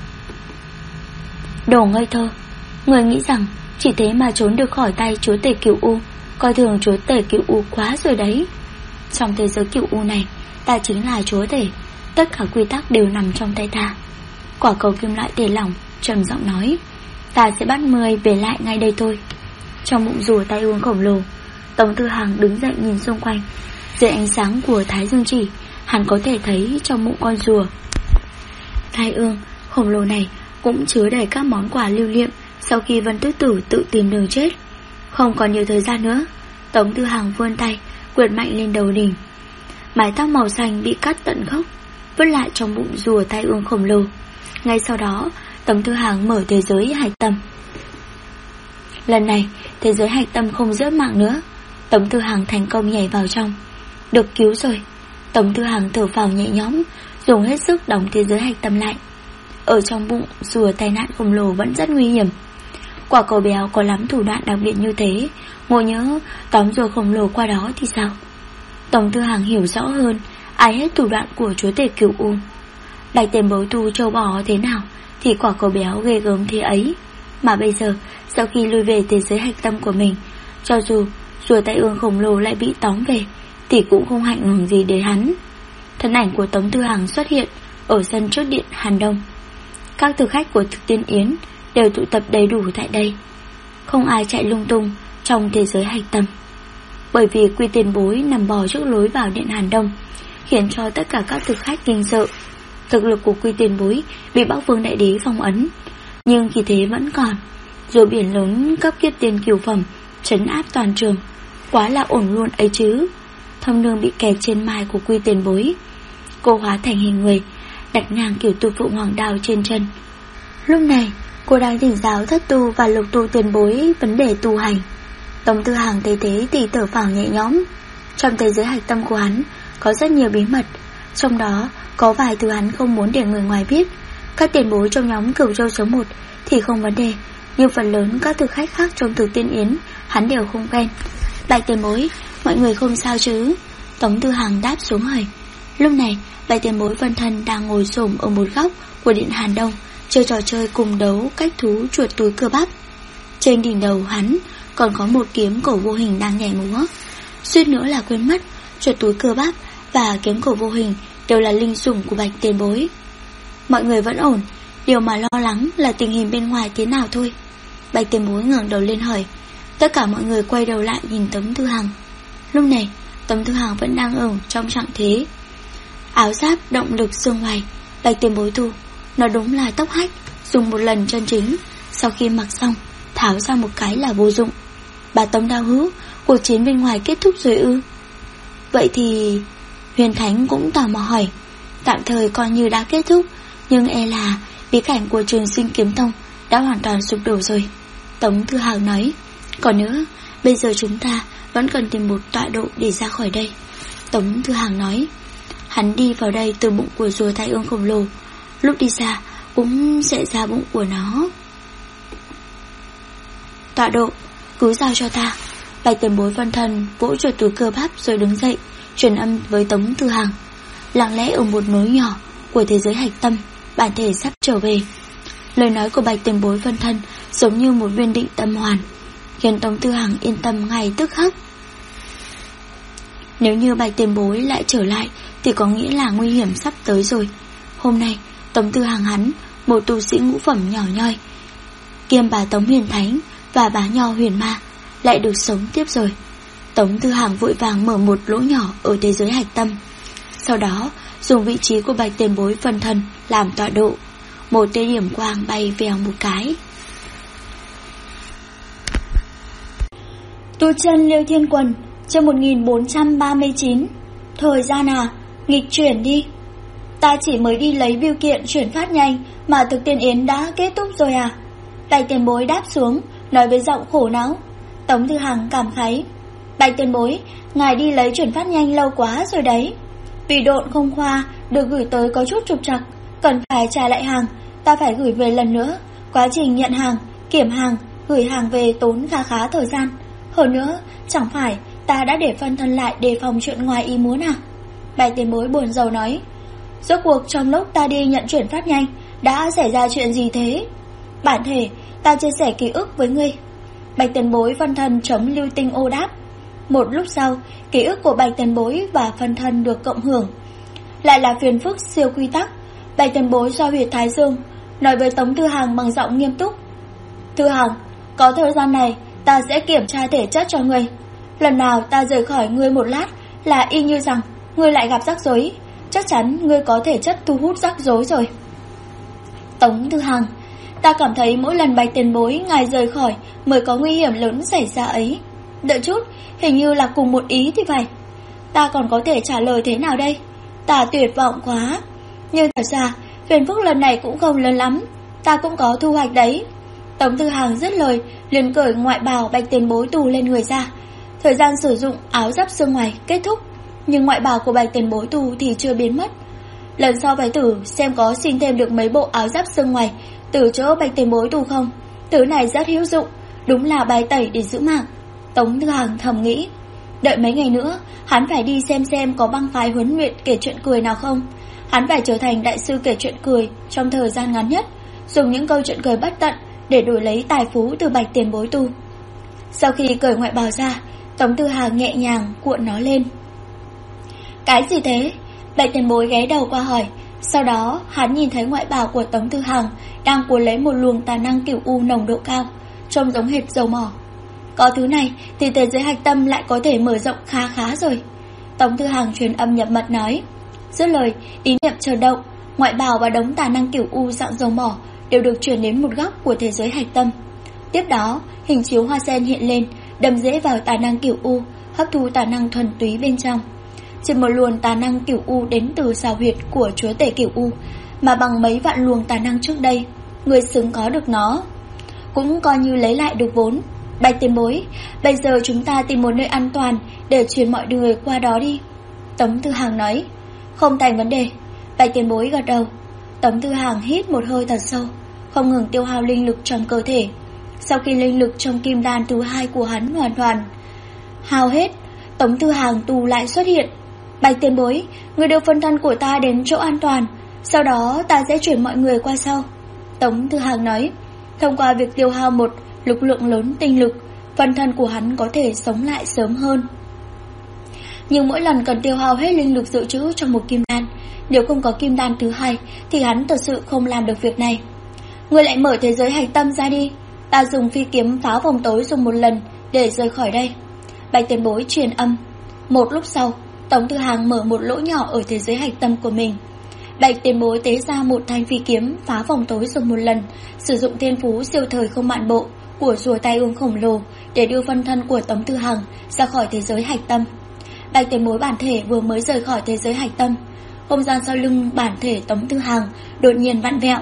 đồ ngây thơ, người nghĩ rằng chỉ thế mà trốn được khỏi tay chúa tể Cửu U, coi thường chúa tể Cửu U quá rồi đấy. Trong thế giới Cửu U này, ta chính là chúa tể, tất cả quy tắc đều nằm trong tay ta. Quả cầu kim loại thể lỏng trầm giọng nói: ta sẽ bắt ngươi về lại ngay đây thôi. Trong bụng rùa tai ương khổng lồ, Tống Tư Hằng đứng dậy nhìn xung quanh. Dưới ánh sáng của Thái Dương Chỉ, hắn có thể thấy trong bụng con rùa tai ương khổng lồ này cũng chứa đầy các món quà lưu niệm sau khi Vân Tứ Tử tự tìm đường chết. Không còn nhiều thời gian nữa, Tống Tư Hằng vươn tay quệt mạnh lên đầu đỉnh. Mái tóc màu xanh bị cắt tận gốc, vứt lại trong bụng rùa tai ương khổng lồ. Ngay sau đó, Tống Tư Hằng mở thế giới hạch tâm. Lần này, thế giới hạch tâm không rớt mạng nữa. Tống Tư Hằng thành công nhảy vào trong. Được cứu rồi. Tống Tư Hằng thở phào nhẹ nhõm, dùng hết sức đóng thế giới hạch tâm lại. Ở trong bụng rùa tai nạn khổng lồ vẫn rất nguy hiểm. Quả cầu béo có lắm thủ đoạn đặc biệt như thế, ngộ nhớ tóm rùa khổng lồ qua đó thì sao? Tống Tư Hằng hiểu rõ hơn ai hết thủ đoạn của chúa tể Cửu U. Bạch Tiền Bối thu châu bò thế nào thì quả cầu béo ghê gớm thế ấy. Mà bây giờ, sau khi lui về thế giới hạch tâm của mình, cho dù rùa tai ương khổng lồ lại bị tóm về thì cũng không ảnh hưởng gì đến hắn. Thân ảnh của Tống Tư Hằng xuất hiện ở sân trước điện Hàn Đông. Các thực khách của Thực Tiên Yến đều tụ tập đầy đủ tại đây, không ai chạy lung tung trong thế giới hạch tâm. Bởi vì Quy Tiền Bối nằm bò trước lối vào điện Hàn Đông, khiến cho tất cả các thực khách kinh sợ. Thực lực của Quy Tiền Bối bị Bắc Vương Đại Đế phong ấn, nhưng khi thế vẫn còn. Rùa biển lớn cấp kiếp tiên cửu phẩm trấn áp toàn trường, quá là ổn luôn ấy chứ. Thông nương bị kẹt trên mai của Quy Tiền Bối. Cô hóa thành hình người, đặt ngang kiểu tu phụng hoàng đao trên chân. Lúc này cô đang thỉnh giáo thất tu và lục tu tiền bối vấn đề tu hành. Tống Tư Hằng thấy thế thì thở phào nhẹ nhõm. Trong thế giới hạch tâm của hắn có rất nhiều bí mật, trong đó có vài thứ hắn không muốn để người ngoài biết. Các tiền bối trong nhóm Cửu Châu số 1 thì không vấn đề, nhưng phần lớn các thực khách khác trong Thực Tiên Yến hắn đều không quen. Bạch tiền bối, mọi người không sao chứ? Tống Tư Hằng đáp xuống hỏi. Lúc này Bạch tiền bối Vân Thân đang ngồi xổm ở một góc của điện Hàn Đông, chơi trò chơi cùng đấu cách thú chuột túi cơ bắp. Trên đỉnh đầu hắn còn có một kiếm cổ vô hình đang nhảy múa. Suýt nữa là quên mất, chuột túi cơ bắp và kiếm cổ vô hình đều là linh sủng của Bạch tiền bối. Mọi người vẫn ổn, điều mà lo lắng là tình hình bên ngoài thế nào thôi. Bạch tiền bối ngẩng đầu lên hỏi. Tất cả mọi người quay đầu lại nhìn Tống Tư Hằng. Lúc này Tống Tư Hằng vẫn đang ở trong trạng thế. Áo giáp động lực xương ngoài. Bạch tiền bối thu, nó đúng là tốc hách, dùng một lần chân chính, sau khi mặc xong tháo ra một cái là vô dụng. Bà Tống Đao Hữu, cuộc chiến bên ngoài kết thúc rồi ư? Vậy thì... Huyền Thánh cũng tò mò hỏi. Tạm thời coi như đã kết thúc, nhưng e là bí cảnh của Trường Sinh Kiếm Tông đã hoàn toàn sụp đổ rồi, Tống Thư Hằng nói. Còn nữa, bây giờ chúng ta vẫn cần tìm một tọa độ để ra khỏi đây, Tống Thư Hằng nói. Hắn đi vào đây từ bụng của rùa tai ương khổng lồ, lúc đi ra cũng sẽ ra bụng của nó. Tọa độ, cứ giao cho ta. Bạch Tiền Bối phân thân vỗ chuột túi cơ bắp rồi đứng dậy, truyền âm với Tống Thư Hằng. Lặng lẽ ở một núi nhỏ của thế giới hạch tâm, bản thể sắp trở về. Lời nói của Bạch Tiền Bối phân thân giống như một viên định tâm hoàn, khiến Tống Thư Hằng yên tâm ngay tức khắc. Nếu như Bạch Tiền Bối lại trở lại thì có nghĩa là nguy hiểm sắp tới rồi. Hôm nay Tống Thư Hằng hắn, một tu sĩ ngũ phẩm nhỏ nhoi, kiêm bà Tống Huyền Thánh và bá nho Huyền Ma, lại được sống tiếp rồi. Tống Thư Hằng vội vàng mở một lỗ nhỏ ở thế giới hạch tâm, sau đó dùng vị trí của Bạch Tiền Bối phân thân làm tọa độ. Một tia điểm quang bay vèo một cái. Tu chân Liêu Thiên Quần, chương 1439. Thời gian à, nghịch chuyển đi. Ta chỉ mới đi lấy bưu kiện chuyển phát nhanh mà thực tiên yến đã kết thúc rồi à? Bạch Tiền Bối đáp xuống, nói với giọng khổ não. Tống Thư Hằng cảm khái. Bạch Tiền Bối, ngài đi lấy chuyển phát nhanh lâu quá rồi đấy. Vì độn không khoa được gửi tới có chút trục trặc, cần phải trả lại hàng, ta phải gửi về lần nữa. Quá trình nhận hàng, kiểm hàng, gửi hàng về tốn khá thời gian. Hơn nữa, chẳng phải ta đã để phân thân lại đề phòng chuyện ngoài ý muốn à? Bạch Tiền Bối buồn rầu nói. Rốt cuộc trong lúc ta đi nhận chuyển phát nhanh đã xảy ra chuyện gì thế? Bản thể, ta chia sẻ ký ức với ngươi. Bạch Tiền Bối phân thân chống lưu tinh ô đáp. Một lúc sau, ký ức của Bạch Tiền Bối và phân thân được cộng hưởng. Lại là phiền phức siêu quy tắc. Bạch Tiền Bối do huyệt thái dương, nói với Tống Thư Hằng bằng giọng nghiêm túc. Thư Hằng, có thời gian này ta sẽ kiểm tra thể chất cho ngươi. Lần nào ta rời khỏi ngươi một lát là y như rằng ngươi lại gặp rắc rối. Chắc chắn ngươi có thể chất thu hút rắc rối rồi. Tống Thư Hằng, ta cảm thấy mỗi lần Bạch Tiền Bối ngài rời khỏi mới có nguy hiểm lớn xảy ra ấy. Đợi chút, hình như là cùng một ý thì phải. Ta còn có thể trả lời thế nào đây? Ta tuyệt vọng quá. Nhưng thật ra phiền phức lần này cũng không lớn lắm, ta cũng có thu hoạch đấy. Tống Thư Hằng dứt lời liền cởi ngoại bào Bạch Tiền Bối tù lên người ra. Thời gian sử dụng áo giáp xương ngoài kết thúc, nhưng ngoại bào của Bạch Tiền Bối tù thì chưa biến mất. Lần sau phải thử xem có xin thêm được mấy bộ áo giáp xương ngoài từ chỗ Bạch Tiền Bối tù không. Thứ này rất hữu dụng, đúng là bài tẩy để giữ mạng. Tống Thư Hằng thầm nghĩ. Đợi mấy ngày nữa, hắn phải đi xem có băng phái huấn luyện kể chuyện cười nào không. Hắn phải trở thành đại sư kể chuyện cười trong thời gian ngắn nhất, dùng những câu chuyện cười bất tận để đổi lấy tài phú từ Bạch Tiền Bối tu. Sau khi cởi ngoại bào ra, Tống Thư Hằng nhẹ nhàng cuộn nó lên. Cái gì thế? Bạch Tiền Bối ghé đầu qua hỏi. Sau đó hắn nhìn thấy ngoại bào của Tống Thư Hằng đang cuốn lấy một luồng tà năng cửu u nồng độ cao, trông giống hệt dầu mỏ. Có thứ này thì thế giới hạch tâm lại có thể mở rộng khá rồi. Tống Thư Hằng truyền âm nhập mật nói. Dứt lời, ý niệm chợt động, ngoại bào và đống tà năng cửu u dạng dầu mỏ đều được chuyển đến một góc của thế giới hạch tâm. Tiếp đó, hình chiếu hoa sen hiện lên, đâm rễ vào tà năng cửu u, hấp thu tà năng thuần túy bên trong. Chỉ một luồng tà năng cửu u đến từ xào huyệt của chúa tể cửu u, mà bằng mấy vạn luồng tà năng trước đây, người xứng có được nó, cũng coi như lấy lại được vốn. Bạch Tiền Bối, bây giờ chúng ta tìm một nơi an toàn để chuyển mọi người qua đó đi. Tống Thư Hằng nói. Không thành vấn đề. Bạch Tiền Bối gật đầu. Tống Thư Hằng hít một hơi thật sâu, không ngừng tiêu hao linh lực trong cơ thể. Sau khi linh lực trong kim đan thứ 2 của hắn hoàn toàn hao hết, Tống Thư Hằng tù lại xuất hiện. Bạch Tiền Bối, người đưa phân thân của ta đến chỗ an toàn, sau đó ta sẽ chuyển mọi người qua sau. Tống Thư Hằng nói. Thông qua việc tiêu hao một lực lượng lớn tinh lực, phân thân của hắn có thể sống lại sớm hơn. Nhưng mỗi lần cần tiêu hao hết linh lực dự trữ trong một kim đan, nếu không có kim đan thứ 2 thì hắn thật sự không làm được việc này. Người lại mở thế giới hạch tâm ra đi, ta dùng phi kiếm phá vòng tối dùng một lần để rời khỏi đây. Bạch Tiền Bối truyền âm. Một lúc sau, Tống Thư Hằng mở một lỗ nhỏ ở thế giới hạch tâm của mình. Bạch Tiền Bối tế ra một thanh phi kiếm phá vòng tối dùng một lần, sử dụng thiên phú siêu thời không mạn bộ của rùa tai ương khổng lồ để đưa phân thân của Tống Tư Hằng ra khỏi thế giới hạch tâm. Bạch tiền bối bản thể vừa mới rời khỏi thế giới hạch tâm, không gian sau lưng bản thể Tống Tư Hằng đột nhiên vặn vẹo.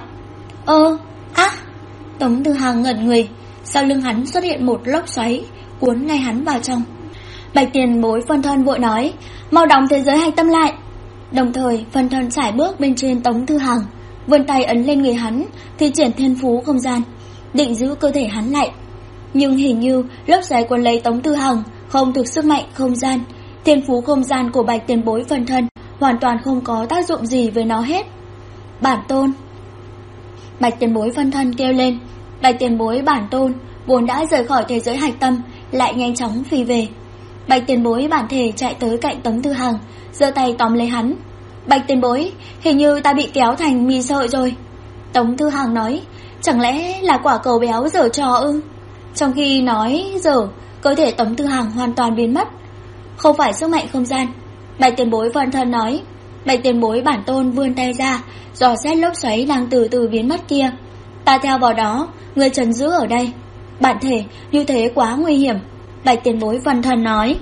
Tống Tư Hằng ngẩn người, sau lưng hắn xuất hiện một lốc xoáy cuốn ngay hắn vào trong. Bạch tiền bối phân thân vội nói, mau đóng thế giới hạch tâm lại. Đồng thời phân thân sải bước bên trên Tống Tư Hằng, vươn tay ấn lên người hắn, thi triển thiên phú không gian, định giữ cơ thể hắn lại. Nhưng hình như lốc xoáy cuốn lấy Tống Tư Hằng không thực sức mạnh không gian, thiên phú không gian của bạch tiền bối phân thân hoàn toàn không có tác dụng gì với nó hết. Bản tôn! Bạch tiền bối phân thân kêu lên. Bạch tiền bối bản tôn vốn đã rời khỏi thế giới hạch tâm lại nhanh chóng phi về. Bạch tiền bối bản thể chạy tới cạnh Tống Tư Hằng, giơ tay tóm lấy hắn. Bạch tiền bối, hình như ta bị kéo thành mì sợi rồi. Tống Tư Hằng nói, chẳng lẽ là quả cầu béo giở trò ư? Trong khi nói giở, cơ thể Tống Tư Hằng hoàn toàn biến mất. Không phải sức mạnh không gian. Bạch tiền bối phân thân nói. Bạch tiền bối bản tôn vươn tay ra, dò xét lốc xoáy đang từ từ biến mất kia. Ta theo vào đó, người trấn giữ ở đây. Bản thể như thế quá nguy hiểm. Bạch tiền bối phân thân nói.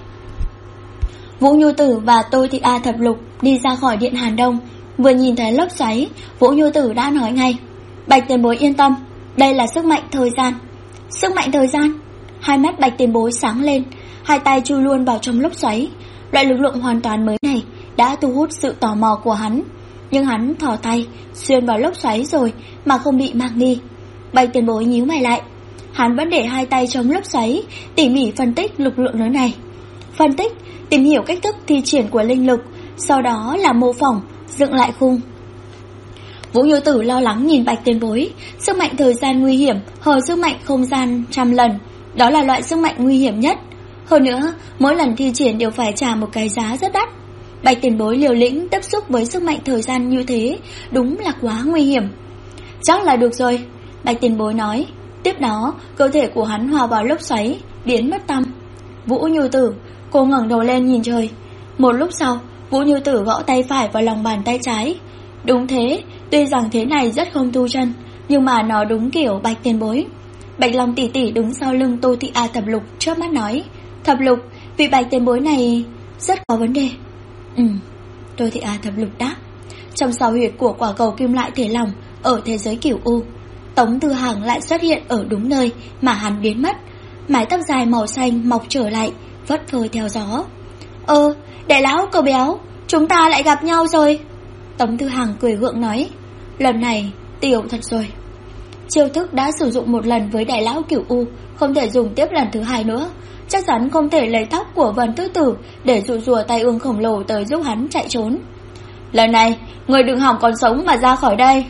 Vũ Nhu Tử và Tô Thị A Thập Lục đi ra khỏi điện Hàn Đông, vừa nhìn thấy lốc xoáy, Vũ Nhu Tử đã nói ngay, Bạch tiền bối yên tâm, đây là sức mạnh thời gian. Sức mạnh thời gian? Hai mắt bạch tiền bối sáng lên, hai tay chui luôn vào trong lốc xoáy. Loại lực lượng hoàn toàn mới này đã thu hút sự tò mò của hắn, nhưng hắn thò tay xuyên vào lốc xoáy rồi mà không bị mang đi. Bạch tiền bối nhíu mày lại, hắn vẫn để hai tay trong lốc xoáy, tỉ mỉ phân tích lực lượng lớn này. Phân tích, tìm hiểu cách thức thi triển của linh lực, sau đó là mô phỏng, dựng lại khung. Vũ Nhu Tử lo lắng nhìn bạch tiền bối, sức mạnh thời gian nguy hiểm hơn sức mạnh không gian 100 lần, đó là loại sức mạnh nguy hiểm nhất. Hơn nữa, mỗi lần thi triển đều phải trả một cái giá rất đắt. Bạch tiền bối liều lĩnh tiếp xúc với sức mạnh thời gian như thế, đúng là quá nguy hiểm. Chắc là được rồi, bạch tiền bối nói. Tiếp đó, cơ thể của hắn hòa vào lốc xoáy, biến mất tăm. Vũ Nhu Tử, cô ngẩng đầu lên nhìn trời. Một lúc sau, Vũ Nhu Tử gõ tay phải vào lòng bàn tay trái. Đúng thế, tuy rằng thế này rất không tu chân, nhưng mà nó đúng kiểu bạch tiền bối. Bạch Long tỷ tỷ đứng sau lưng Tô Thị A Thập Lục chớp mắt nói, Thập Lục, vị bạch tiền bối này rất có vấn đề. Tô Thị A Thập Lục đáp. Trong sao huyệt của quả cầu kim loại thể lỏng ở thế giới Cửu U, Tống Tư Hằng lại xuất hiện ở đúng nơi mà hắn biến mất. Mái tóc dài màu xanh mọc trở lại, phất phới theo gió. Đại lão cậu béo, chúng ta lại gặp nhau rồi. Tống Tư Hằng cười gượng nói, lần này tiểu thật rồi. Chiêu thức đã sử dụng một lần với đại lão Cửu U, không thể dùng tiếp lần thứ hai nữa. Chắc chắn không thể lấy tóc của Vân Tứ Tử để dụ rùa tai ương khổng lồ tới giúp hắn chạy trốn. Lần này, người đừng hỏng còn sống mà ra khỏi đây.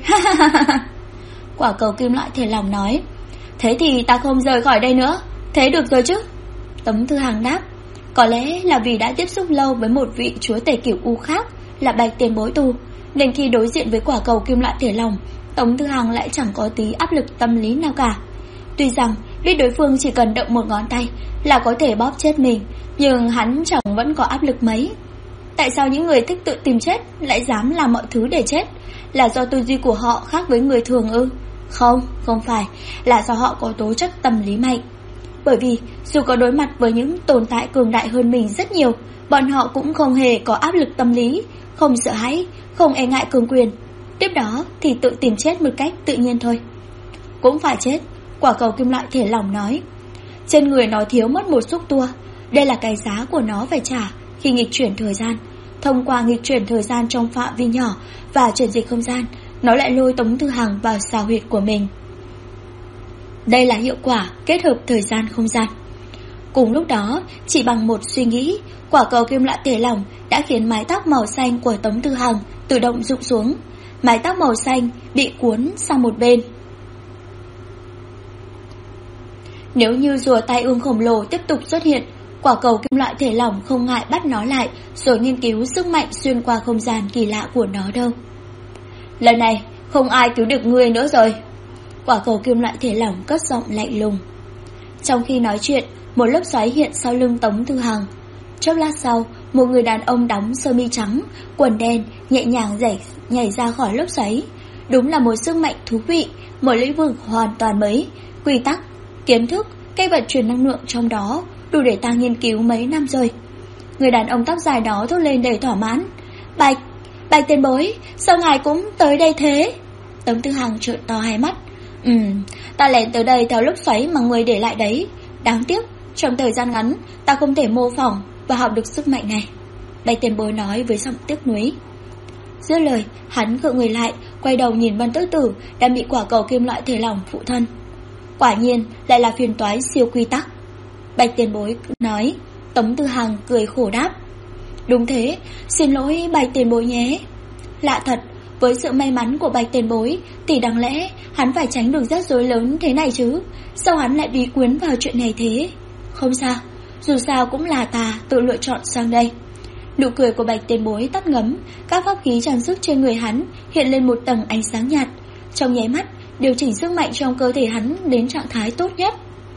Quả cầu kim loại thể lỏng nói, thế thì ta không rời khỏi đây nữa. Thế được rồi chứ? Tống Tư Hằng đáp, có lẽ là vì đã tiếp xúc lâu với một vị chúa tể Cửu U khác là bạch tiền bối tu, nên khi đối diện với quả cầu kim loại thể lỏng, Tống Tư Hằng lại chẳng có tí áp lực tâm lý nào cả. Tuy rằng biết đối phương chỉ cần động một ngón tay là có thể bóp chết mình, nhưng hắn chẳng vẫn có áp lực mấy. Tại sao những người thích tự tìm chết lại dám làm mọi thứ để chết? Là do tư duy của họ khác với người thường ư? Không phải, là do họ có tố chất tâm lý mạnh. Bởi vì dù có đối mặt với những tồn tại cường đại hơn mình rất nhiều, bọn họ cũng không hề có áp lực tâm lý, không sợ hãi, không e ngại cường quyền. Tiếp đó thì tự tìm chết một cách tự nhiên thôi. Cũng phải chết, quả cầu kim loại thể lỏng nói. Trên người nó thiếu mất một xúc tua, đây là cái giá của nó phải trả khi nghịch chuyển thời gian. Thông qua nghịch chuyển thời gian trong phạm vi nhỏ và chuyển dịch không gian, nó lại lôi Tống Tư Hằng vào xào huyệt của mình. Đây là hiệu quả kết hợp thời gian không gian. Cùng lúc đó, chỉ bằng một suy nghĩ, quả cầu kim loại thể lỏng đã khiến mái tóc màu xanh của Tống Tư Hằng tự động rụng xuống. Mái tóc màu xanh bị cuốn sang một bên. Nếu như rùa tai ương khổng lồ tiếp tục xuất hiện, quả cầu kim loại thể lỏng không ngại bắt nó lại rồi nghiên cứu sức mạnh xuyên qua không gian kỳ lạ của nó đâu. Lần này không ai cứu được ngươi nữa rồi. Quả cầu kim loại thể lỏng cất giọng lạnh lùng. Trong khi nói chuyện, một lớp xoáy hiện sau lưng Tống Tư Hằng. Chốc lát sau, một người đàn ông đóng sơ mi trắng, quần đen nhẹ nhàng nhảy ra khỏi lớp xoáy. Đúng là một sức mạnh thú vị, một lĩnh vực hoàn toàn mới, quy tắc, Kiến thức, cái vật truyền năng lượng trong đó đủ để ta nghiên cứu mấy năm rồi. Người đàn ông tóc dài đó thốt lên đầy thỏa mãn. Bạch tiền bối, sao ngài cũng tới đây thế? Tống Tư Hằng trợn to hai mắt. Ta lẻn tới đây theo lốc xoáy mà người để lại đấy. Đáng tiếc, trong thời gian ngắn ta không thể mô phỏng và học được sức mạnh này, Bạch tiền bối nói với giọng tiếc nuối. Dứt lời, hắn gượng người lại, quay đầu nhìn Vân Tước Tử đang bị quả cầu kim loại thể lỏng phụ thân. Quả nhiên lại là phiền toái siêu quy tắc, Bạch tiền bối nói. Tống Tư Hằng cười khổ đáp. Đúng thế, xin lỗi Bạch tiền bối nhé. Lạ thật, với sự may mắn của Bạch tiền bối thì đáng lẽ hắn phải tránh được rắc rối lớn thế này chứ. Sao hắn lại bị cuốn vào chuyện này thế? Không sao, dù sao cũng là ta tự lựa chọn sang đây. Nụ cười của Bạch tiền bối tắt ngấm, các pháp khí trang sức trên người hắn hiện lên một tầng ánh sáng nhạt, trong nháy mắt điều chỉnh sức mạnh trong cơ thể hắn đến trạng thái tốt nhất.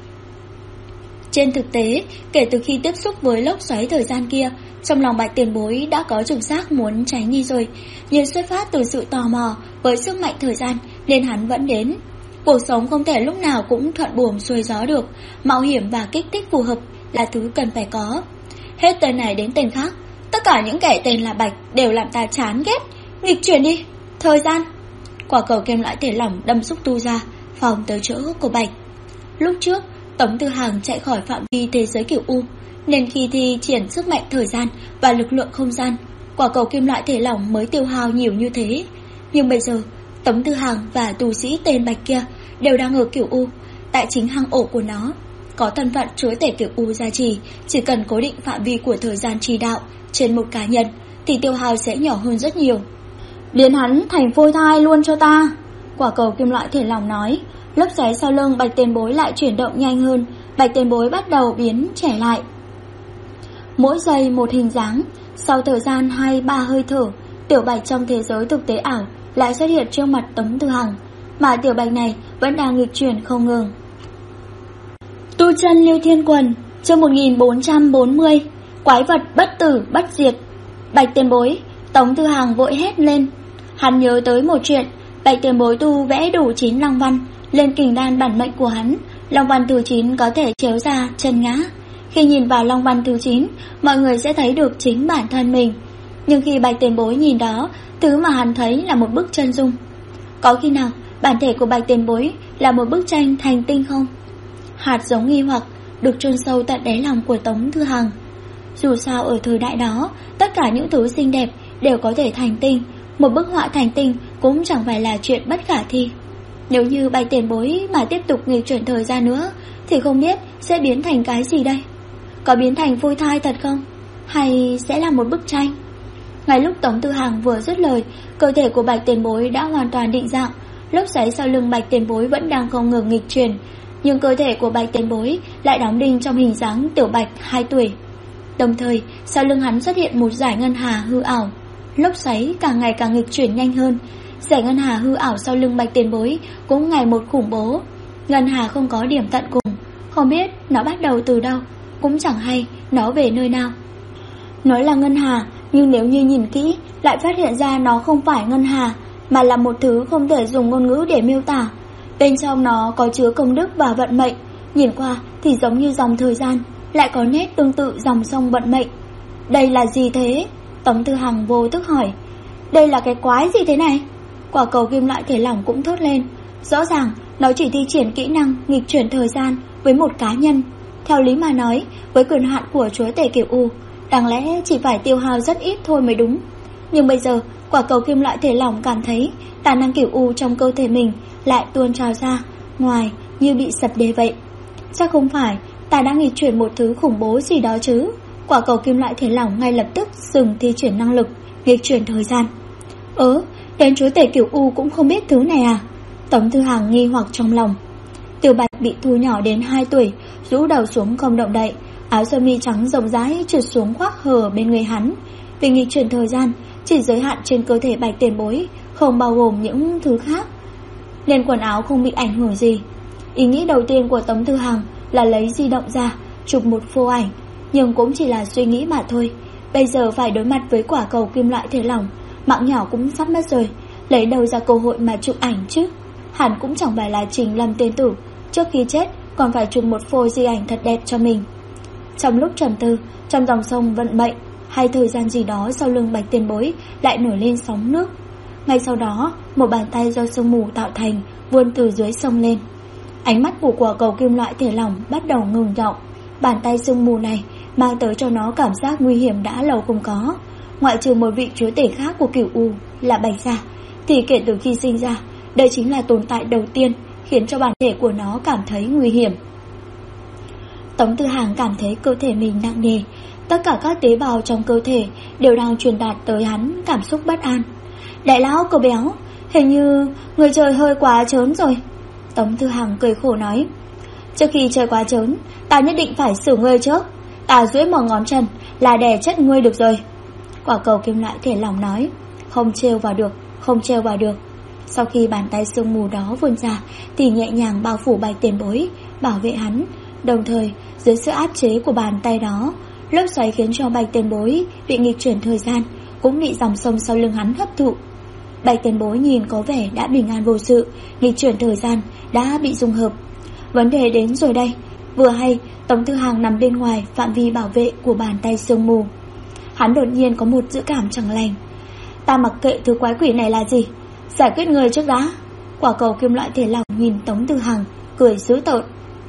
Trên thực tế, kể từ khi tiếp xúc với lốc xoáy thời gian kia, trong lòng Bạch tiền bối đã có trực giác muốn tránh đi rồi, nhưng xuất phát từ sự tò mò với sức mạnh thời gian nên hắn vẫn đến. Cuộc sống không thể lúc nào cũng thuận buồm xuôi gió được, mạo hiểm và kích thích phù hợp là thứ cần phải có. Hết tên này đến tên khác, tất cả những kẻ tên là Bạch đều làm ta chán ghét. Nghịch chuyển đi, thời gian. Quả cầu kim loại thể lỏng đâm xúc tu ra, phòng tới chỗ của Bạch. Lúc trước, Tống Tư Hằng chạy khỏi phạm vi thế giới Cửu U, nên khi thi triển sức mạnh thời gian và lực lượng không gian, quả cầu kim loại thể lỏng mới tiêu hao nhiều như thế. Nhưng bây giờ, Tống Tư Hằng và tu sĩ tên Bạch kia đều đang ở Cửu U, tại chính hang ổ của nó. Có thân phận chúa tể Cửu U gia trì, chỉ cần cố định phạm vi của thời gian trì đạo trên một cá nhân thì tiêu hao sẽ nhỏ hơn rất nhiều. Biến hắn thành phôi thai luôn cho ta, quả cầu kim loại thể lỏng nói. Lốc xoáy sau lưng Bạch tiền bối lại chuyển động nhanh hơn, Bạch tiền bối bắt đầu biến trẻ lại. Mỗi giây một hình dáng, sau thời gian 2-3 hơi thở, Tiểu Bạch trong thế giới thực tế ảo lại xuất hiện trước mặt Tống Tư Hằng, mà Tiểu Bạch này vẫn đang nghịch chuyển không ngừng. Tu chân Lưu Thiên Quần, chương 1440, quái vật bất tử bất diệt. Bạch tiền bối, Tống Tư Hằng vội hét lên. Hắn nhớ tới một chuyện, Bạch tiền bối tu vẽ đủ 9 long văn lên kình đan bản mệnh của hắn, long văn thứ 9 có thể chiếu ra chân ngã. Khi nhìn vào long văn thứ 9, mọi người sẽ thấy được chính bản thân mình. Nhưng khi Bạch tiền bối nhìn đó, thứ mà hắn thấy là một bức chân dung. Có khi nào bản thể của Bạch tiền bối là một bức tranh thành tinh không? Hạt giống nghi hoặc được chôn sâu tận đáy lòng của Tống Tư Hằng. Dù sao ở thời đại đó, tất cả những thứ xinh đẹp đều có thể thành tinh, một bức họa thành tinh cũng chẳng phải là chuyện bất khả thi. Nếu như Bạch tiền bối mà tiếp tục nghịch chuyển thời gian nữa thì không biết sẽ biến thành cái gì đây? Có biến thành phôi thai thật không? Hay sẽ là một bức tranh? Ngay lúc Tống Tư Hằng vừa dứt lời, cơ thể của Bạch tiền bối đã hoàn toàn định dạng. Lốc xoáy sau lưng Bạch tiền bối vẫn đang không ngừng nghịch chuyển, nhưng cơ thể của Bạch tiền bối lại đóng đinh trong hình dáng Tiểu Bạch 2 tuổi. Đồng thời, sau lưng hắn xuất hiện một dải ngân hà hư ảo. Lốc xoáy càng ngày càng nghịch chuyển nhanh hơn. Dải ngân hà hư ảo sau lưng Bạch tiền bối cũng ngày một khủng bố. Ngân hà không có điểm tận cùng, không biết nó bắt đầu từ đâu, cũng chẳng hay nó về nơi nào. Nói là ngân hà, nhưng nếu như nhìn kỹ lại phát hiện ra nó không phải ngân hà, mà là một thứ không thể dùng ngôn ngữ để miêu tả. Bên trong nó có chứa công đức và vận mệnh, nhìn qua thì giống như dòng thời gian, lại có nét tương tự dòng sông vận mệnh. Đây là gì thế? Tống Tư Hằng vô thức hỏi. Đây là cái quái gì thế này? Quả cầu kim loại thể lỏng cũng thốt lên. Rõ ràng nó chỉ thi triển kỹ năng nghịch chuyển thời gian với một cá nhân. Theo lý mà nói, với quyền hạn của chúa tể Cửu U, đáng lẽ chỉ phải tiêu hao rất ít thôi mới đúng. Nhưng bây giờ quả cầu kim loại thể lỏng cảm thấy tài năng Cửu U trong cơ thể mình lại tuôn trào ra ngoài như bị sập đê vậy. Chắc không phải ta đã nghịch chuyển một thứ khủng bố gì đó chứ? Quả cầu kim loại thể lỏng ngay lập tức dừng thi triển năng lực nghịch chuyển thời gian. Đến chúa tể Cửu U cũng không biết thứ này à? Tống Tư Hằng nghi hoặc trong lòng. Tiểu Bạch bị thu nhỏ đến 2 tuổi, rũ đầu xuống không động đậy, áo sơ mi trắng rộng rãi trượt xuống khoác hở bên người hắn. Vì nghịch chuyển thời gian chỉ giới hạn trên cơ thể Bạch tiền bối, không bao gồm những thứ khác, nên quần áo không bị ảnh hưởng gì. Ý nghĩ đầu tiên của Tống Tư Hằng là lấy di động ra chụp một phô ảnh, nhưng cũng chỉ là suy nghĩ mà thôi. Bây giờ phải đối mặt với quả cầu kim loại thể lỏng, mạng nhỏ cũng sắp mất rồi, lấy đâu ra cơ hội mà chụp ảnh chứ? Hẳn cũng chẳng phải là Trình Lâm tiên tử trước khi chết còn phải chụp một phô di ảnh thật đẹp cho mình. Trong lúc trầm tư, trong dòng sông vận mệnh hay thời gian gì đó, sau lưng Bạch Tiền Bối lại nổi lên sóng nước. Ngay sau đó, một bàn tay do sương mù tạo thành vươn từ dưới sông lên. Ánh mắt của quả cầu kim loại thể lỏng bắt đầu ngừng động. Bàn tay sương mù này mang tới cho nó cảm giác nguy hiểm đã lâu không có. Ngoại trừ một vị chúa tể khác của Cửu U là Bạch Gia, thì kể từ khi sinh ra, đây chính là tồn tại đầu tiên khiến cho bản thể của nó cảm thấy nguy hiểm. Tống Tư Hàng cảm thấy cơ thể mình nặng nề, tất cả các tế bào trong cơ thể đều đang truyền đạt tới hắn cảm xúc bất an. Đại lão cậu béo, hình như người trời hơi quá trớn rồi. Tống Tư Hàng cười khổ nói, trước khi trời quá trớn, ta nhất định phải xử ngươi trước. Ta duỗi một ngón chân là đè chết ngươi được rồi. Quả cầu kim loại thể lỏng nói, không trêu vào được, không trêu vào được. Sau khi bàn tay sương mù đó vươn ra thì nhẹ nhàng bao phủ Bạch Tiền Bối, bảo vệ hắn. Đồng thời dưới sự áp chế của bàn tay đó, lốc xoáy khiến cho Bạch Tiền Bối bị nghịch chuyển thời gian cũng bị dòng sông sau lưng hắn hấp thụ. Bạch Tiền Bối nhìn có vẻ đã bình an vô sự, nghịch chuyển thời gian đã bị dung hợp. Vấn đề đến rồi đây. Vừa hay Tống Tư Hàng nằm bên ngoài phạm vi bảo vệ của bàn tay sương mù. Hắn đột nhiên có một dự cảm chẳng lành. Ta mặc kệ thứ quái quỷ này là gì, giải quyết người trước đã. Quả cầu kim loại thể lỏng nhìn Tống Tư Hàng cười dữ tợn.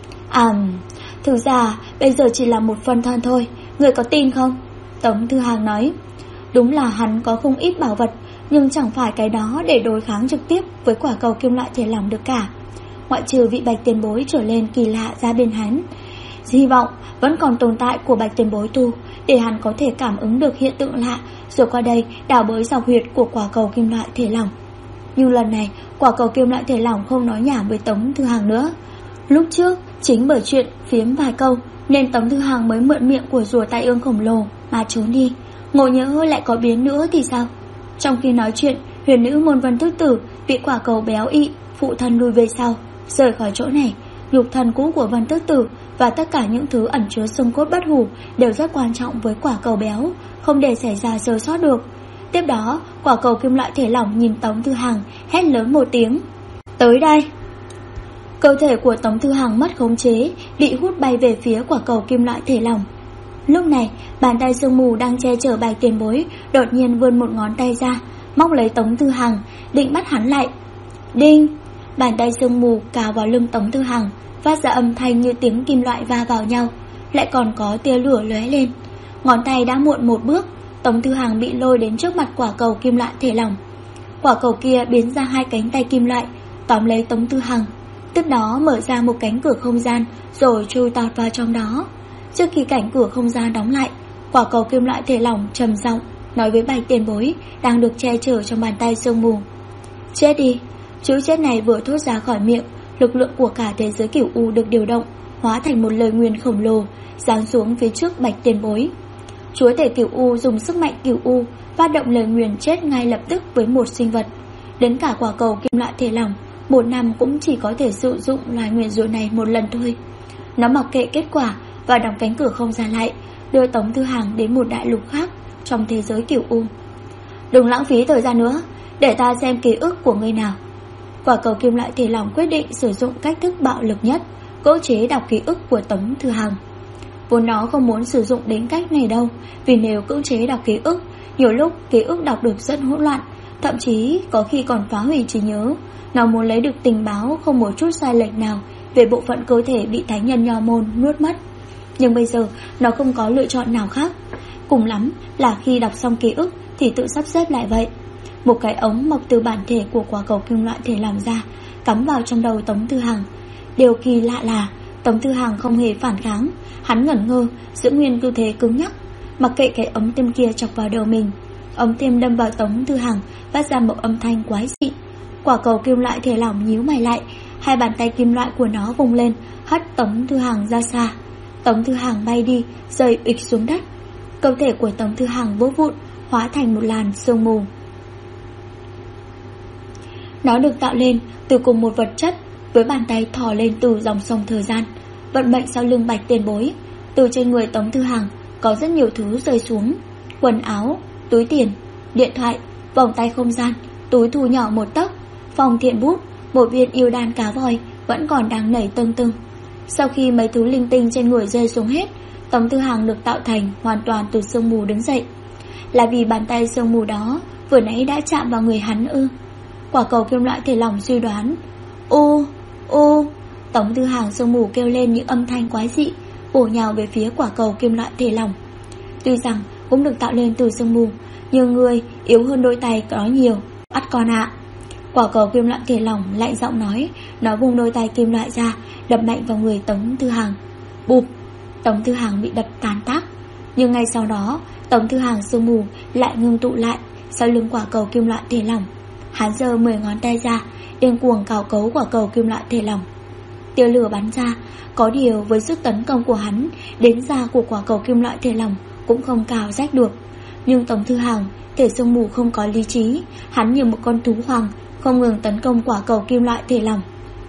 Thực ra bây giờ chỉ là một phần thân thôi, người có tin không? Tống Tư Hàng nói, đúng là hắn có không ít bảo vật, nhưng chẳng phải cái đó để đối kháng trực tiếp với quả cầu kim loại thể lỏng được cả. Ngoại trừ vị Bạch Tiền Bối trở lên kỳ lạ ra bên hắn, hy vọng vẫn còn tồn tại của Bạch Tiền Bối tu, để hắn có thể cảm ứng được hiện tượng lạ, rồi qua đây đào bới dọc huyệt của quả cầu kim loại thể lỏng. Nhưng lần này quả cầu kim loại thể lỏng không nói nhảm với Tống Tư Hàng nữa. Lúc trước chính bởi chuyện phiếm vài câu nên Tống Tư Hàng mới mượn miệng của rùa tai ương khổng lồ mà trốn đi. Ngộ nhỡ lại có biến nữa thì sao? Trong khi nói chuyện, huyền nữ Môn Vân Thức Tử bị quả cầu béo ị phụ thân lùi về sau, rời khỏi chỗ này. Nhục thân cũ của Vân Thức Tử và tất cả những thứ ẩn chứa xương cốt bất hủ đều rất quan trọng với quả cầu béo, không để xảy ra sơ sót được. Tiếp đó, quả cầu kim loại thể lỏng nhìn Tống Tư Hàng hét lớn một tiếng, tới đây. Cơ thể của Tống Tư Hàng mất khống chế, bị hút bay về phía quả cầu kim loại thể lỏng. Lúc này, bàn tay sương mù đang che chở Bạch Tiền Bối đột nhiên vươn một ngón tay ra, móc lấy Tống Tư Hàng, định bắt hắn lại. Đinh! Bàn tay sương mù cào vào lưng Tống Tư Hàng, phát ra âm thanh như tiếng kim loại va vào nhau, lại còn có tia lửa lóe lên. Ngón tay đã muộn một bước, Tống Tư Hàng bị lôi đến trước mặt quả cầu kim loại thể lỏng. Quả cầu kia biến ra hai cánh tay kim loại, tóm lấy Tống Tư Hàng, tiếp đó mở ra một cánh cửa không gian rồi chui tọt vào trong đó. Trước khi cánh cửa không gian đóng lại, quả cầu kim loại thể lỏng trầm giọng nói với Bạch Tiền Bối đang được che chở trong bàn tay sương mù, chết đi. Chữ chết này vừa thốt ra khỏi miệng, lực lượng của cả thế giới Cửu U được điều động, hóa thành một lời nguyền khổng lồ giáng xuống phía trước Bạch Tiền Bối. Chúa tể Cửu U dùng sức mạnh Cửu U phát động lời nguyền chết ngay lập tức với một sinh vật. Đến cả quả cầu kim loại thể lỏng, một năm cũng chỉ có thể sử dụng loài nguyền rủa này một lần thôi. Nó mặc kệ kết quả và đóng cánh cửa không gian lại, đưa Tống Tư Hàng đến một đại lục khác trong thế giới Cửu U. Đừng lãng phí thời gian nữa, để ta xem ký ức của ngươi nào. Quả cầu kim loại thể lỏng quyết định sử dụng cách thức bạo lực nhất, cưỡng chế đọc ký ức của Tống Tư Hàng. Vốn nó không muốn sử dụng đến cách này đâu, vì nếu cưỡng chế đọc ký ức, nhiều lúc ký ức đọc được rất hỗn loạn, thậm chí có khi còn phá hủy trí nhớ. Nó muốn lấy được tình báo không một chút sai lệch nào về bộ phận cơ thể bị thánh nhân Nho Môn nuốt mất. Nhưng bây giờ nó không có lựa chọn nào khác, cùng lắm là khi đọc xong ký ức thì tự sắp xếp lại vậy. Một cái ống mọc từ bản thể của quả cầu kim loại thể làm ra, cắm vào trong đầu Tống Tư Hàng. Điều kỳ lạ là Tống Tư Hàng không hề phản kháng, hắn ngẩn ngơ, giữ nguyên tư thế cứng nhắc, mặc kệ cái ống tiêm kia chọc vào đầu mình. Ống tiêm đâm vào Tống Tư Hàng, phát ra một âm thanh quái dị. Quả cầu kim loại thể lỏng nhíu mày lại, hai bàn tay kim loại của nó vùng lên, hất Tống Tư Hàng ra xa. Tống Tư Hàng bay đi, rơi ụp xuống đất. Cơ thể của Tống Tư Hàng vỡ vụn, hóa thành một làn sương mù. Nó được tạo lên từ cùng một vật chất, với bàn tay thò lên từ dòng sông thời gian. Vận mệnh sau lưng Bạch Tiền Bối, từ trên người Tống Tư Hàng có rất nhiều thứ rơi xuống: quần áo, túi tiền, điện thoại, vòng tay không gian, túi thu nhỏ một tấc, phòng thiện bút, một viên yêu đan cá voi vẫn còn đang nảy tưng tưng. Sau khi mấy thứ linh tinh trên người rơi xuống hết, Tống Tư Hằng được tạo thành hoàn toàn từ sương mù đứng dậy. Là vì bàn tay sương mù đó vừa nãy đã chạm vào người hắn ư? Quả cầu kim loại thể lỏng suy đoán. Ô, ô. Tống Tư Hằng sương mù kêu lên những âm thanh quái dị, bổ nhào về phía quả cầu kim loại thể lỏng. Tuy rằng cũng được tạo lên từ sương mù, nhưng người yếu hơn đôi tay có nhiều. Ắt con ạ. Quả cầu kim loại thể lỏng lạnh giọng nói. Nó vung đôi tay kim loại ra, đập mạnh vào người Tống Tư Hằng. Bụp. Tống Tư Hằng bị đập tàn tác. Nhưng ngay sau đó, Tống Tư Hằng sương mù lại ngưng tụ lại sau lưng quả cầu kim loại thể lỏng. Hắn giơ 10 ngón tay ra, điên cuồng cào cấu quả cầu kim loại thể lỏng. Tia lửa bắn ra. Có điều với sức tấn công của hắn, đến da của quả cầu kim loại thể lỏng cũng không cào rách được. Nhưng Tống Tư Hằng, thể sương mù không có lý trí, hắn như một con thú hoang, không ngừng tấn công quả cầu kim loại thể lỏng.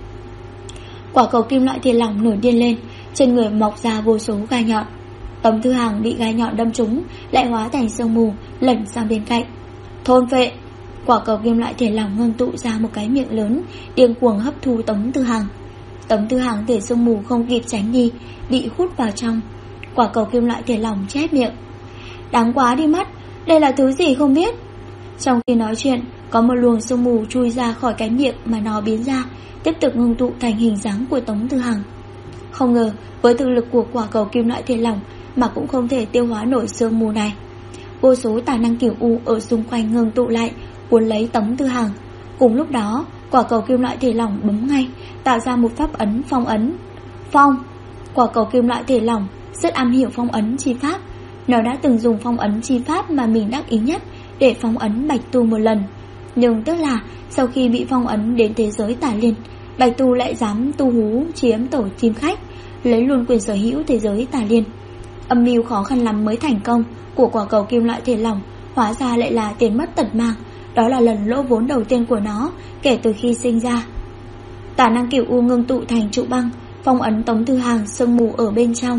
Quả cầu kim loại thể lỏng nổi điên lên, trên người mọc ra vô số gai nhọn. Tống Tư Hằng bị gai nhọn đâm trúng, lại hóa thành sương mù lẩn sang bên cạnh. Thôn phệ. Quả cầu kim loại thể lỏng ngưng tụ ra một cái miệng lớn, điên cuồng hấp thu Tống Tư Hằng. Tống Tư Hằng thể sương mù không kịp tránh đi, bị hút vào trong. Quả cầu kim loại thể lỏng chép miệng. Đáng quá đi mất, đây là thứ gì không biết. Trong khi nói chuyện, có một luồng sương mù chui ra khỏi cái miệng mà nó biến ra, tiếp tục ngưng tụ thành hình dáng của Tống Tư Hằng. Không ngờ với thực lực của quả cầu kim loại thể lỏng mà cũng không thể tiêu hóa nổi sương mù này. Vô số tà năng kiểu U ở xung quanh ngưng tụ lại, cuốn lấy Tống Tư Hằng. Cùng lúc đó, quả cầu kim loại thể lỏng bấm ngay, tạo ra một pháp ấn phong ấn. Phong. Quả cầu kim loại thể lỏng rất am hiểu phong ấn chi pháp. Nó đã từng dùng phong ấn chi pháp mà mình đắc ý nhất để phong ấn Bạch Tu một lần. Nhưng tức là sau khi bị phong ấn đến thế giới Tà Liên, Bạch Tu lại dám tu hú chiếm tổ chim khách, lấy luôn quyền sở hữu thế giới Tà Liên. Âm mưu khó khăn lắm mới thành công của quả cầu kim loại thể lỏng hóa ra lại là tiền mất tật mang. Đó là lần lỗ vốn đầu tiên của nó kể từ khi sinh ra. Tà năng kiểu U ngưng tụ thành trụ băng, phong ấn Tống Tư Hằng sương mù ở bên trong.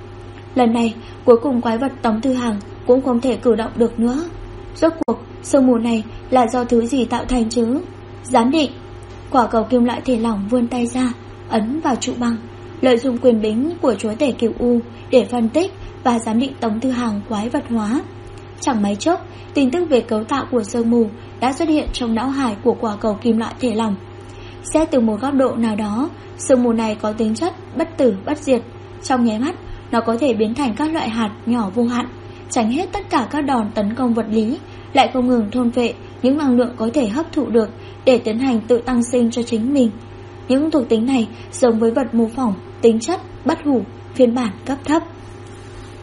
Lần này cuối cùng quái vật Tống Tư Hằng cũng không thể cử động được nữa. Rốt cuộc sương mù này là do thứ gì tạo thành chứ? Giám định. Quả cầu kim loại thể lỏng vươn tay ra, ấn vào trụ băng, lợi dụng quyền bính của chúa tể kiểu U để phân tích và giám định Tống Tư Hằng quái vật hóa. Chẳng mấy chốc, tin tức về cấu tạo của sương mù đã xuất hiện trong não hải của quả cầu kim loại thể lỏng. Xét từ một góc độ nào đó, sương mù này có tính chất bất tử bất diệt. Trong nháy mắt, nó có thể biến thành các loại hạt nhỏ vô hạn, tránh hết tất cả các đòn tấn công vật lý, lại không ngừng thôn phệ những năng lượng có thể hấp thụ được để tiến hành tự tăng sinh cho chính mình. Những thuộc tính này giống với vật mô phỏng, tính chất bất hủ, phiên bản cấp thấp.